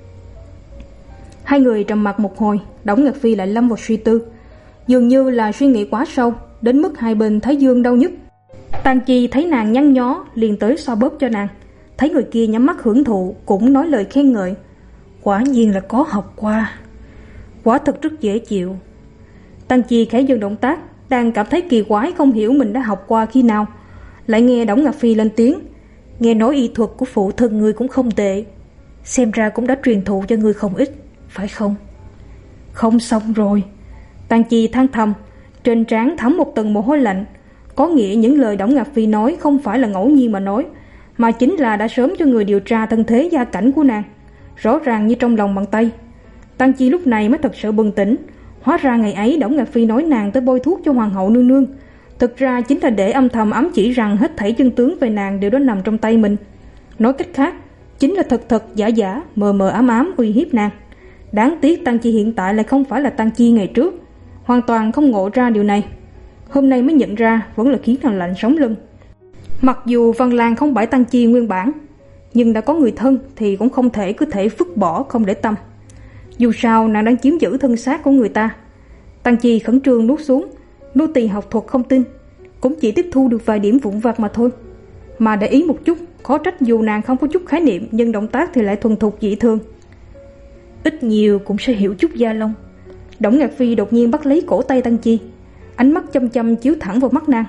Hai người trầm mặc một hồi, Đổng Ngạc Phi lại lâm vào suy tư, dường như là suy nghĩ quá sâu, đến mức hai bên thái dương đau nhức. Tăng Chi thấy nàng nhăn nhó, liền tới xoa bóp cho nàng. Thấy người kia nhắm mắt hưởng thụ, cũng nói lời khen ngợi. Quả nhiên là có học qua, quả thật rất dễ chịu. Tăng Chi khẽ dừng động tác, đang cảm thấy kỳ quái không hiểu mình đã học qua khi nào, lại nghe Đổng Ngạc Phi lên tiếng, nghe nói y thuật của phụ thân ngươi cũng không tệ, xem ra cũng đã truyền thụ cho ngươi không ít, phải không? Không xong rồi. Tăng Chi than thầm, trên trán thấm một tầng mồ hôi lạnh. Có nghĩa những lời Đổng Ngạc Phi nói không phải là ngẫu nhiên mà nói, mà chính là đã sớm cho người điều tra thân thế gia cảnh của nàng, rõ ràng như trong lòng bàn tay. Tăng Chi lúc này mới thật sự bừng tỉnh. Hóa ra ngày ấy Đổng Ngạc Phi nói nàng tới bôi thuốc cho hoàng hậu nương nương, thực ra chính là để âm thầm ám chỉ rằng hết thảy chân tướng về nàng đều đã nằm trong tay mình. Nói cách khác, chính là thật thật giả giả, mờ mờ ám ám uy hiếp nàng. Đáng tiếc Tăng Chi hiện tại lại không phải là Tăng Chi ngày trước, hoàn toàn không ngộ ra điều này. Hôm nay mới nhận ra, vẫn là khiến nàng lạnh sống lưng. Mặc dù Văn Lang không bãi Tăng Chi nguyên bản, nhưng đã có người thân thì cũng không thể cứ thể vứt bỏ không để tâm. Dù sao nàng đang chiếm giữ thân xác của người ta. Tăng Chi khẩn trương nuốt xuống, nô tỳ học thuật không tin, cũng chỉ tiếp thu được vài điểm vụn vặt mà thôi. Mà để ý một chút, khó trách dù nàng không có chút khái niệm, nhưng động tác thì lại thuần thục dị thường. Ít nhiều cũng sẽ hiểu chút gia lông. Đổng Ngạc Phi đột nhiên bắt lấy cổ tay Tăng Chi, ánh mắt chăm chăm chiếu thẳng vào mắt nàng.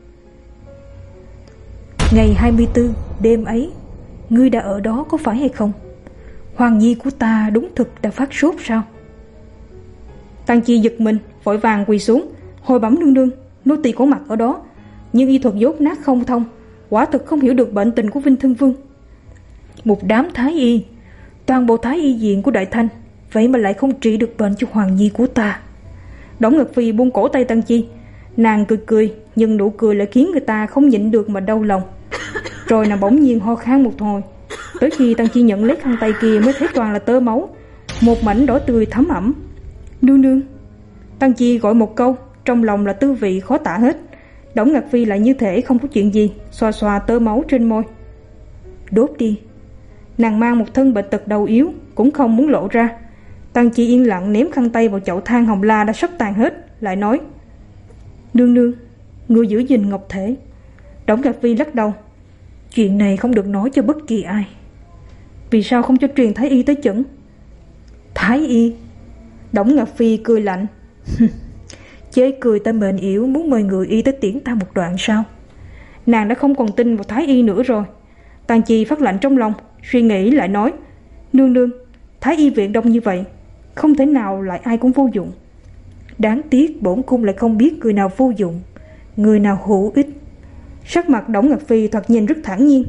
Ngày hai mươi tư đêm ấy, ngươi đã ở đó có phải hay không? Hoàng nhi của ta đúng thực đã phát sốt sao? Tăng Chi giật mình, vội vàng quỳ xuống, hồi bẩm nương nương, nô tỳ có mặt ở đó, nhưng y thuật dốt nát không thông, quả thực không hiểu được bệnh tình của Vinh Thân Vương. Một đám thái y, toàn bộ thái y viện của Đại Thanh, vậy mà lại không trị được bệnh cho hoàng nhi của ta. Đổng Ngạc Phi buông cổ tay Tăng Chi, nàng cười cười, nhưng nụ cười lại khiến người ta không nhịn được mà đau lòng. Rồi nàng bỗng nhiên ho khan một hồi, tới khi Tăng Chi nhận lấy khăn tay kia mới thấy toàn là tơ máu, một mảnh đỏ tươi thấm ẩm. Nương nương. Tăng Chi gọi một câu, trong lòng là tư vị khó tả hết. Đổng Ngạc Phi lại như thể không có chuyện gì, xoa xoa tơ máu trên môi. Đốt đi. Nàng mang một thân bệnh tật đầu yếu, cũng không muốn lộ ra. Tăng Chi yên lặng ném khăn tay vào chậu than hồng la đã sắp tàn hết, lại nói: Nương nương, người giữ gìn ngọc thể. Đổng Ngạc Phi lắc đầu: Chuyện này không được nói cho bất kỳ ai. Vì sao không cho truyền thái y tới chẩn? Thái y? Đổng Ngạc Phi cười lạnh: Chê cười ta mệnh yếu, muốn mời người y tới tiễn ta một đoạn sao? Nàng đã không còn tin vào thái y nữa rồi. Tàn Chi phát lạnh trong lòng, suy nghĩ lại nói: Nương nương, thái y viện đông như vậy, không thể nào lại ai cũng vô dụng. Đáng tiếc bổn cung lại không biết người nào vô dụng, người nào hữu ích. Sắc mặt Đổng Ngạc Phi thoạt nhìn rất thản nhiên.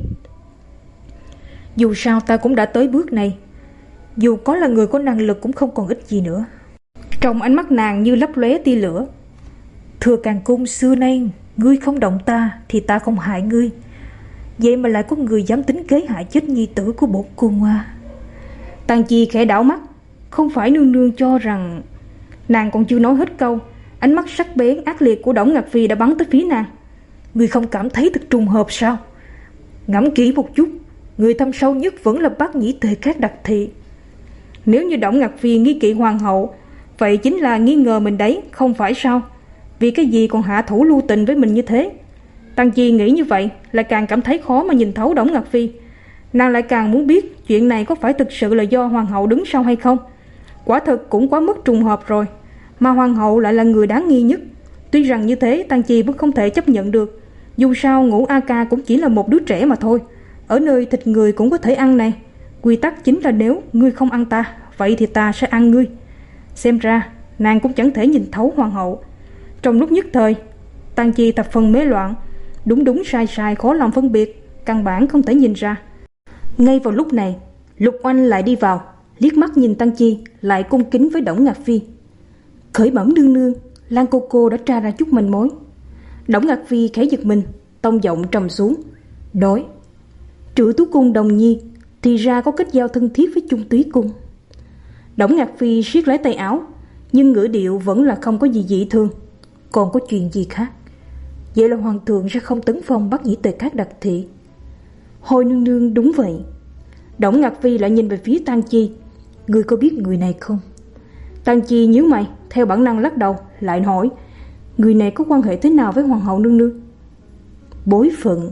Dù sao ta cũng đã tới bước này, dù có là người có năng lực cũng không còn ích gì nữa. Trong ánh mắt nàng như lấp lóe tia lửa. Thừa Càng Cung xưa nay, ngươi không động ta thì ta không hại ngươi. Vậy mà lại có người dám tính kế hại chết nhi tử của bổn cung à? Tàn Chi khẽ đảo mắt. Không phải nương nương cho rằng... Nàng còn chưa nói hết câu, ánh mắt sắc bén ác liệt của Đổng Ngạc Phi đã bắn tới phía nàng. Ngươi không cảm thấy thật trùng hợp sao? Ngẫm kỹ một chút, người thâm sâu nhất vẫn là bác nhĩ Tề Các Đặc Thị. Nếu như Đổng Ngạc Phi nghi kỵ hoàng hậu, vậy chính là nghi ngờ mình đấy, không phải sao? Vì cái gì còn hạ thủ lưu tình với mình như thế? Tăng Chi nghĩ như vậy, lại càng cảm thấy khó mà nhìn thấu Đổng Ngạc Phi. Nàng lại càng muốn biết chuyện này có phải thực sự là do hoàng hậu đứng sau hay không. Quả thực cũng quá mức trùng hợp rồi, mà hoàng hậu lại là người đáng nghi nhất. Tuy rằng như thế, Tăng Chi vẫn không thể chấp nhận được. Dù sao Ngũ A Ca cũng chỉ là một đứa trẻ mà thôi, ở nơi thịt người cũng có thể ăn này. Quy tắc chính là nếu ngươi không ăn ta, vậy thì ta sẽ ăn ngươi. Xem ra nàng cũng chẳng thể nhìn thấu hoàng hậu. Trong lúc nhất thời, Tăng Chi thập phần mê loạn, đúng đúng sai sai khó lòng phân biệt, căn bản không thể nhìn ra. Ngay vào lúc này, Lục Oanh lại đi vào, liếc mắt nhìn Tăng Chi, lại cung kính với Đổng Ngạc Phi. Khởi bẩm nương nương, Lan cô cô đã tra ra chút manh mối. Đổng Ngạc Phi khẽ giật mình, tông giọng trầm xuống, nói: Trữ Tú Cung Đồng Nhi thì ra có kết giao thân thiết với Trung Túy Cung. Đổng Ngạc Phi siết lấy tay áo, nhưng ngữ điệu vẫn là không có gì dị thường. Còn có chuyện gì khác? Vậy là hoàng thượng sẽ không tấn phong bắt nhĩ Tề Các Đặc Thị. Hồi nương nương, đúng vậy. Đổng Ngạc Phi lại nhìn về phía Tăng Chi. Ngươi có biết người này không? Tăng Chi nhíu mày, theo bản năng lắc đầu, lại hỏi: Người này có quan hệ thế nào với hoàng hậu nương nương? Bối phận.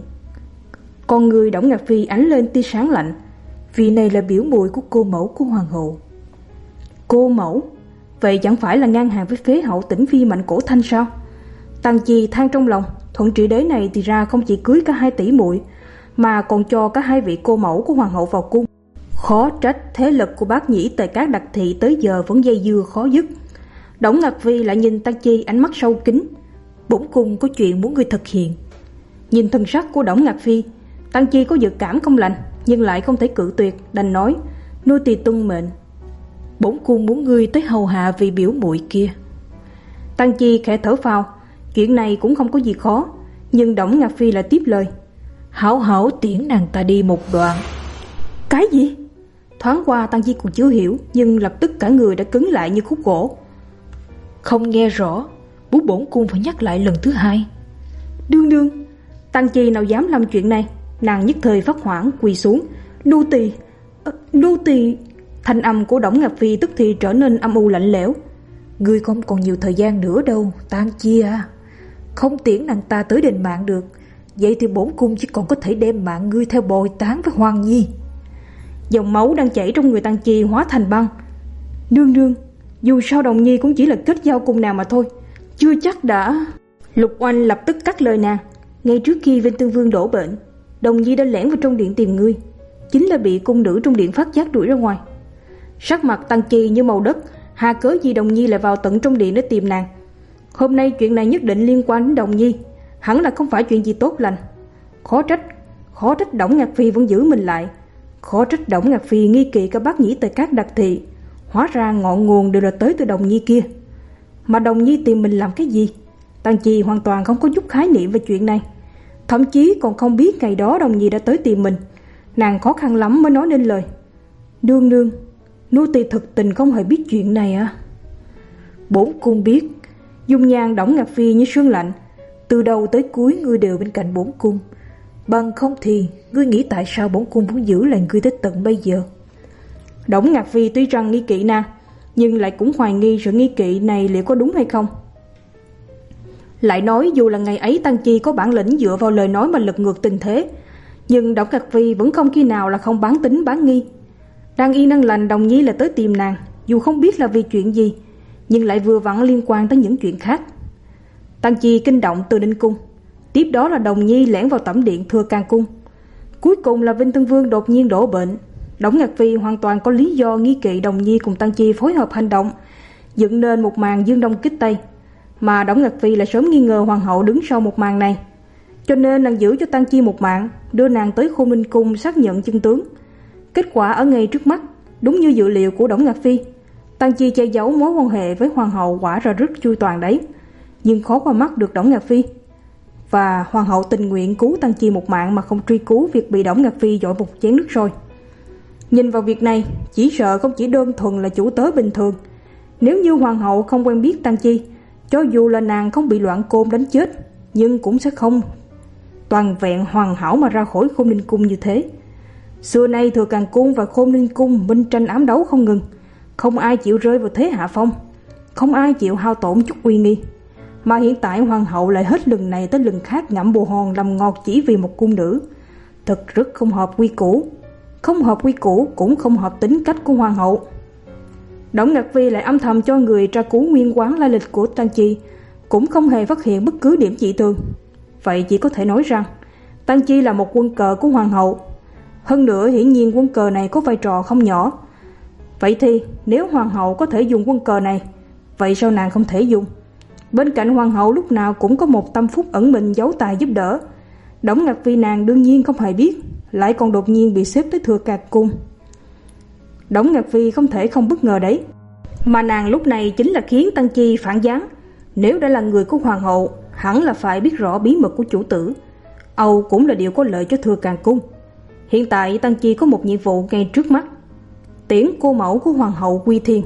Con người Đổng Ngạc Phi ánh lên tia sáng lạnh. Vị này là biểu muội của cô mẫu của hoàng hậu. Cô mẫu? Vậy chẳng phải là ngang hàng với phế hậu Tĩnh Phi Mạnh Cổ Thanh sao? Tăng Chi than trong lòng, Thuận Trị Đế này thì ra không chỉ cưới cả hai tỷ muội, mà còn cho cả hai vị cô mẫu của hoàng hậu vào cung. Khó trách thế lực của bác nhĩ Tề Các Đặc Thị tới giờ vẫn dây dưa khó dứt. Đổng Ngạc Phi lại nhìn Tăng Chi ánh mắt sâu kín. Bổn cung có chuyện muốn ngươi thực hiện. Nhìn thần sắc của Đổng Ngạc Phi, Tăng Chi có dự cảm không lành, nhưng lại không thể cự tuyệt, đành nói: Nô tỳ tuân mệnh. Bổn cung muốn ngươi tới hầu hạ vị biểu muội kia. Tăng Chi khẽ thở phào, chuyện này cũng không có gì khó, nhưng Đổng Ngạc Phi lại tiếp lời: Hảo hảo tiễn nàng ta đi một đoạn. Cái gì? Thoáng qua Tăng Chi còn chưa hiểu, nhưng lập tức cả người đã cứng lại như khúc gỗ. Không nghe rõ, bố bổn cung phải nhắc lại lần thứ hai. Đương đương. Tăng Chi nào dám làm chuyện này, nàng nhất thời phát hoảng quỳ xuống. Nô tỳ, à, nô tỳ. Thanh âm của Đổng Ngạc Phi tức thì trở nên âm u lạnh lẽo. Ngươi không còn nhiều thời gian nữa đâu, Tăng Chi à. Không tiễn nàng ta tới đền mạng được, vậy thì bổn cung chỉ còn có thể đem mạng ngươi theo bồi táng với Hoàng Nhi. Dòng máu đang chảy trong người Tăng Chi hóa thành băng. Nương nương, dù sao Đồng Nhi cũng chỉ là kết giao cùng nàng mà thôi, chưa chắc đã... Lục Oanh lập tức cắt lời nàng. Ngay trước khi Vinh Tương Vương đổ bệnh, Đồng Nhi đã lẻn vào trong điện tìm ngươi, chính là bị cung nữ trong điện phát giác đuổi ra ngoài. Sắc mặt Tăng Chi như màu đất, hà cớ gì Đồng Nhi lại vào tận trong điện để tìm nàng. Hôm nay chuyện này nhất định liên quan đến Đồng Nhi, hẳn là không phải chuyện gì tốt lành. Khó trách, khó trách Đổng Ngạc Phi vẫn giữ mình lại. Khó trách Đổng Ngạc Phi nghi kỵ cả bác nhĩ Tề Các Đặc Thị. Hóa ra ngọn nguồn đều là tới từ Đồng Nhi kia. Mà Đồng Nhi tìm mình làm cái gì? Tăng Chi hoàn toàn không có chút khái niệm về chuyện này, thậm chí còn không biết ngày đó Đồng Nhi đã tới tìm mình. Nàng khó khăn lắm mới nói nên lời. Nương nương, nô tỳ thực tình không hề biết chuyện này à? Bổn cung biết. Dung nhan Đổng Ngạc Phi như sương lạnh. Từ đầu tới cuối ngươi đều bên cạnh bổn cung, Bằng không thì ngươi nghĩ tại sao bổn cung muốn giữ lại ngươi tới tận bây giờ? Đổng Ngạc Phi tuy rằng nghi kỵ nàng, nhưng lại cũng hoài nghi sự nghi kỵ này liệu có đúng hay không. Lại nói dù là ngày ấy Tăng Chi có bản lĩnh dựa vào lời nói mà lật ngược tình thế, nhưng Đổng Ngạc Phi vẫn không khi nào là không bán tính bán nghi. Đang yên đang lành Đồng Nhi là tới tìm nàng, dù không biết là vì chuyện gì, nhưng lại vừa vặn liên quan tới những chuyện khác. Tăng Chi kinh động từ Ninh Cung, tiếp đó là Đồng Nhi lẻn vào tẩm điện Thừa Càng Cung, cuối cùng là Vinh Tân Vương đột nhiên đổ bệnh. Đổng Ngạc Phi hoàn toàn có lý do nghi kỵ Đồng Nhi cùng Tăng Chi phối hợp hành động, dựng nên một màn dương đông kích tây, mà Đổng Ngạc Phi lại sớm nghi ngờ hoàng hậu đứng sau một màn này, cho nên nàng giữ cho Tăng Chi một mạng, đưa nàng tới Khôn Ninh Cung xác nhận chân tướng. Kết quả ở ngay trước mắt, đúng như dự liệu của Đổng Ngạc Phi, Tăng Chi che giấu mối quan hệ với hoàng hậu quả ra rất chu toàn đấy, nhưng khó qua mắt được Đổng Ngạc Phi. Và hoàng hậu tình nguyện cứu Tăng Chi một mạng mà không truy cứu việc bị Đổng Ngạc Phi dội một chén nước sôi. Nhìn vào việc này, chỉ sợ không chỉ đơn thuần là chủ tớ bình thường. Nếu như hoàng hậu không quen biết Tăng Chi, cho dù là nàng không bị loạn côn đánh chết, nhưng cũng sẽ không toàn vẹn hoàn hảo mà ra khỏi Khôn Ninh Cung như thế. Xưa nay Thừa Càng Cung và Khôn Ninh Cung minh tranh ám đấu không ngừng, không ai chịu rơi vào thế hạ phong, không ai chịu hao tổn chút uy nghi. Mà hiện tại hoàng hậu lại hết lần này tới lần khác ngậm bồ hòn làm ngọt chỉ vì một cung nữ, thật rất không hợp quy củ. Không hợp quy củ cũng không hợp tính cách của hoàng hậu. Đổng Ngạc Phi lại âm thầm cho người tra cứu nguyên quán lai lịch của Tăng Chi, cũng không hề phát hiện bất cứ điểm dị thường. Vậy chỉ có thể nói rằng Tăng Chi là một quân cờ của hoàng hậu. Hơn nữa hiển nhiên quân cờ này có vai trò không nhỏ. Vậy thì nếu hoàng hậu có thể dùng quân cờ này, vậy sao nàng không thể dùng? Bên cạnh hoàng hậu lúc nào cũng có một tâm phúc ẩn mình giấu tài giúp đỡ. Đổng Ngạc Phi nàng đương nhiên không hề biết, lại còn đột nhiên bị xếp tới Thừa Càng Cung. Đổng Ngạc Phi không thể không bất ngờ đấy. Mà nàng lúc này chính là khiến Tăng Chi phản gián. Nếu đã là người của hoàng hậu, hẳn là phải biết rõ bí mật của chủ tử. Âu cũng là điều có lợi cho Thừa Càng Cung. Hiện tại Tăng Chi có một nhiệm vụ ngay trước mắt, tiễn cô mẫu của hoàng hậu quy thiên.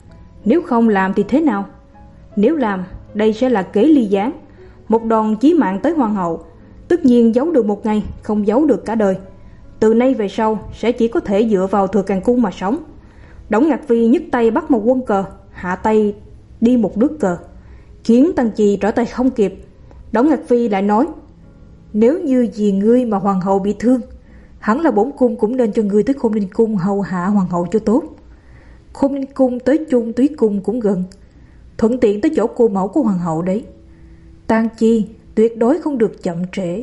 Nếu không làm thì thế nào? Nếu làm, đây sẽ là kế ly gián, một đòn chí mạng tới hoàng hậu. Tất nhiên giấu được một ngày, không giấu được cả đời. Từ nay về sau sẽ chỉ có thể dựa vào Thừa Càng Cung mà sống. Đổng Ngạc Phi nhấc tay bắt một quân cờ, hạ tay đi một nước cờ, khiến Tăng Chi trở tay không kịp. Đổng Ngạc Phi lại nói: nếu như vì ngươi mà hoàng hậu bị thương, hẳn là bổn cung cũng nên cho ngươi tới Khôn Ninh Cung hầu hạ hoàng hậu cho tốt. Khôn Ninh Cung tới Trung Túy Cung cũng gần, thuận tiện tới chỗ cô mẫu của hoàng hậu đấy. Tăng Chi tuyệt đối không được chậm trễ.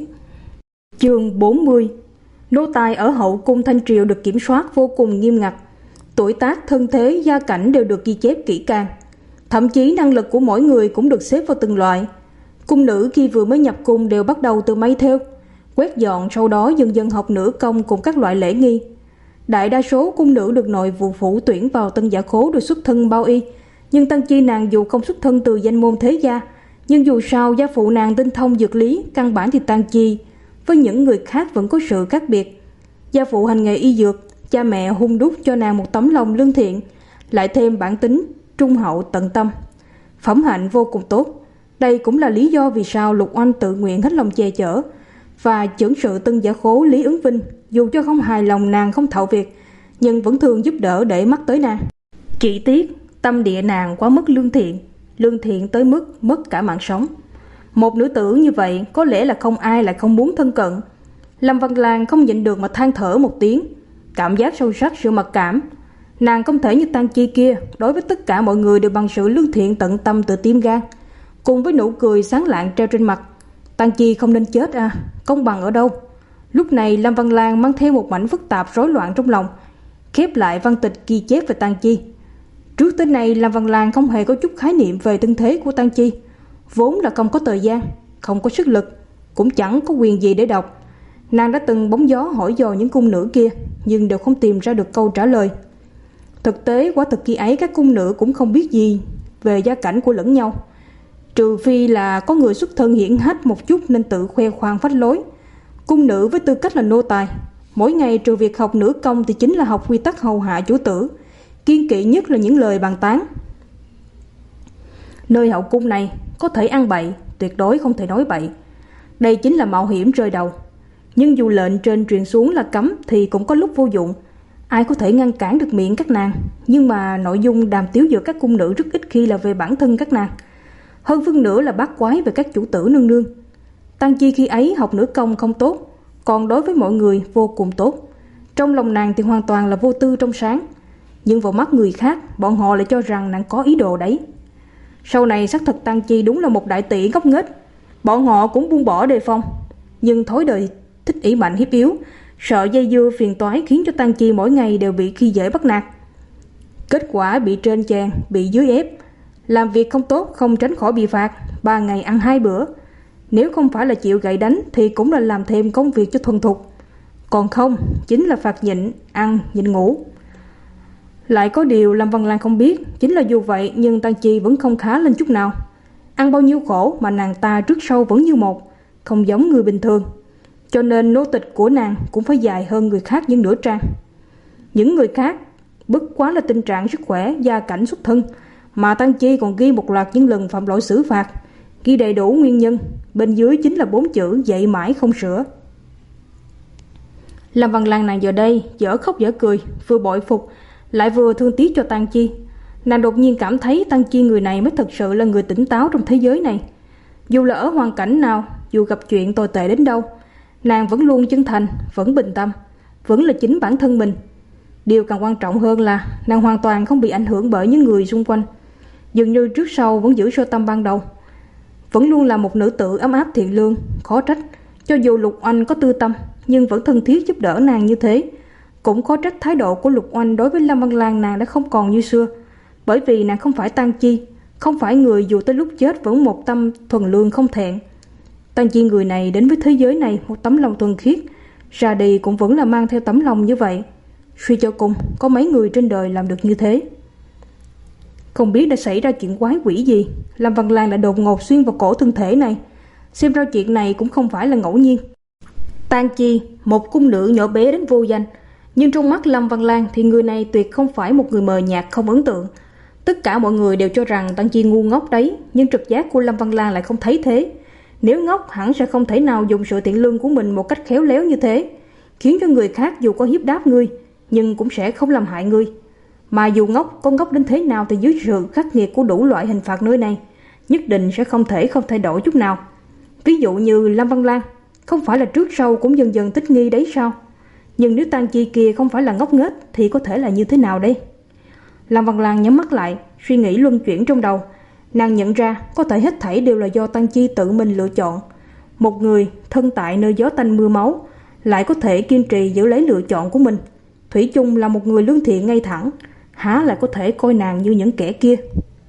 Chương bốn mươi. Nô tài ở hậu cung Thanh Triều được kiểm soát vô cùng nghiêm ngặt. Tuổi tác, thân thế, gia cảnh đều được ghi chép kỹ càng. Thậm chí năng lực của mỗi người cũng được xếp vào từng loại. Cung nữ khi vừa mới nhập cung đều bắt đầu từ may thêu, quét dọn, sau đó dần dần học nữ công cùng các loại lễ nghi. Đại đa số cung nữ được nội vụ phủ tuyển vào Tân Giả Khố được xuất thân bao y, nhưng Tăng Chi nàng dù không xuất thân từ danh môn thế gia, nhưng dù sao gia phụ nàng tinh thông dược lý, căn bản thì Tăng Chi với những người khác vẫn có sự khác biệt. Gia phụ hành nghề y dược, cha mẹ hun đúc cho nàng một tấm lòng lương thiện, lại thêm bản tính trung hậu tận tâm, phẩm hạnh vô cùng tốt. Đây cũng là lý do vì sao Lục Oanh tự nguyện hết lòng che chở. Và chưởng sự Tân Giả Khố Lý Ứng Vinh dù cho không hài lòng nàng không thạo việc, nhưng vẫn thường giúp đỡ để mắt tới nàng. Chỉ tiếc tâm địa nàng quá mức lương thiện, lương thiện tới mức mất cả mạng sống. Một nữ tử như vậy có lẽ là không ai lại không muốn thân cận. Lâm Văn Lang không nhịn được mà than thở một tiếng, cảm giác sâu sắc sự mặc cảm. Nàng không thể như Tăng Chi kia, đối với tất cả mọi người đều bằng sự lương thiện tận tâm từ tim gan, cùng với nụ cười sáng lạng treo trên mặt. Tăng Chi không nên chết à, công bằng ở đâu? Lúc này Lâm Văn Lang mang theo một mảnh phức tạp rối loạn trong lòng, khép lại văn tịch ghi chép về Tăng Chi. Trước tới nay Lâm Văn Lang không hề có chút khái niệm về thân thế của Tăng Chi, vốn là không có thời gian, không có sức lực, cũng chẳng có quyền gì để đọc. Nàng đã từng bóng gió hỏi dò những cung nữ kia, nhưng đều không tìm ra được câu trả lời. Thực tế quả thực khi ấy các cung nữ cũng không biết gì về gia cảnh của lẫn nhau, trừ phi là có người xuất thân hiển hách một chút nên tự khoe khoang phách lối. Cung nữ với tư cách là nô tài, mỗi ngày trừ việc học nữ công thì chính là học quy tắc hầu hạ chủ tử, kiêng kỵ nhất là những lời bàn tán. Nơi hậu cung này có thể ăn bậy, tuyệt đối không thể nói bậy. Đây chính là mạo hiểm rơi đầu. Nhưng dù lệnh trên truyền xuống là cấm thì cũng có lúc vô dụng. Ai có thể ngăn cản được miệng các nàng. Nhưng mà nội dung đàm tiếu giữa các cung nữ rất ít khi là về bản thân các nàng, hơn phân nửa là bát quái về các chủ tử nương nương. Tăng Chi khi ấy học nữ công không tốt, còn đối với mọi người vô cùng tốt. Trong lòng nàng thì hoàn toàn là vô tư trong sáng, nhưng vào mắt người khác bọn họ lại cho rằng nàng có ý đồ đấy. Sau này xác thực Tăng Chi đúng là một đại tỷ ngốc nghếch. Bọn họ cũng buông bỏ đề phòng, nhưng thói đời thích ỷ mạnh hiếp yếu, sợ dây dưa phiền toái khiến cho Tăng Chi mỗi ngày đều bị khi dễ bắt nạt. Kết quả bị trên chàng, bị dưới ép. Làm việc không tốt không tránh khỏi bị phạt, ba ngày ăn hai bữa. Nếu không phải là chịu gậy đánh thì cũng là làm thêm công việc cho thuần thục. Còn không, chính là phạt nhịn, ăn, nhịn ngủ. Lại có điều Lâm Văn Lan không biết, chính là dù vậy nhưng Tăng Chi vẫn không khá lên chút nào. Ăn bao nhiêu khổ mà nàng ta trước sau vẫn như một, không giống người bình thường. Cho nên nô tịch của nàng cũng phải dài hơn người khác những nửa trang. Những người khác bất quá là tình trạng sức khỏe, gia cảnh xuất thân, mà Tăng Chi còn ghi một loạt những lần phạm lỗi xử phạt, ghi đầy đủ nguyên nhân, bên dưới chính là bốn chữ dạy mãi không sửa. Lâm Văn Lan nàng giờ đây dở khóc dở cười, vừa bội phục lại vừa thương tiếc cho Tăng Chi. Nàng đột nhiên cảm thấy Tăng Chi người này mới thật sự là người tỉnh táo trong thế giới này. Dù là ở hoàn cảnh nào, dù gặp chuyện tồi tệ đến đâu, nàng vẫn luôn chân thành, vẫn bình tâm, vẫn là chính bản thân mình. Điều càng quan trọng hơn là nàng hoàn toàn không bị ảnh hưởng bởi những người xung quanh, dường như trước sau vẫn giữ sơ tâm ban đầu, vẫn luôn là một nữ tử ấm áp thiện lương. Khó trách cho dù Lục Oanh có tư tâm nhưng vẫn thân thiết giúp đỡ nàng như thế. Cũng khó trách thái độ của Lục Oanh đối với Lâm Văn Lan nàng đã không còn như xưa, bởi vì nàng không phải Tăng Chi, không phải người dù tới lúc chết vẫn một tâm thuần lương không thẹn. Tăng Chi người này đến với thế giới này một tấm lòng thuần khiết, ra đi cũng vẫn là mang theo tấm lòng như vậy. Suy cho cùng, có mấy người trên đời làm được như thế. Không biết đã xảy ra chuyện quái quỷ gì, Lâm Văn Lan đã đột ngột xuyên vào cổ thân thể này. Xem ra chuyện này cũng không phải là ngẫu nhiên. Tăng Chi, một cung nữ nhỏ bé đến vô danh, nhưng trong mắt Lâm Văn Lan thì người này tuyệt không phải một người mờ nhạt không ấn tượng. Tất cả mọi người đều cho rằng Tăng Chi ngu ngốc đấy, nhưng trực giác của Lâm Văn Lan lại không thấy thế. Nếu ngốc hẳn sẽ không thể nào dùng sự thiện lương của mình một cách khéo léo như thế, khiến cho người khác dù có hiếp đáp ngươi nhưng cũng sẽ không làm hại ngươi. Mà dù ngốc, có ngốc đến thế nào thì dưới sự khắc nghiệt của đủ loại hình phạt nơi này, nhất định sẽ không thể không thay đổi chút nào. Ví dụ như Lâm Văn Lan, không phải là trước sau cũng dần dần thích nghi đấy sao? Nhưng nếu Tăng Chi kia không phải là ngốc nghếch thì có thể là như thế nào đây? Lâm Văn Lan nhắm mắt lại, suy nghĩ luân chuyển trong đầu. Nàng nhận ra có thể hết thảy đều là do Tăng Chi tự mình lựa chọn. Một người thân tại nơi gió tanh mưa máu lại có thể kiên trì giữ lấy lựa chọn của mình, thủy chung là một người lương thiện ngay thẳng, há lại có thể coi nàng như những kẻ kia.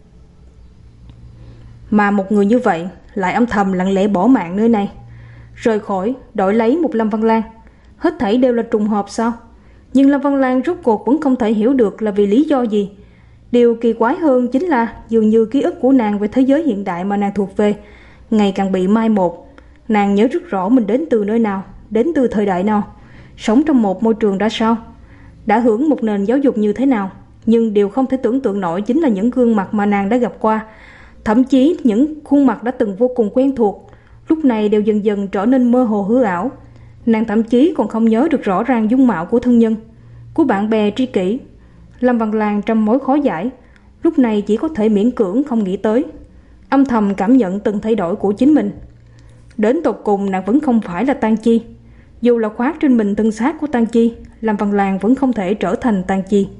Mà một người như vậy lại âm thầm lặng lẽ bỏ mạng nơi này, rời khỏi đổi lấy một Lâm Văn Lan. Hết thảy đều là trùng hợp sao? Nhưng Lâm Văn Lan rốt cuộc vẫn không thể hiểu được là vì lý do gì. Điều kỳ quái hơn chính là dường như ký ức của nàng về thế giới hiện đại mà nàng thuộc về ngày càng bị mai một. Nàng nhớ rất rõ mình đến từ nơi nào, đến từ thời đại nào, sống trong một môi trường ra sao, đã hưởng một nền giáo dục như thế nào. Nhưng điều không thể tưởng tượng nổi chính là những gương mặt mà nàng đã gặp qua, thậm chí những khuôn mặt đã từng vô cùng quen thuộc, lúc này đều dần dần trở nên mơ hồ hư ảo. Nàng thậm chí còn không nhớ được rõ ràng dung mạo của thân nhân, của bạn bè tri kỷ. Lâm Văn Lan trăm mối khó giải, lúc này chỉ có thể miễn cưỡng không nghĩ tới, âm thầm cảm nhận từng thay đổi của chính mình. Đến tột cùng nàng vẫn không phải là Tăng Chi. Dù là khoác trên mình thân xác của Tăng Chi, Lâm Văn Lan vẫn không thể trở thành Tăng Chi.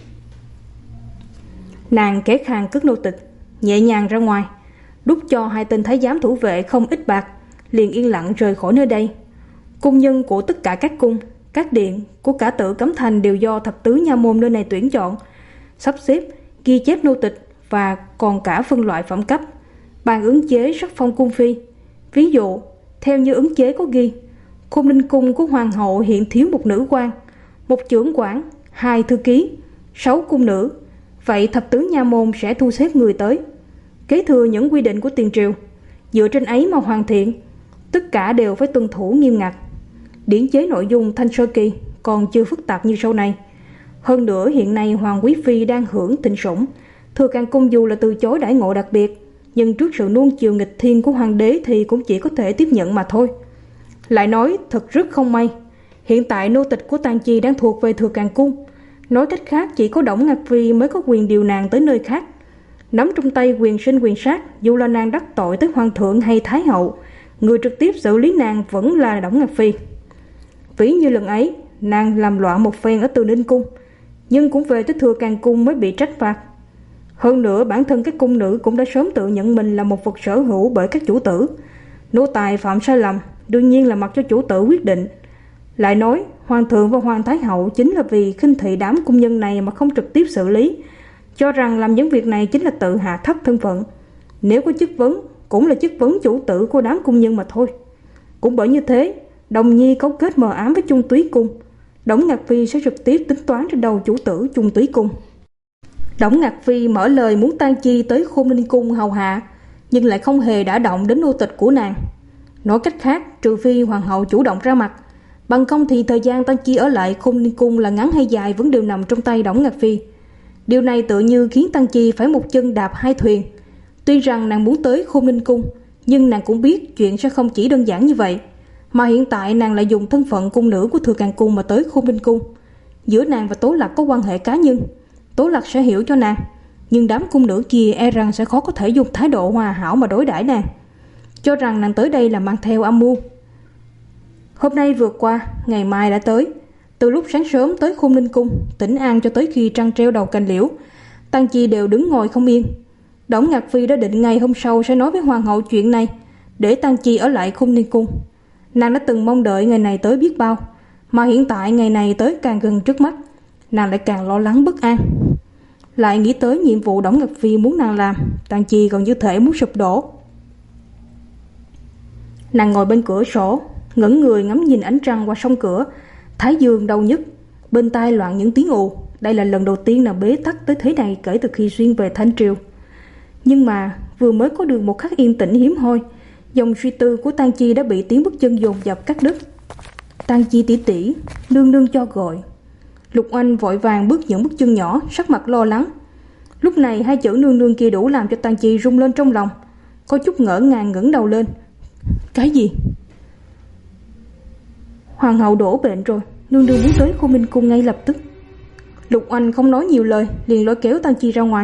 Nàng kéo khang cất nô tịch, nhẹ nhàng ra ngoài, đút cho hai tên thái giám thủ vệ không ít bạc, liền yên lặng rời khỏi nơi đây. Cung nhân của tất cả các cung, các điện của cả Tử Cấm Thành đều do thập tứ nha môn nơi này tuyển chọn, sắp xếp, ghi chép nô tịch và còn cả phân loại phẩm cấp, bàn ứng chế sắc phong cung phi. Ví dụ, theo như ứng chế có ghi, Khôn Ninh cung của hoàng hậu hiện thiếu một nữ quan, một trưởng quản, hai thư ký, sáu cung nữ. Vậy thập tứ nha môn sẽ thu xếp người tới, kế thừa những quy định của tiền triều, dựa trên ấy mà hoàn thiện. Tất cả đều phải tuân thủ nghiêm ngặt. Điển chế nội dung thanh sơ kỳ còn chưa phức tạp như sau này. Hơn nữa hiện nay Hoàng Quý Phi đang hưởng thịnh sủng, Thừa Càng cung dù là từ chối đãi ngộ đặc biệt, nhưng trước sự nuông chiều nghịch thiên của hoàng đế thì cũng chỉ có thể tiếp nhận mà thôi. Lại nói thật rất không may, hiện tại nô tịch của Tang Chi đang thuộc về Thừa Càng Cung. Nói cách khác, chỉ có Đổng Ngạc Phi mới có quyền điều nàng tới nơi khác. Nắm trong tay quyền sinh quyền sát, dù là nàng đắc tội tới hoàng thượng hay thái hậu, người trực tiếp xử lý nàng vẫn là Đổng Ngạc Phi. Ví như lần ấy, nàng làm loạn một phen ở Từ Ninh Cung, nhưng cũng về tới Thừa Càng Cung mới bị trách phạt. Hơn nữa, bản thân các cung nữ cũng đã sớm tự nhận mình là một vật sở hữu bởi các chủ tử. Nô tài phạm sai lầm, đương nhiên là mặc cho chủ tử quyết định. Lại nói, hoàng thượng và hoàng thái hậu chính là vì khinh thị đám cung nhân này mà không trực tiếp xử lý, cho rằng làm những việc này chính là tự hạ thấp thân phận. Nếu có chức vấn, cũng là chức vấn chủ tử của đám cung nhân mà thôi. Cũng bởi như thế, Đồng Nhi cấu kết mờ ám với Chung Túy Cung. Đổng Ngạc Phi sẽ trực tiếp tính toán trên đầu chủ tử Chung Túy Cung. Đổng Ngạc Phi mở lời muốn Tang Chi tới Khôn Ninh Cung hầu hạ, nhưng lại không hề đả động đến nô tịch của nàng. Nói cách khác, trừ phi hoàng hậu chủ động ra mặt, bằng không thì thời gian Tang Chi ở lại Khôn Ninh Cung là ngắn hay dài vẫn đều nằm trong tay Đổng Ngạc Phi. Điều này tự như khiến Tang Chi phải một chân đạp hai thuyền. Tuy rằng nàng muốn tới Khôn Ninh Cung, nhưng nàng cũng biết chuyện sẽ không chỉ đơn giản như vậy. Mà hiện tại nàng lại dùng thân phận cung nữ của Thừa Càng Cung mà tới Khôn Ninh Cung. Giữa nàng và Tố Lạc có quan hệ cá nhân, Tố Lạc sẽ hiểu cho nàng, nhưng đám cung nữ kia e rằng sẽ khó có thể dùng thái độ hòa hảo mà đối đãi nàng, cho rằng nàng tới đây là mang theo âm mưu. Hôm nay vượt qua, ngày mai đã tới. Từ lúc sáng sớm tới Khôn Ninh Cung, Tĩnh An cho tới khi trăng treo đầu cành liễu, Tang Chi đều đứng ngồi không yên. Đổng Ngạc Phi đã định ngày hôm sau sẽ nói với hoàng hậu chuyện này, để Tang Chi ở lại Khôn Ninh Cung. Nàng đã từng mong đợi ngày này tới biết bao, mà hiện tại ngày này tới càng gần trước mắt, nàng lại càng lo lắng bất an. Lại nghĩ tới nhiệm vụ Đổng Ngạc Phi muốn nàng làm, Tang Chi còn như thể muốn sụp đổ. Nàng ngồi bên cửa sổ, ngẩng người ngắm nhìn ánh trăng qua song cửa, thái dương đau nhức, bên tai loạn những tiếng ù. Đây là lần đầu tiên nàng bế tắc tới thế này kể từ khi xuyên về Thanh Triều. Nhưng mà vừa mới có được một khắc yên tĩnh hiếm hoi, dòng suy tư của Tang Chi đã bị tiếng bước chân dồn dập cắt đứt. Tang Chi tỷ tỷ, nương nương cho gọi. Lục Oanh vội vàng bước những bước chân nhỏ, sắc mặt lo lắng. Lúc này hai chữ nương nương kia đủ làm cho Tang Chi rung lên trong lòng, có chút ngỡ ngàng ngẩng đầu lên. Cái gì? Hoàng hậu đổ bệnh rồi, nương nương muốn tới Khôn Ninh Cung ngay lập tức. Lục Oanh không nói nhiều lời, liền lôi kéo Tang Chi ra ngoài.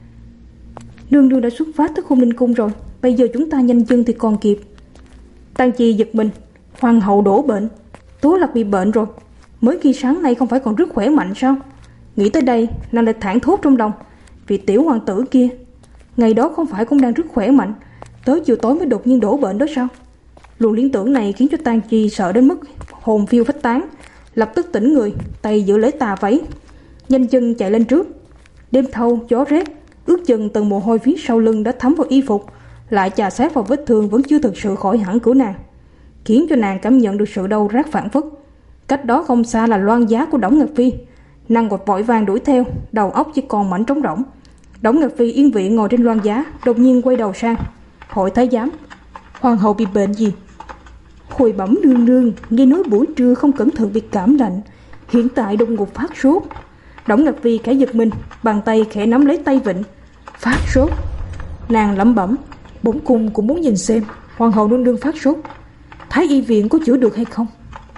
Nương nương đã xuất phát tới Khôn Ninh Cung rồi, bây giờ chúng ta nhanh chân thì còn kịp. Tang Chi giật mình. Hoàng hậu đổ bệnh? Tố Lạc bị bệnh rồi? Mới khi sáng nay không phải còn rất khỏe mạnh sao? Nghĩ tới đây, nàng lại thảng thốt trong lòng. Vị tiểu hoàng tử kia, ngày đó không phải cũng đang rất khỏe mạnh, tới chiều tối mới đột nhiên đổ bệnh đó sao? Luồng liên tưởng này khiến cho Tang Chi sợ đến mức hồn phiêu phách tán, lập tức tỉnh người, tay giữ lấy tà váy, nhanh chân chạy lên trước. Đêm thâu gió rét, ướt chân từng mồ hôi phía sau lưng đã thấm vào y phục, lại chà sát vào vết thương vẫn chưa thực sự khỏi hẳn của nàng, khiến cho nàng cảm nhận được sự đau rát phản phất. Cách đó không xa là loan giá của Đổng Ngạc Phi. Nàng vội vội vàng đuổi theo, đầu óc chỉ còn mảnh trống rỗng. Đổng Ngạc Phi yên vị ngồi trên loan giá, đột nhiên quay đầu sang hỏi thái giám: Hoàng hậu bị bệnh gì? Hồi bẩm nương nương, nghe nói buổi trưa không cẩn thận bị cảm lạnh, hiện tại đột ngột phát sốt. Đổng Ngạc Phi khẽ giật mình, bàn tay khẽ nắm lấy tay vịnh. Phát sốt? Nàng lẩm bẩm, bổn cung cũng muốn nhìn xem hoàng hậu nương nương phát sốt, thái y viện có chữa được hay không.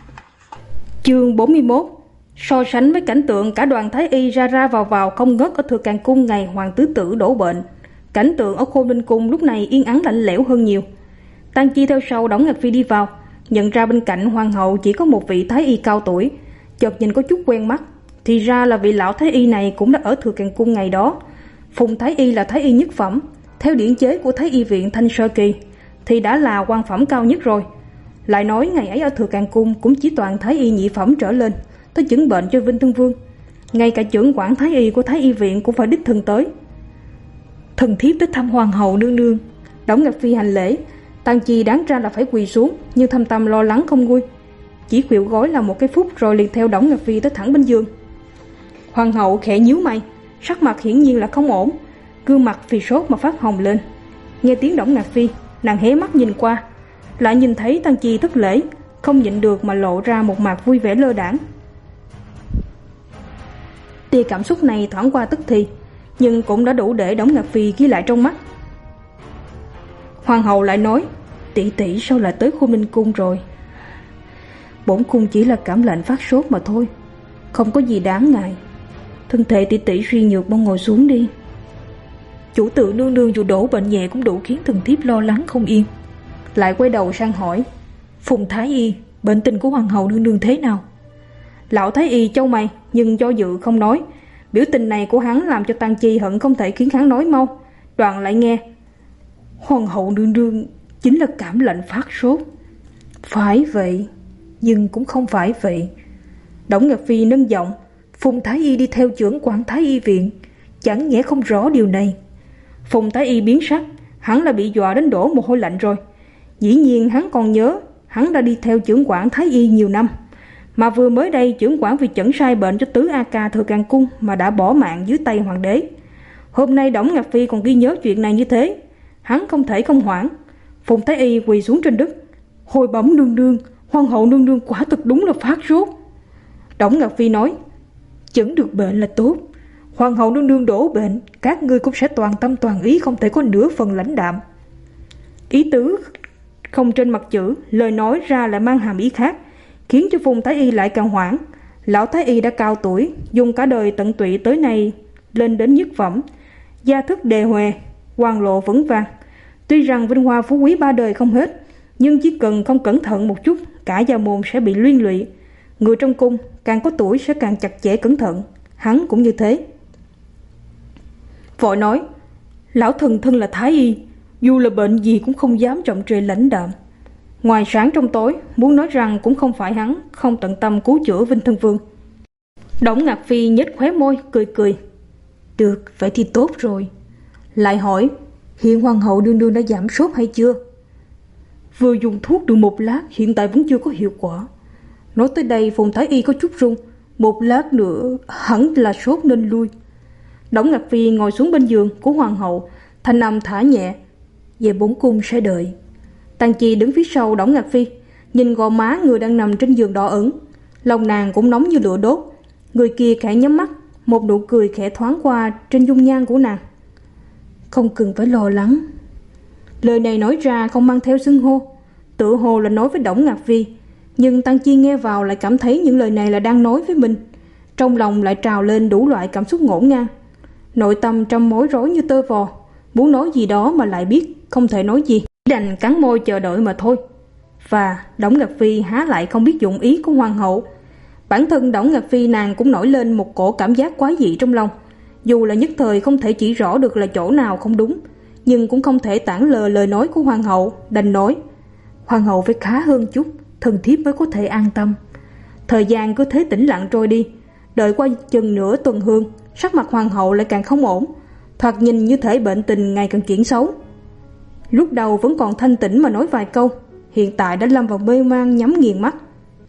Chương bốn mươi mốt. So sánh với cảnh tượng cả đoàn thái y ra ra vào vào không ngớt ở Thừa Càng Cung ngày hoàng tứ tử đổ bệnh, cảnh tượng ở Khôn Ninh Cung lúc này yên ắng lạnh lẽo hơn nhiều. Tang Chi theo sau Đổng Ngạc Phi đi vào, nhận ra bên cạnh hoàng hậu chỉ có một vị thái y cao tuổi, chợt nhìn có chút quen mắt, thì ra là vị lão thái y này cũng đã ở Thừa Càng Cung ngày đó. Phùng thái y là thái y nhất phẩm, theo điển chế của thái y viện Thanh Sơ Kỳ thì đã là quan phẩm cao nhất rồi. Lại nói ngày ấy ở Thừa Càng Cung cũng chỉ toàn thái y nhị phẩm trở lên tới chẩn bệnh cho Vinh Thân Vương, ngay cả trưởng quản thái y của thái y viện cũng phải đích thân tới. Thần thiếp tới thăm hoàng hậu nương nương. Đổng Ngạc Phi hành lễ. Tang Chi đáng ra là phải quỳ xuống, nhưng thâm tâm lo lắng không nguôi, chỉ khuỵu gối là một cái phút rồi liền theo Đổng Ngạc Phi tới thẳng bên giường. Hoàng hậu khẽ nhíu mày, sắc mặt hiển nhiên là không ổn, gương mặt vì sốt mà phát hồng lên. Nghe tiếng Đổng Ngạc Phi, nàng hé mắt nhìn qua, lại nhìn thấy Tang Chi thất lễ, không nhịn được mà lộ ra một mặt vui vẻ lơ đãng. Tia cảm xúc này thoáng qua tức thì, nhưng cũng đã đủ để Đổng Ngạc Phi ghi lại trong mắt. Hoàng hậu lại nói: tỷ tỷ sao lại tới Khôn Ninh Cung rồi? Bổn cung chỉ là cảm lạnh phát sốt mà thôi, không có gì đáng ngại. Thân thể tỷ tỷ suy nhược, mau ngồi xuống đi. Chủ tử nương nương dù đổ bệnh nhẹ cũng đủ khiến thần thiếp lo lắng không yên. Lại quay đầu sang hỏi: Phùng Thái Y, bệnh tình của hoàng hậu nương nương thế nào? Lão Thái Y chau mày nhưng do dự không nói. Biểu tình này của hắn làm cho Tăng Chi hận không thể khiến hắn nói mau. Đoạn lại nghe: Hoàng hậu nương nương chính là cảm lạnh phát sốt. Phải vậy, nhưng cũng không phải vậy. Đổng Ngạc Phi nâng giọng: Phùng Thái Y đi theo trưởng quản Thái Y viện, chẳng nhẽ không rõ điều này? Phùng Thái Y biến sắc, hắn là bị dọa đến đổ mồ hôi lạnh rồi. Dĩ nhiên hắn còn nhớ hắn đã đi theo trưởng quản Thái Y nhiều năm, mà vừa mới đây trưởng quản vì chẩn sai bệnh cho tứ A Ca Thừa Càng Cung mà đã bỏ mạng dưới tay hoàng đế. Hôm nay Đổng Ngạc Phi còn ghi nhớ chuyện này như thế, hắn không thể không hoảng. Phùng Thái Y quỳ xuống trên đất: Hồi bẩm nương nương, hoàng hậu nương nương quả thực đúng là phát sốt. Đổng Ngạc Phi nói: Chẩn được bệnh là tốt, hoàng hậu nương nương đổ bệnh, các ngươi cũng sẽ toàn tâm toàn ý, không thể có nửa phần lãnh đạm. Ý tứ không trên mặt chữ, lời nói ra lại mang hàm ý khác, khiến cho Phùng Thái Y lại càng hoảng. Lão Thái Y đã cao tuổi, dùng cả đời tận tụy tới nay lên đến nhất phẩm, gia thức đề huề, hoàng lộ vững vàng. Tuy rằng vinh hoa phú quý ba đời không hết, nhưng chỉ cần không cẩn thận một chút, cả gia môn sẽ bị liên lụy. Người trong cung càng có tuổi sẽ càng chặt chẽ cẩn thận, hắn cũng như thế. Vội nói: Lão thần thân là Thái Y, dù là bệnh gì cũng không dám trọng trề lãnh đạm. Ngoài sáng trong tối, muốn nói rằng cũng không phải hắn không tận tâm cứu chữa Vinh Thân Vương. Đổng Ngạc Phi nhếch khóe môi cười cười: Được, vậy thì tốt rồi. Lại hỏi: Hiện hoàng hậu nương nương đã giảm sốt hay chưa? Vừa dùng thuốc được một lát, hiện tại vẫn chưa có hiệu quả. Nói tới đây Phùng Thái Y có chút run. Một lát nữa hẳn là sốt nên lui. Đổng Ngạc Phi ngồi xuống bên giường của hoàng hậu, thanh âm thả nhẹ: Về bổn cung sẽ đợi. Tăng Chi đứng phía sau Đổng Ngạc Phi, nhìn gò má người đang nằm trên giường đỏ ửng, lòng nàng cũng nóng như lửa đốt. Người kia khẽ nhắm mắt, một nụ cười khẽ thoáng qua trên dung nhan của nàng. Không cần phải lo lắng. Lời này nói ra không mang theo xưng hô, tự hồ là nói với Đổng Ngạc Phi, nhưng Tăng Chi nghe vào lại cảm thấy những lời này là đang nói với mình. Trong lòng lại trào lên đủ loại cảm xúc ngổn ngang, nội tâm trăm mối rối như tơ vò, muốn nói gì đó mà lại biết không thể nói gì, đành cắn môi chờ đợi mà thôi. Và Đổng Ngạc Phi há lại không biết dụng ý của hoàng hậu. Bản thân Đổng Ngạc Phi nàng cũng nổi lên một cổ cảm giác quái dị trong lòng. Dù là nhất thời không thể chỉ rõ được là chỗ nào không đúng, nhưng cũng không thể tản lờ lời nói của hoàng hậu, đành nói: Hoàng hậu phải khá hơn chút, thần thiếp mới có thể an tâm. Thời gian cứ thế tĩnh lặng trôi đi. Đợi qua chừng nửa tuần hương, sắc mặt hoàng hậu lại càng không ổn, thoạt nhìn như thể bệnh tình ngày càng chuyển xấu. Lúc đầu vẫn còn thanh tĩnh mà nói vài câu, hiện tại đã lâm vào mê man nhắm nghiền mắt.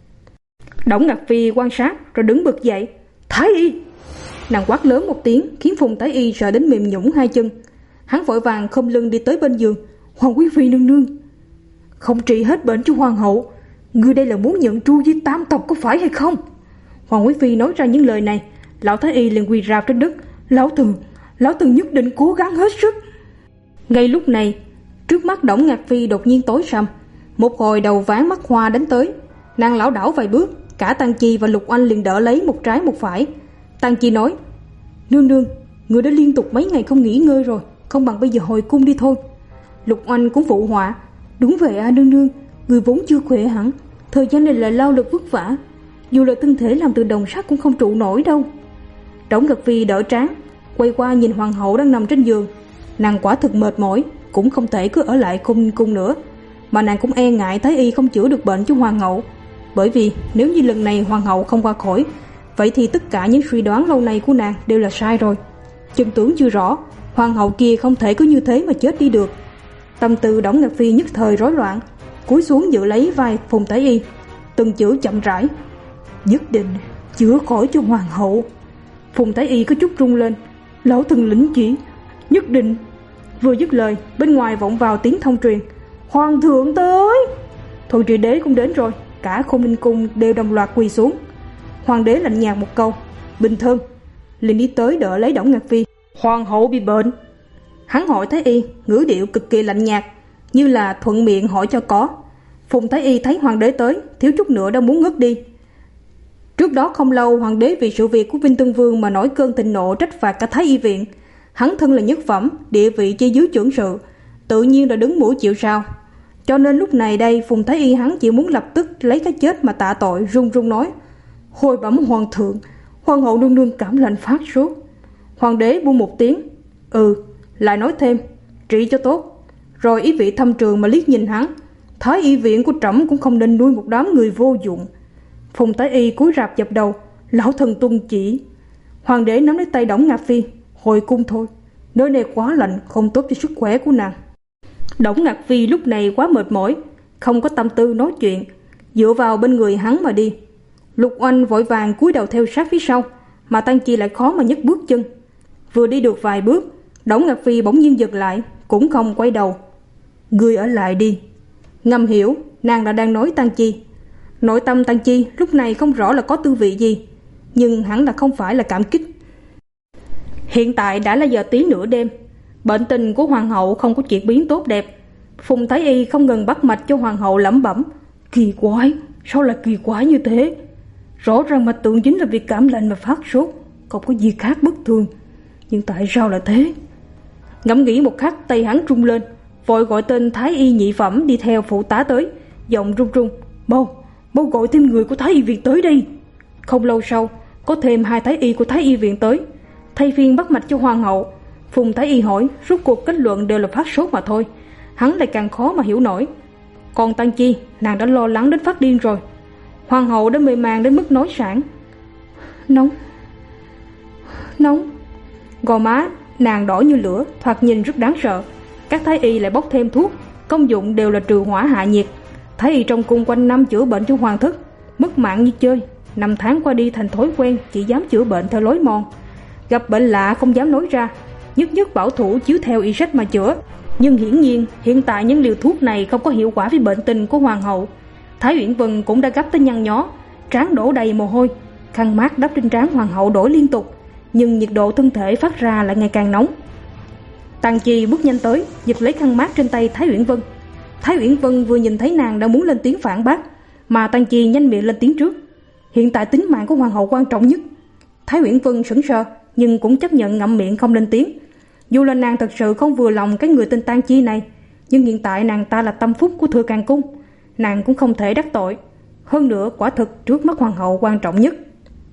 Đổng Ngạc Phi quan sát rồi đứng bật dậy: Thái Y! Nàng quát lớn một tiếng khiến Phùng Thái Y sợ đến mềm nhũn hai chân. Hắn vội vàng khom lưng đi tới bên giường: Hoàng quý phi nương nương, không trị hết bệnh cho hoàng hậu, ngươi đây là muốn nhận tru di tam tộc có phải hay không? Hoàng quý phi nói ra những lời này, lão Thái Y liền quỳ rạp trên đất: Lão thần, lão thần nhất định cố gắng hết sức. Ngay lúc này, trước mắt Đổng Ngạc Phi đột nhiên tối sầm, một hồi đầu ván mắt hoa đánh tới. Nàng lảo đảo vài bước, cả Tăng Chi và Lục Oanh liền đỡ lấy một trái một phải. Tăng Chi nói: Nương nương, người đã liên tục mấy ngày không nghỉ ngơi rồi, không bằng bây giờ hồi cung đi thôi. Lục Oanh cũng phụ họa: Đúng vậy à nương nương, người vốn chưa khỏe hẳn, thời gian này lại lao lực vất vả, dù là thân thể làm từ đồng sắt cũng không trụ nổi đâu. Đổng Ngạc Phi đỡ trán, quay qua nhìn hoàng hậu đang nằm trên giường. Nàng quả thực mệt mỏi, cũng không thể cứ ở lại cung cung nữa, mà nàng cũng e ngại Thái Y không chữa được bệnh cho hoàng hậu. Bởi vì nếu như lần này hoàng hậu không qua khỏi, vậy thì tất cả những suy đoán lâu nay của nàng đều là sai rồi. Chân tướng chưa rõ, hoàng hậu kia không thể cứ như thế mà chết đi được. Tâm tư Đổng Ngạc Phi nhất thời rối loạn, cúi xuống giữ lấy vai Phùng Thái Y, từng chữ chậm rãi: Nhất định chữa khỏi cho hoàng hậu. Phùng Thái Y có chút rung lên: Lão thần lĩnh chỉ, nhất định. Vừa dứt lời, bên ngoài vọng vào tiếng thông truyền: Hoàng thượng tới! Thuận Trị Đế cũng đến rồi, cả Khôn Ninh cung đều đồng loạt quỳ xuống. Hoàng đế lạnh nhạt một câu: Bình thân, liền đi tới đỡ lấy Đổng Ngạc Phi. Hoàng hậu bị bệnh. Hắn hỏi Thái Y, ngữ điệu cực kỳ lạnh nhạt, như là thuận miệng hỏi cho có. Phùng Thái Y thấy hoàng đế tới, thiếu chút nữa đã muốn ngất đi. Trước đó không lâu, hoàng đế vì sự việc của Vinh Tân Vương mà nổi cơn thịnh nộ trách phạt cả Thái Y viện. Hắn thân là nhất phẩm, địa vị chi dưới trưởng sự, tự nhiên đã đứng mũi chịu sào. Cho nên lúc này đây, Phùng Thái Y hắn chỉ muốn lập tức lấy cái chết mà tạ tội, run run nói: "Hồi bẩm hoàng thượng, hoàng hậu nương nương cảm lạnh phát sốt." Hoàng đế buông một tiếng: "Ừ." Lại nói thêm: "Trị cho tốt." Rồi ý vị thâm trường mà liếc nhìn hắn: "Thái Y viện của trẫm cũng không nên nuôi một đám người vô dụng." Phùng Thái Y cúi rạp dập đầu: "Lão thần tuân chỉ." Hoàng đế nắm lấy tay Đổng Ngạc Phi: "Hồi cung thôi, nơi này quá lạnh, không tốt cho sức khỏe của nàng." Đổng Ngạc Phi lúc này quá mệt mỏi, không có tâm tư nói chuyện, dựa vào bên người hắn mà đi. Lục Oanh vội vàng cúi đầu theo sát phía sau, mà Tăng Chi lại khó mà nhấc bước chân. Vừa đi được vài bước, Đổng Ngạc Phi bỗng nhiên giật lại, cũng không quay đầu. "Ngươi ở lại đi." Ngầm hiểu nàng đã đang nói Tăng Chi. Nội tâm Tăng Chi lúc này không rõ là có tư vị gì, nhưng hẳn là không phải là cảm kích. Hiện tại đã là giờ tí nửa đêm, bệnh tình của hoàng hậu không có chuyển biến tốt đẹp. Phùng Thái Y không ngừng bắt mạch cho hoàng hậu, lẩm bẩm: "Kỳ quái, sao lại kỳ quái như thế? Rõ ràng mạch tượng chính là việc cảm lạnh mà phát sốt, không có gì khác bất thường, nhưng tại sao lại thế?" Ngẫm nghĩ một khắc, tay hắn rung lên, vội gọi tên Thái Y nhị phẩm đi theo phụ tá tới, giọng run run: "Mau, mau gọi thêm người của Thái Y viện tới đây." Không lâu sau, có thêm hai Thái Y của Thái Y viện tới, thay phiên bắt mạch cho hoàng hậu. Phùng Thái Y hỏi, rốt cuộc kết luận đều là phát sốt mà thôi. Hắn lại càng khó mà hiểu nổi. Còn Tăng Chi, nàng đã lo lắng đến phát điên rồi. Hoàng hậu đã mê màng đến mức nói sảng: "Nóng, nóng." Gò má nàng đỏ như lửa, thoạt nhìn rất đáng sợ. Các Thái Y lại bốc thêm thuốc, công dụng đều là trừ hỏa hạ nhiệt. Thái Y trong cung quanh năm chữa bệnh cho hoàng thất, mất mạng như chơi. Năm tháng qua đi thành thói quen, chỉ dám chữa bệnh theo lối mòn. Gặp bệnh lạ không dám nói ra, nhất nhất bảo thủ chiếu theo y sách mà chữa. Nhưng hiển nhiên hiện tại những liều thuốc này không có hiệu quả với bệnh tình của hoàng hậu. Thái Uyển Vân cũng đã gấp tới nhăn nhó, trán đổ đầy mồ hôi. Khăn mát đắp trên trán hoàng hậu đổi liên tục, nhưng nhiệt độ thân thể phát ra lại ngày càng nóng. Tăng Chi bước nhanh tới, giật lấy khăn mát trên tay Thái Uyển Vân. Thái Uyển Vân vừa nhìn thấy nàng đã muốn lên tiếng phản bác, mà Tăng Chi nhanh miệng lên tiếng trước: "Hiện tại tính mạng của hoàng hậu quan trọng nhất." Thái Uyển Vân sững sờ, nhưng cũng chấp nhận ngậm miệng không lên tiếng. Dù là nàng thật sự không vừa lòng cái người tên Tăng Chi này, nhưng hiện tại nàng ta là tâm phúc của Thừa Càng cung, nàng cũng không thể đắc tội. Hơn nữa quả thực trước mắt hoàng hậu quan trọng nhất.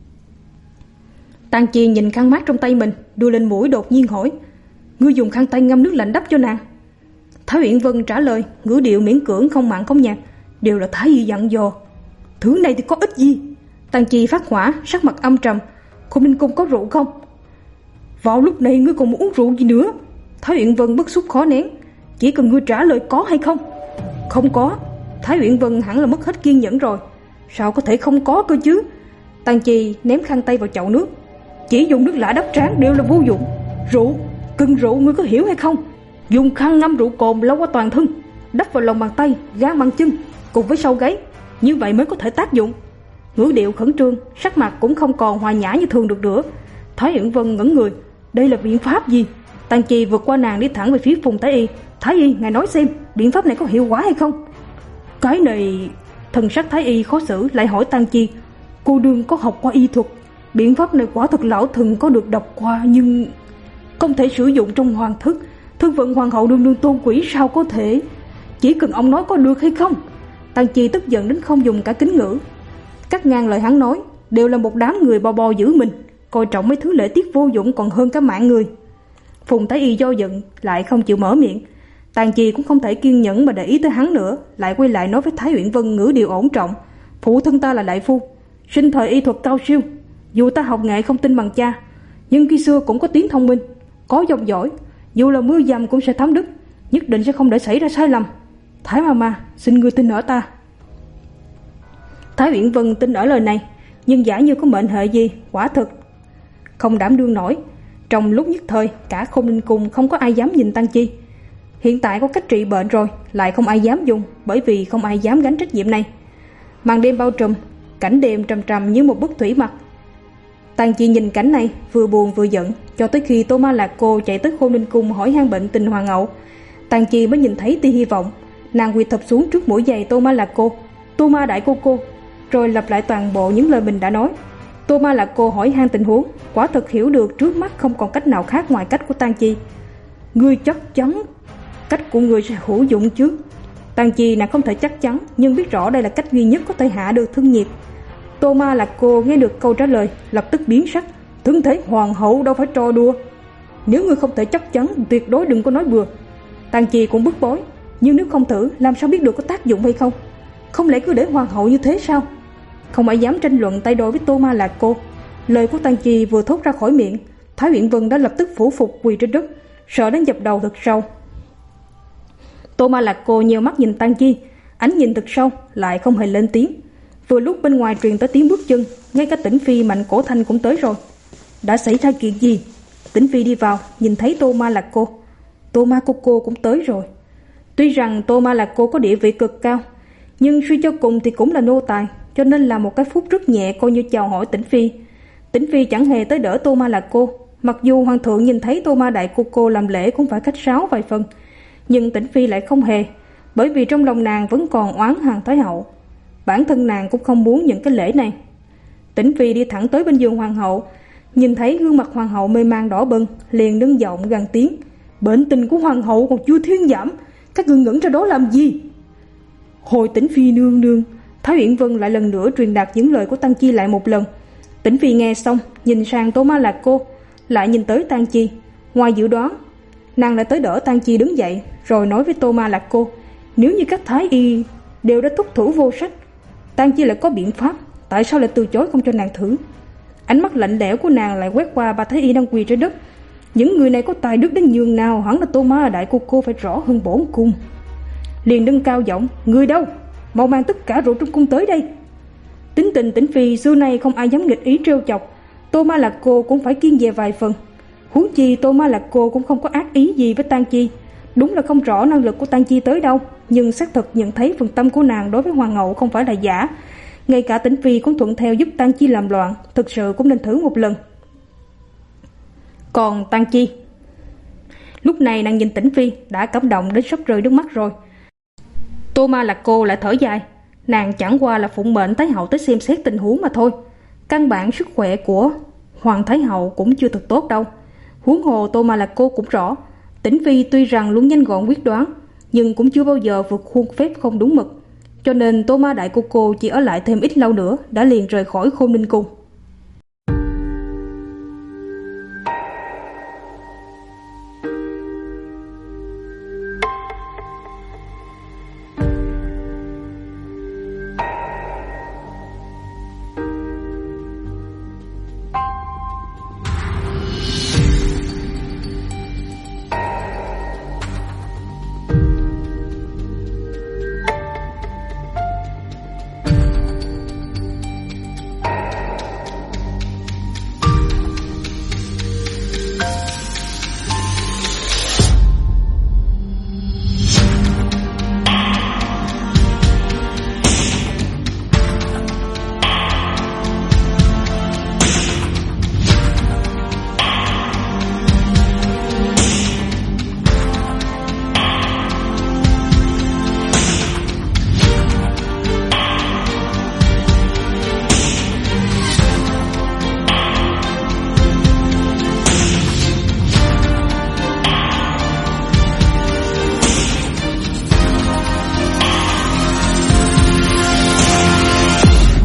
Tăng Chi nhìn khăn mát trong tay mình, đưa lên mũi đột nhiên hỏi: "Ngươi dùng khăn tay ngâm nước lạnh đắp cho nàng?" Thái Uyển Vân trả lời, ngữ điệu miễn cưỡng không mặn không nhạt: "Đều là Thái Y dặn dò, thứ này thì có ích gì?" Tăng Chi phát hỏa, sắc mặt âm trầm: "Khôn Ninh cung có rượu không? Vào lúc này ngươi còn muốn uống rượu gì nữa?" Thái Uyển Vân bức xúc khó nén: "Chỉ cần ngươi trả lời có hay không." "Không có." Thái Uyển Vân hẳn là mất hết kiên nhẫn rồi. "Sao có thể không có cơ chứ?" Tăng Chi ném khăn tay vào chậu nước: "Chỉ dùng nước lã đắp trán đều là vô dụng. Rượu, cần rượu ngươi có hiểu hay không? Dùng khăn ngâm rượu cồn lau qua toàn thân, đắp vào lòng bàn tay, gan bàn chân cùng với sau gáy, như vậy mới có thể tác dụng." Ngữ điệu khẩn trương, sắc mặt cũng không còn hòa nhã như thường được nữa. Thái Uyển Vân ngẩn người: "Đây là biện pháp gì?" Tăng Chi vượt qua nàng đi thẳng về phía Phùng Thái Y: "Thái Y, ngài nói xem, biện pháp này có hiệu quả hay không?" "Cái này..." Thần sắc Thái Y khó xử, lại hỏi Tăng Chi: "Cô đương có học qua y thuật, biện pháp này quả thật lão thần có được đọc qua, nhưng không thể sử dụng trong hoàng thất. Thân phận hoàng hậu đương đương tôn quý, sao có thể? Chỉ cần ông nói có được hay không." Tăng Chi tức giận đến không dùng cả kính ngữ, cắt ngang lời hắn nói: "Đều là một đám người bo bo giữ mình, coi trọng mấy thứ lễ tiết vô dụng còn hơn cả mạng người." Phùng Thái Y do giận, lại không chịu mở miệng. Tàn Chi cũng không thể kiên nhẫn mà để ý tới hắn nữa, lại quay lại nói với Thái Uyển Vân ngữ điệu ổn trọng: "Phụ thân ta là đại phu, sinh thời y thuật cao siêu, dù ta học nghệ không tin bằng cha, nhưng khi xưa cũng có tiếng thông minh, có dòng dõi, dù là mưa dầm cũng sẽ thấm đức, nhất định sẽ không để xảy ra sai lầm. Thái Mama, xin ngươi tin ở ta." Thái Uyển Vân tin ở lời này, nhưng giả như có mệnh hệ gì, quả thực không đảm đương nổi. Trong lúc nhất thời, cả Khôn Ninh cung không có ai dám nhìn Tăng Chi. Hiện tại có cách trị bệnh rồi, lại không ai dám dùng, bởi vì không ai dám gánh trách nhiệm này. Màn đêm bao trùm, cảnh đêm trầm trầm như một bức thủy mặc. Tăng Chi nhìn cảnh này, vừa buồn vừa giận, cho tới khi Tô Ma Lạc Cô chạy tới Khôn Ninh cung hỏi han bệnh tình hoàng hậu, Tăng Chi mới nhìn thấy tia hy vọng. Nàng quỳ thụp xuống trước mũi giày Tô Ma Lạc Cô. Tô Ma đại cô cô, rồi lặp lại toàn bộ những lời mình đã nói. Tô Ma Lạc Cô hỏi han tình huống, quả thực hiểu được trước mắt không còn cách nào khác ngoài cách của Tang Chi. Ngươi chắc chắn cách của ngươi sẽ hữu dụng chứ? Tang Chi nàng không thể chắc chắn, nhưng biết rõ đây là cách duy nhất có thể hạ được thân nhiệt. Tô Ma Lạc Cô nghe được câu trả lời, lập tức biến sắc. Thân thể hoàng hậu đâu phải trò đùa. Nếu ngươi không thể chắc chắn, tuyệt đối đừng có nói bừa. Tang Chi cũng bức bối, nhưng nếu không thử, làm sao biết được có tác dụng hay không? Không lẽ cứ để hoàng hậu như thế sao? Không ai dám tranh luận tay đôi với Tô Ma Lạc Cô. Lời của Tang Chi vừa thốt ra khỏi miệng, Thái Uyển Vân đã lập tức phủ phục quỳ trên đất, sợ đến dập đầu thật sâu. Tô Ma Lạc Cô nheo mắt nhìn Tang Chi, ánh nhìn thật sâu, lại không hề lên tiếng. Vừa lúc bên ngoài truyền tới tiếng bước chân, ngay cả Tĩnh Phi Mạnh Cổ Thanh cũng tới rồi. Đã xảy ra chuyện gì? Tĩnh Phi đi vào, nhìn thấy Tô Ma Lạc Cô. Tô Ma cô cô cũng tới rồi. Tuy rằng Tô Ma Lạc Cô có địa vị cực cao, nhưng suy cho cùng thì cũng là nô tài, cho nên là một cái phút rất nhẹ coi như chào hỏi Tĩnh Phi. Tĩnh Phi chẳng hề tới đỡ Tô Ma Lạc Cô. Mặc dù hoàng thượng nhìn thấy Tô Ma đại cô cô làm lễ cũng phải khách sáo vài phần, nhưng Tĩnh Phi lại không hề, bởi vì trong lòng nàng vẫn còn oán Hoàng Thái hậu. Bản thân nàng cũng không muốn những cái lễ này. Tĩnh Phi đi thẳng tới bên giường hoàng hậu, nhìn thấy gương mặt hoàng hậu mê man đỏ bừng, liền đứng giọng gằn tiếng. Bệnh tình của hoàng hậu còn chưa thuyên giảm, các ngươi ngẩn ra đó làm gì? Hồi Tĩnh Phi nương nương. Thái Uyển Vân lại lần nữa truyền đạt những lời của Tang Chi lại một lần. Tĩnh Phi nghe xong, nhìn sang Tô Ma Lạc Cô, lại nhìn tới Tang Chi. Ngoài dự đoán, nàng lại tới đỡ Tang Chi đứng dậy, rồi nói với Tô Ma Lạc Cô, nếu như các thái y đều đã thúc thủ vô sách, Tang Chi lại có biện pháp, tại sao lại từ chối không cho nàng thử? Ánh mắt lạnh lẽo của nàng lại quét qua ba thái y đang quỳ trên đất. Những người này có tài đức đến nhường nào, hẳn là Tô Ma đại cô cô phải rõ hơn bổn cung. Liền nâng cao giọng, người đâu? Mau mang tất cả rượu trong cung tới đây. Tính tình Tĩnh Phi xưa nay không ai dám nghịch ý trêu chọc, Tô Ma Lạc Cô cũng phải kiêng dè vài phần. Huống chi Tô Ma Lạc Cô cũng không có ác ý gì với Tang Chi. Đúng là không rõ năng lực của Tang Chi tới đâu, nhưng xác thực nhận thấy phần tâm của nàng đối với hoàng hậu không phải là giả. Ngay cả Tĩnh Phi cũng thuận theo giúp Tang Chi làm loạn, thực sự cũng nên thử một lần. Còn Tang Chi, lúc này nàng nhìn Tĩnh Phi đã cảm động đến sắp rơi nước mắt rồi. Tô Ma Lạc Cô lại thở dài, nàng chẳng qua là phụng mệnh Thái hậu tới xem xét tình huống mà thôi. Căn bản sức khỏe của Hoàng Thái hậu cũng chưa thực tốt đâu. Huống hồ Tô Ma Lạc Cô cũng rõ, Tĩnh Phi tuy rằng luôn nhanh gọn quyết đoán, nhưng cũng chưa bao giờ vượt khuôn phép không đúng mực. Cho nên Tô Ma đại cô cô chỉ ở lại thêm ít lâu nữa đã liền rời khỏi Khôn Ninh Cung.